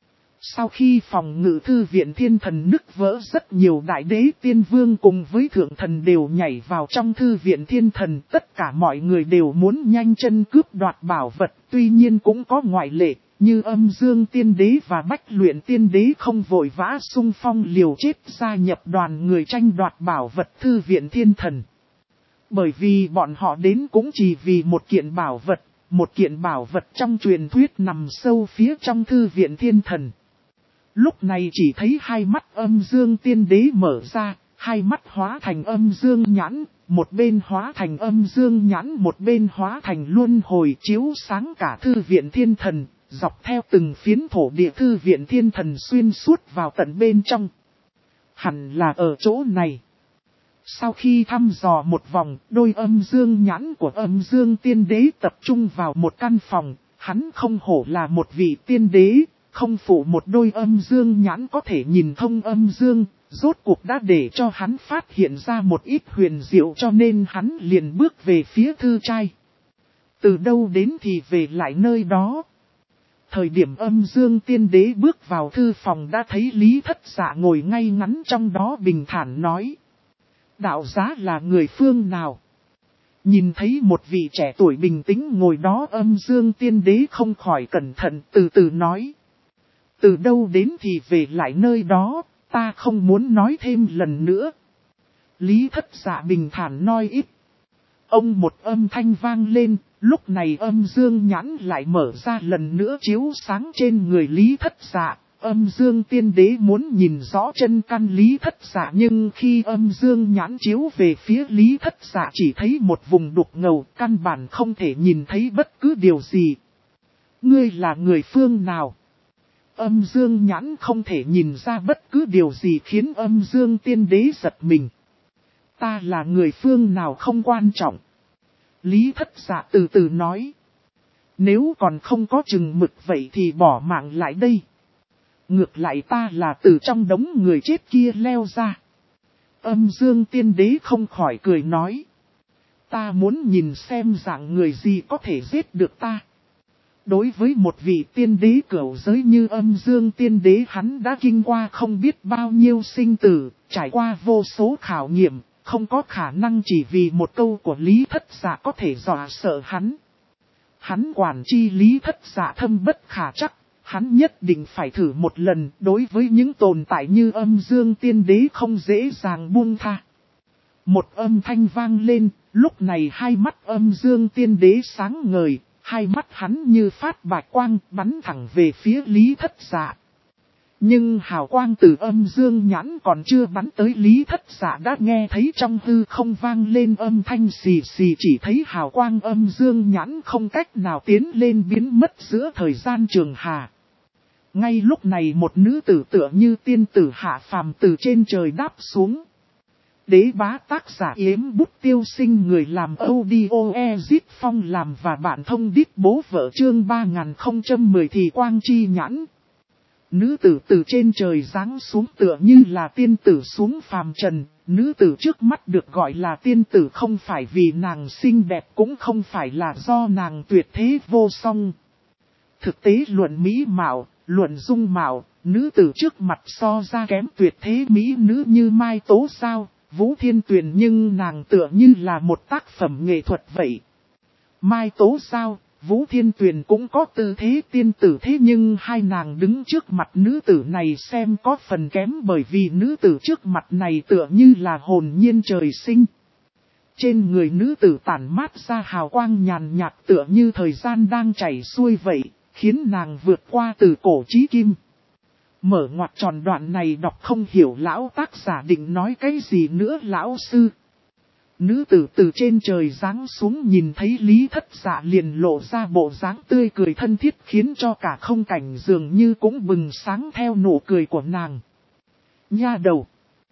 Sau khi phòng ngự thư viện thiên thần nứt vỡ, rất nhiều đại đế tiên vương cùng với thượng thần đều nhảy vào trong thư viện thiên thần. Tất cả mọi người đều muốn nhanh chân cướp đoạt bảo vật, tuy nhiên cũng có ngoại lệ. Như Âm Dương Tiên Đế và Bách Luyện Tiên Đế không vội vã xung phong liều chết gia nhập đoàn người tranh đoạt bảo vật thư viện thiên thần. Bởi vì bọn họ đến cũng chỉ vì một kiện bảo vật trong truyền thuyết nằm sâu phía trong thư viện thiên thần. Lúc này chỉ thấy hai mắt Âm Dương Tiên Đế mở ra, hai mắt hóa thành âm dương nhãn, một bên hóa thành âm dương nhãn, một bên hóa thành luân hồi chiếu sáng cả thư viện thiên thần. Dọc theo từng phiến thổ địa thư viện thiên thần xuyên suốt vào tận bên trong. Hẳn là ở chỗ này. Sau khi thăm dò một vòng, đôi âm dương nhãn của Âm Dương Tiên Đế tập trung vào một căn phòng. Hắn không hổ là một vị tiên đế, không phụ một đôi âm dương nhãn có thể nhìn thông âm dương. Rốt cuộc đã để cho hắn phát hiện ra một ít huyền diệu, cho nên hắn liền bước về phía thư trai. Từ đâu đến thì về lại nơi đó. Thời điểm Âm Dương Tiên Đế bước vào thư phòng đã thấy Lý Thất Dạ ngồi ngay ngắn trong đó bình thản nói. Đạo giá là người phương nào? Nhìn thấy một vị trẻ tuổi bình tĩnh ngồi đó, Âm Dương Tiên Đế không khỏi cẩn thận từ từ nói. Từ đâu đến thì về lại nơi đó, ta không muốn nói thêm lần nữa. Lý Thất Dạ bình thản nói ít. Ông một âm thanh vang lên, lúc này âm dương nhãn lại mở ra lần nữa chiếu sáng trên người Lý Thất Dạ. Âm dương tiên đế muốn nhìn rõ chân căn Lý Thất Dạ, nhưng khi âm dương nhãn chiếu về phía Lý Thất Dạ chỉ thấy một vùng đục ngầu, căn bản không thể nhìn thấy bất cứ điều gì. Ngươi là người phương nào? Âm dương nhãn không thể nhìn ra bất cứ điều gì khiến âm dương tiên đế giật mình. Ta là người phương nào không quan trọng. Lý Thất Dạ từ từ nói. Nếu còn không có chừng mực vậy thì bỏ mạng lại đây. Ngược lại ta là từ trong đống người chết kia leo ra. Âm Dương Tiên Đế không khỏi cười nói. Ta muốn nhìn xem dạng người gì có thể giết được ta. Đối với một vị tiên đế cửu giới như Âm Dương Tiên Đế, hắn đã kinh qua không biết bao nhiêu sinh tử, trải qua vô số khảo nghiệm, không có khả năng chỉ vì một câu của Lý Thất Dạ có thể dọa sợ hắn. hắn quản chi Lý Thất Dạ thâm bất khả chắc, hắn nhất định phải thử một lần. Đối với những tồn tại như Âm Dương Tiên Đế không dễ dàng buông tha. Một âm thanh vang lên, lúc này hai mắt Âm Dương Tiên Đế sáng ngời, hai mắt hắn như phát bạch quang bắn thẳng về phía Lý Thất Dạ. Nhưng hào quang từ Âm Dương nhãn còn chưa bắn tới Lý Thất Dạ đã nghe thấy trong hư không vang lên âm thanh xì xì, chỉ thấy hào quang Âm Dương nhãn không cách nào tiến lên biến mất giữa thời gian trường hà. Ngay lúc này một nữ tử tựa như tiên tử hạ phàm từ trên trời đáp xuống. Đế bá tác giả Yếm Bút Tiêu Sinh, người làm audio Ezit Phong làm và bạn thông đít bố vợ chương 3010 thì quang chi nhãn. Nữ tử từ trên trời giáng xuống tựa như là tiên tử xuống phàm trần. Nữ tử trước mắt được gọi là tiên tử không phải vì nàng xinh đẹp, cũng không phải là do nàng tuyệt thế vô song. Thực tế luận mỹ mạo, luận dung mạo, nữ tử trước mặt so ra kém tuyệt thế mỹ nữ như Mai Tố Sao, Vũ Thiên Tuyền, nhưng nàng tựa như là một tác phẩm nghệ thuật vậy. Mai Tố Sao, Vũ Thiên Tuyền cũng có tư thế tiên tử, thế nhưng hai nàng đứng trước mặt nữ tử này xem có phần kém, bởi vì nữ tử trước mặt này tựa như là hồn nhiên trời sinh. Trên người nữ tử tản mát ra hào quang nhàn nhạt tựa như thời gian đang chảy xuôi vậy, khiến nàng vượt qua từ cổ chí kim. Mở ngoặc tròn đoạn này đọc không hiểu lão tác giả định nói cái gì nữa lão sư. Nữ tử từ trên trời giáng xuống nhìn thấy Lý Thất Dạ liền lộ ra bộ dáng tươi cười thân thiết, khiến cho cả không cảnh dường như cũng bừng sáng theo nụ cười của nàng. Nha đầu.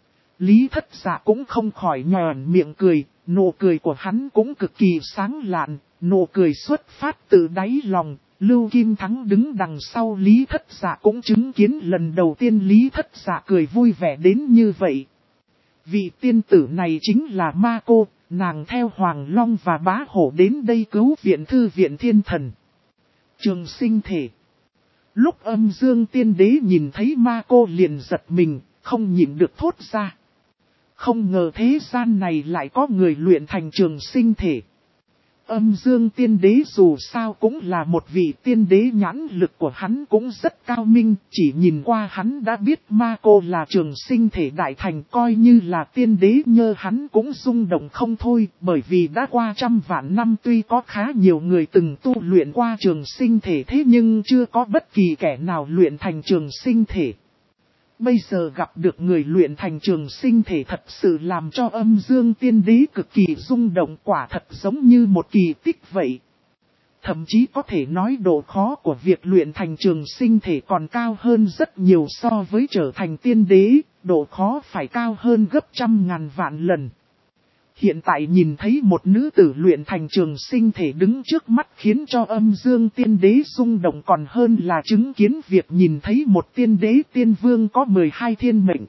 Lý Thất Dạ cũng không khỏi nhòn miệng cười, nụ cười của hắn cũng cực kỳ sáng lạn, nụ cười xuất phát từ đáy lòng. Lưu Kim Thắng đứng đằng sau Lý Thất Dạ cũng chứng kiến lần đầu tiên Lý Thất Dạ cười vui vẻ đến như vậy. Vị tiên tử này chính là Ma Cô, nàng theo Hoàng Long và Bá Hổ đến đây cứu viện thư viện thiên thần. Trường Sinh Thể. Lúc Âm Dương Tiên Đế nhìn thấy Ma Cô liền giật mình, không nhịn được thốt ra. Không ngờ thế gian này lại có người luyện thành Trường Sinh Thể. Âm Dương Tiên Đế dù sao cũng là một vị tiên đế, nhãn lực của hắn cũng rất cao minh, chỉ nhìn qua hắn đã biết Ma Cô là Trường Sinh Thể đại thành, coi như là tiên đế nhơ hắn cũng rung động không thôi, bởi vì đã qua trăm vạn năm tuy có khá nhiều người từng tu luyện qua Trường Sinh Thể, thế nhưng chưa có bất kỳ kẻ nào luyện thành Trường Sinh Thể. Bây giờ gặp được người luyện thành Trường Sinh Thể thật sự làm cho Âm Dương Tiên Đế cực kỳ rung động, quả thật giống như một kỳ tích vậy. Thậm chí có thể nói độ khó của việc luyện thành Trường Sinh Thể còn cao hơn rất nhiều so với trở thành tiên đế, độ khó phải cao hơn gấp trăm ngàn vạn lần. Hiện tại nhìn thấy một nữ tử luyện thành Trường Sinh Thể đứng trước mắt khiến cho Âm Dương Tiên Đế rung động còn hơn là chứng kiến việc nhìn thấy một tiên đế tiên vương có 12 thiên mệnh.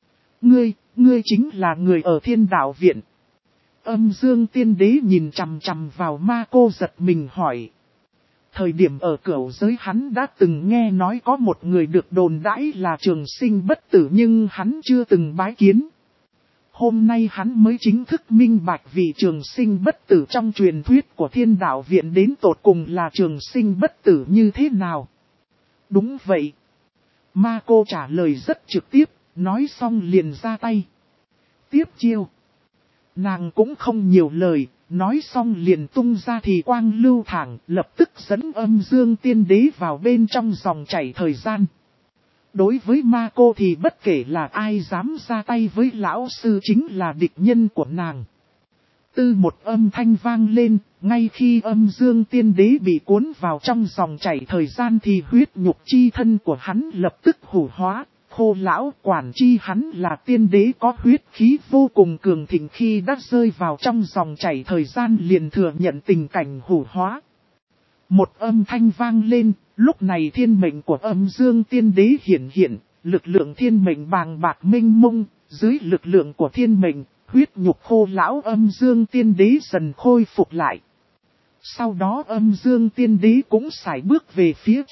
Ngươi chính là người ở Thiên Đạo Viện. Âm Dương Tiên Đế nhìn chằm chằm vào Ma Cô giật mình hỏi. Thời điểm ở cửu giới hắn đã từng nghe nói có một người được đồn đãi là trường sinh bất tử, nhưng hắn chưa từng bái kiến. Hôm nay hắn mới chính thức minh bạch vị trường sinh bất tử trong truyền thuyết của Thiên Đạo Viện đến tột cùng là trường sinh bất tử như thế nào. Đúng vậy. Ma Cô trả lời rất trực tiếp, nói xong liền ra tay. Tiếp chiêu. Nàng cũng không nhiều lời, nói xong liền tung ra thì quang lưu thẳng, lập tức dẫn Âm Dương Tiên Đế vào bên trong dòng chảy thời gian. Đối với Ma Cô thì bất kể là ai dám ra tay với lão sư chính là địch nhân của nàng. Từ một âm thanh vang lên, ngay khi Âm Dương Tiên Đế bị cuốn vào trong dòng chảy thời gian thì huyết nhục chi thân của hắn lập tức hủ hóa. Khô lão quản chi hắn là tiên đế có huyết khí vô cùng cường thịnh, khi đã rơi vào trong dòng chảy thời gian liền thừa nhận tình cảnh hủ hóa. Một âm thanh vang lên, lúc này thiên mệnh của Âm Dương Tiên Đế hiện, lực lượng thiên mệnh bàng bạc mênh mông, dưới lực lượng của thiên mệnh, huyết nhục khô lão Âm Dương Tiên Đế dần khôi phục lại. Sau đó Âm Dương Tiên Đế cũng sải bước về phía trước,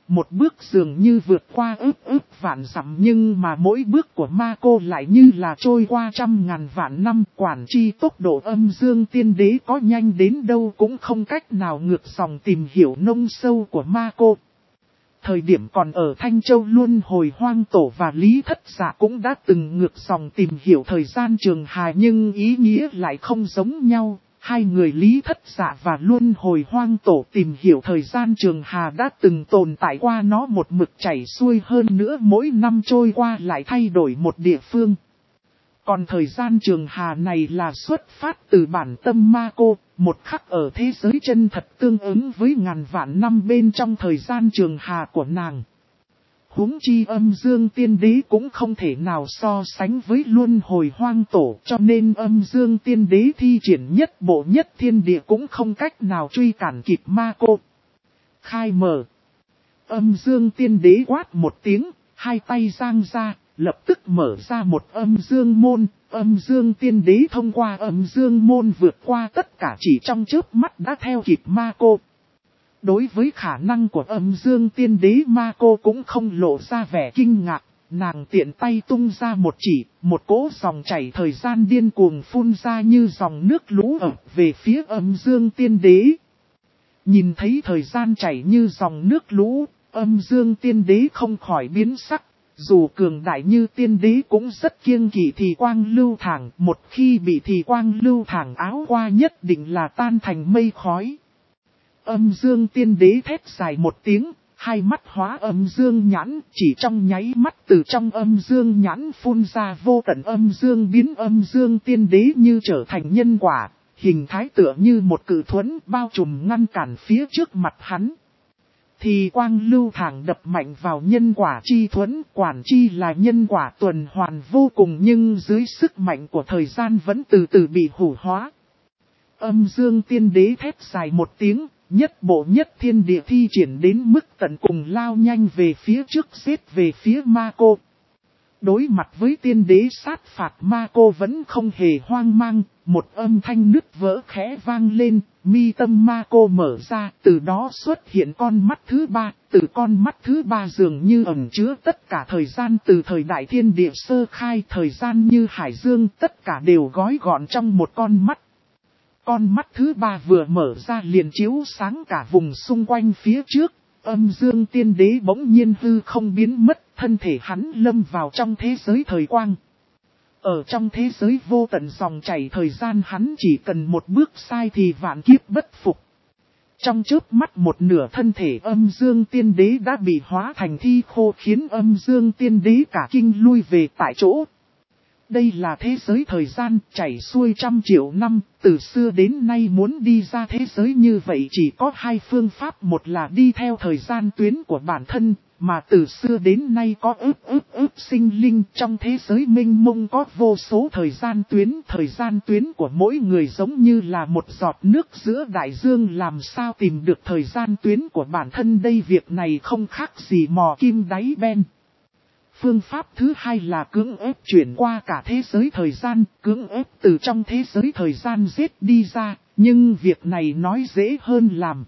một bước dường như vượt qua ức vạn dặm, nhưng mà mỗi bước của ma cô lại như là trôi qua trăm ngàn vạn năm. Quản chi tốc độ âm dương tiên đế có nhanh đến đâu cũng không cách nào ngược dòng tìm hiểu nông sâu của ma cô. Thời điểm còn ở Thanh Châu Luân Hồi Hoang Tổ và Lý Thất Dạ cũng đã từng ngược dòng tìm hiểu thời gian trường hà, nhưng ý nghĩa lại không giống nhau. Hai người Lý Thất Dạ và Luân Hồi Hoang Tổ tìm hiểu thời gian trường hà đã từng tồn tại qua, nó một mực chảy xuôi, hơn nữa mỗi năm trôi qua lại thay đổi một địa phương. Còn thời gian trường hà này là xuất phát từ bản tâm ma cô, một khắc ở thế giới chân thật tương ứng với ngàn vạn năm bên trong thời gian trường hà của nàng. Huống chi âm dương tiên đế cũng không thể nào so sánh với Luân Hồi Hoang Tổ, cho nên âm dương tiên đế thi triển nhất bộ nhất thiên địa cũng không cách nào truy cản kịp ma cô. Khai mở. Âm dương tiên đế quát một tiếng, hai tay giang ra, lập tức mở ra một âm dương môn. Âm dương tiên đế thông qua âm dương môn vượt qua tất cả chỉ trong chớp mắt đã theo kịp ma cô. Đối với khả năng của âm dương tiên đế, ma cô cũng không lộ ra vẻ kinh ngạc. Nàng tiện tay tung ra một chỉ, một cỗ dòng chảy thời gian điên cuồng phun ra như dòng nước lũ ập về phía âm dương tiên đế. Nhìn thấy thời gian chảy như dòng nước lũ, âm dương tiên đế không khỏi biến sắc. Dù cường đại như tiên đế cũng rất kiêng kỵ thì quang lưu thẳng, một khi bị thì quang lưu thẳng áo qua nhất định là tan thành mây khói. Âm dương tiên đế thét dài một tiếng, hai mắt hóa âm dương nhãn, chỉ trong nháy mắt từ trong âm dương nhãn phun ra vô tận âm dương, biến âm dương tiên đế như trở thành nhân quả, hình thái tựa như một cự thuẫn bao trùm ngăn cản phía trước mặt hắn. Thì quang lưu thẳng đập mạnh vào nhân quả chi thuẫn, quản chi là nhân quả tuần hoàn vô cùng, nhưng dưới sức mạnh của thời gian vẫn từ từ bị hủ hóa. Âm dương tiên đế thét dài một tiếng, nhất bộ nhất thiên địa thi triển đến mức tận cùng, lao nhanh về phía trước, xếp về phía ma cô. Đối mặt với tiên đế sát phạt, ma cô vẫn không hề hoang mang, một âm thanh nứt vỡ khẽ vang lên, mi tâm ma cô mở ra, từ đó xuất hiện con mắt thứ ba, từ con mắt thứ ba dường như ẩn chứa tất cả thời gian từ thời đại thiên địa sơ khai, thời gian như hải dương, tất cả đều gói gọn trong một con mắt. Con mắt thứ ba vừa mở ra liền chiếu sáng cả vùng xung quanh phía trước, âm dương tiên đế bỗng nhiên hư không biến mất, thân thể hắn lâm vào trong thế giới thời quang. Ở trong thế giới vô tận dòng chảy thời gian, hắn chỉ cần một bước sai thì vạn kiếp bất phục. Trong chớp mắt một nửa thân thể âm dương tiên đế đã bị hóa thành thi khô, khiến âm dương tiên đế cả kinh lui về tại chỗ. Đây là thế giới thời gian chảy xuôi trăm triệu năm, từ xưa đến nay muốn đi ra thế giới như vậy chỉ có hai phương pháp, một là đi theo thời gian tuyến của bản thân, mà từ xưa đến nay có ức sinh linh trong thế giới mênh mông có vô số thời gian tuyến của mỗi người giống như là một giọt nước giữa đại dương, làm sao tìm được thời gian tuyến của bản thân đây, việc này không khác gì mò kim đáy ben. Phương pháp thứ hai là cưỡng ép chuyển qua cả thế giới thời gian, cưỡng ép từ trong thế giới thời gian giết đi ra, nhưng việc này nói dễ hơn làm.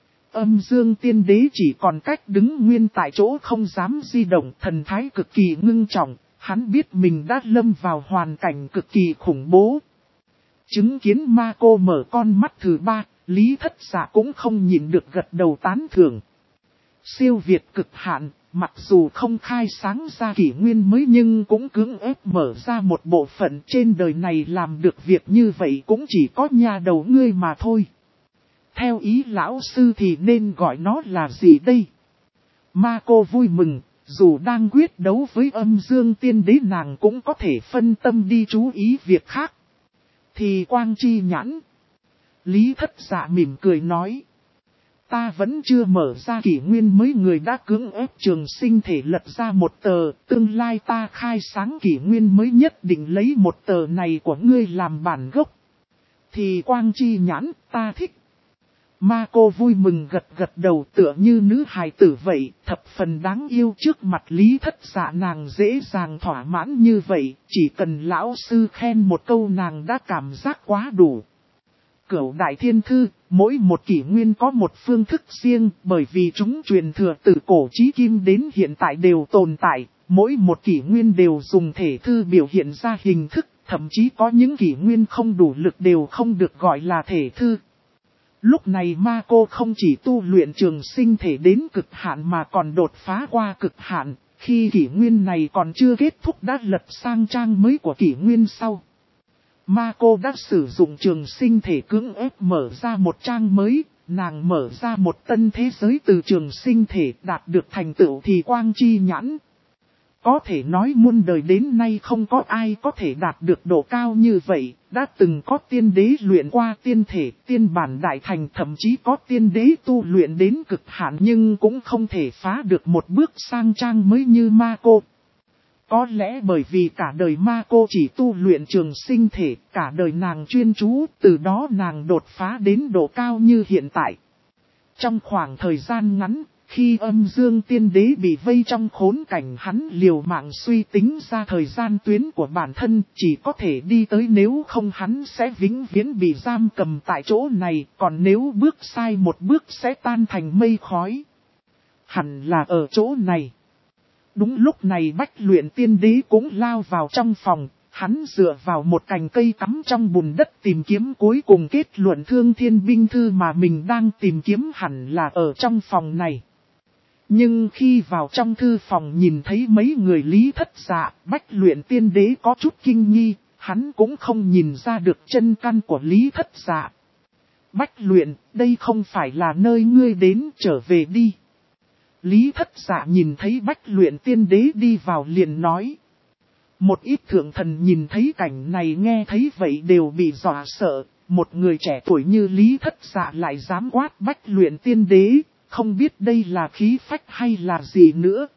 Âm dương tiên đế chỉ còn cách đứng nguyên tại chỗ không dám di động, thần thái cực kỳ ngưng trọng, hắn biết mình đã lâm vào hoàn cảnh cực kỳ khủng bố. Chứng kiến ma cô mở con mắt thứ ba, Lý Thất Dạ cũng không nhịn được gật đầu tán thưởng. Siêu việt cực hạn. Mặc dù không khai sáng ra kỷ nguyên mới nhưng cũng cưỡng ép mở ra một bộ phận, trên đời này làm được việc như vậy cũng chỉ có nhà đầu ngươi mà thôi. Theo ý lão sư thì nên gọi nó là gì đây? Ma cô vui mừng, dù đang quyết đấu với âm dương tiên đế nàng cũng có thể phân tâm đi chú ý việc khác. Thì quang chi nhãn. Lý Thất Dạ mỉm cười nói. Ta vẫn chưa mở ra kỷ nguyên mới, người đã cưỡng ép trường sinh thể lật ra một tờ, tương lai ta khai sáng kỷ nguyên mới nhất định lấy một tờ này của ngươi làm bản gốc. Thì quang chi nhãn, ta thích. Ma cô vui mừng gật gật đầu, tựa như nữ hài tử vậy, thập phần đáng yêu. Trước mặt Lý Thất Dạ nàng dễ dàng thỏa mãn như vậy, chỉ cần lão sư khen một câu nàng đã cảm giác quá đủ. Cửu đại thiên thư, mỗi một kỷ nguyên có một phương thức riêng, bởi vì chúng truyền thừa từ cổ chí kim đến hiện tại đều tồn tại, mỗi một kỷ nguyên đều dùng thể thư biểu hiện ra hình thức, thậm chí có những kỷ nguyên không đủ lực đều không được gọi là thể thư. Lúc này ma cô không chỉ tu luyện trường sinh thể đến cực hạn mà còn đột phá qua cực hạn, khi kỷ nguyên này còn chưa kết thúc đã lật sang trang mới của kỷ nguyên sau. Ma cô đã sử dụng trường sinh thể cưỡng ép mở ra một trang mới, nàng mở ra một tân thế giới từ trường sinh thể đạt được thành tựu thì quang chi nhãn. Có thể nói muôn đời đến nay không có ai có thể đạt được độ cao như vậy, đã từng có tiên đế luyện qua tiên thể, tiên bản đại thành, thậm chí có tiên đế tu luyện đến cực hạn nhưng cũng không thể phá được một bước sang trang mới như ma cô. Có lẽ bởi vì cả đời ma cô chỉ tu luyện trường sinh thể, cả đời nàng chuyên chú, từ đó nàng đột phá đến độ cao như hiện tại. Trong khoảng thời gian ngắn, khi âm dương tiên đế bị vây trong khốn cảnh, hắn liều mạng suy tính ra thời gian tuyến của bản thân, chỉ có thể đi tới, nếu không hắn sẽ vĩnh viễn bị giam cầm tại chỗ này, còn nếu bước sai một bước sẽ tan thành mây khói. Hẳn là ở chỗ này. Đúng lúc này Bách Luyện Tiên Đế cũng lao vào trong phòng, hắn dựa vào một cành cây cắm trong bùn đất tìm kiếm, cuối cùng kết luận Thương Thiên Binh Thư mà mình đang tìm kiếm hẳn là ở trong phòng này. Nhưng khi vào trong thư phòng nhìn thấy mấy người Lý Thất Dạ, Bách Luyện Tiên Đế có chút kinh nghi, hắn cũng không nhìn ra được chân căn của Lý Thất Dạ. Bách Luyện, đây không phải là nơi ngươi đến, trở về đi. Lý Thất Dạ nhìn thấy Bách Luyện Tiên Đế đi vào liền nói. Một ít thượng thần nhìn thấy cảnh này nghe thấy vậy đều bị dọa sợ, một người trẻ tuổi như Lý Thất Dạ lại dám quát Bách Luyện Tiên Đế, không biết đây là khí phách hay là gì nữa.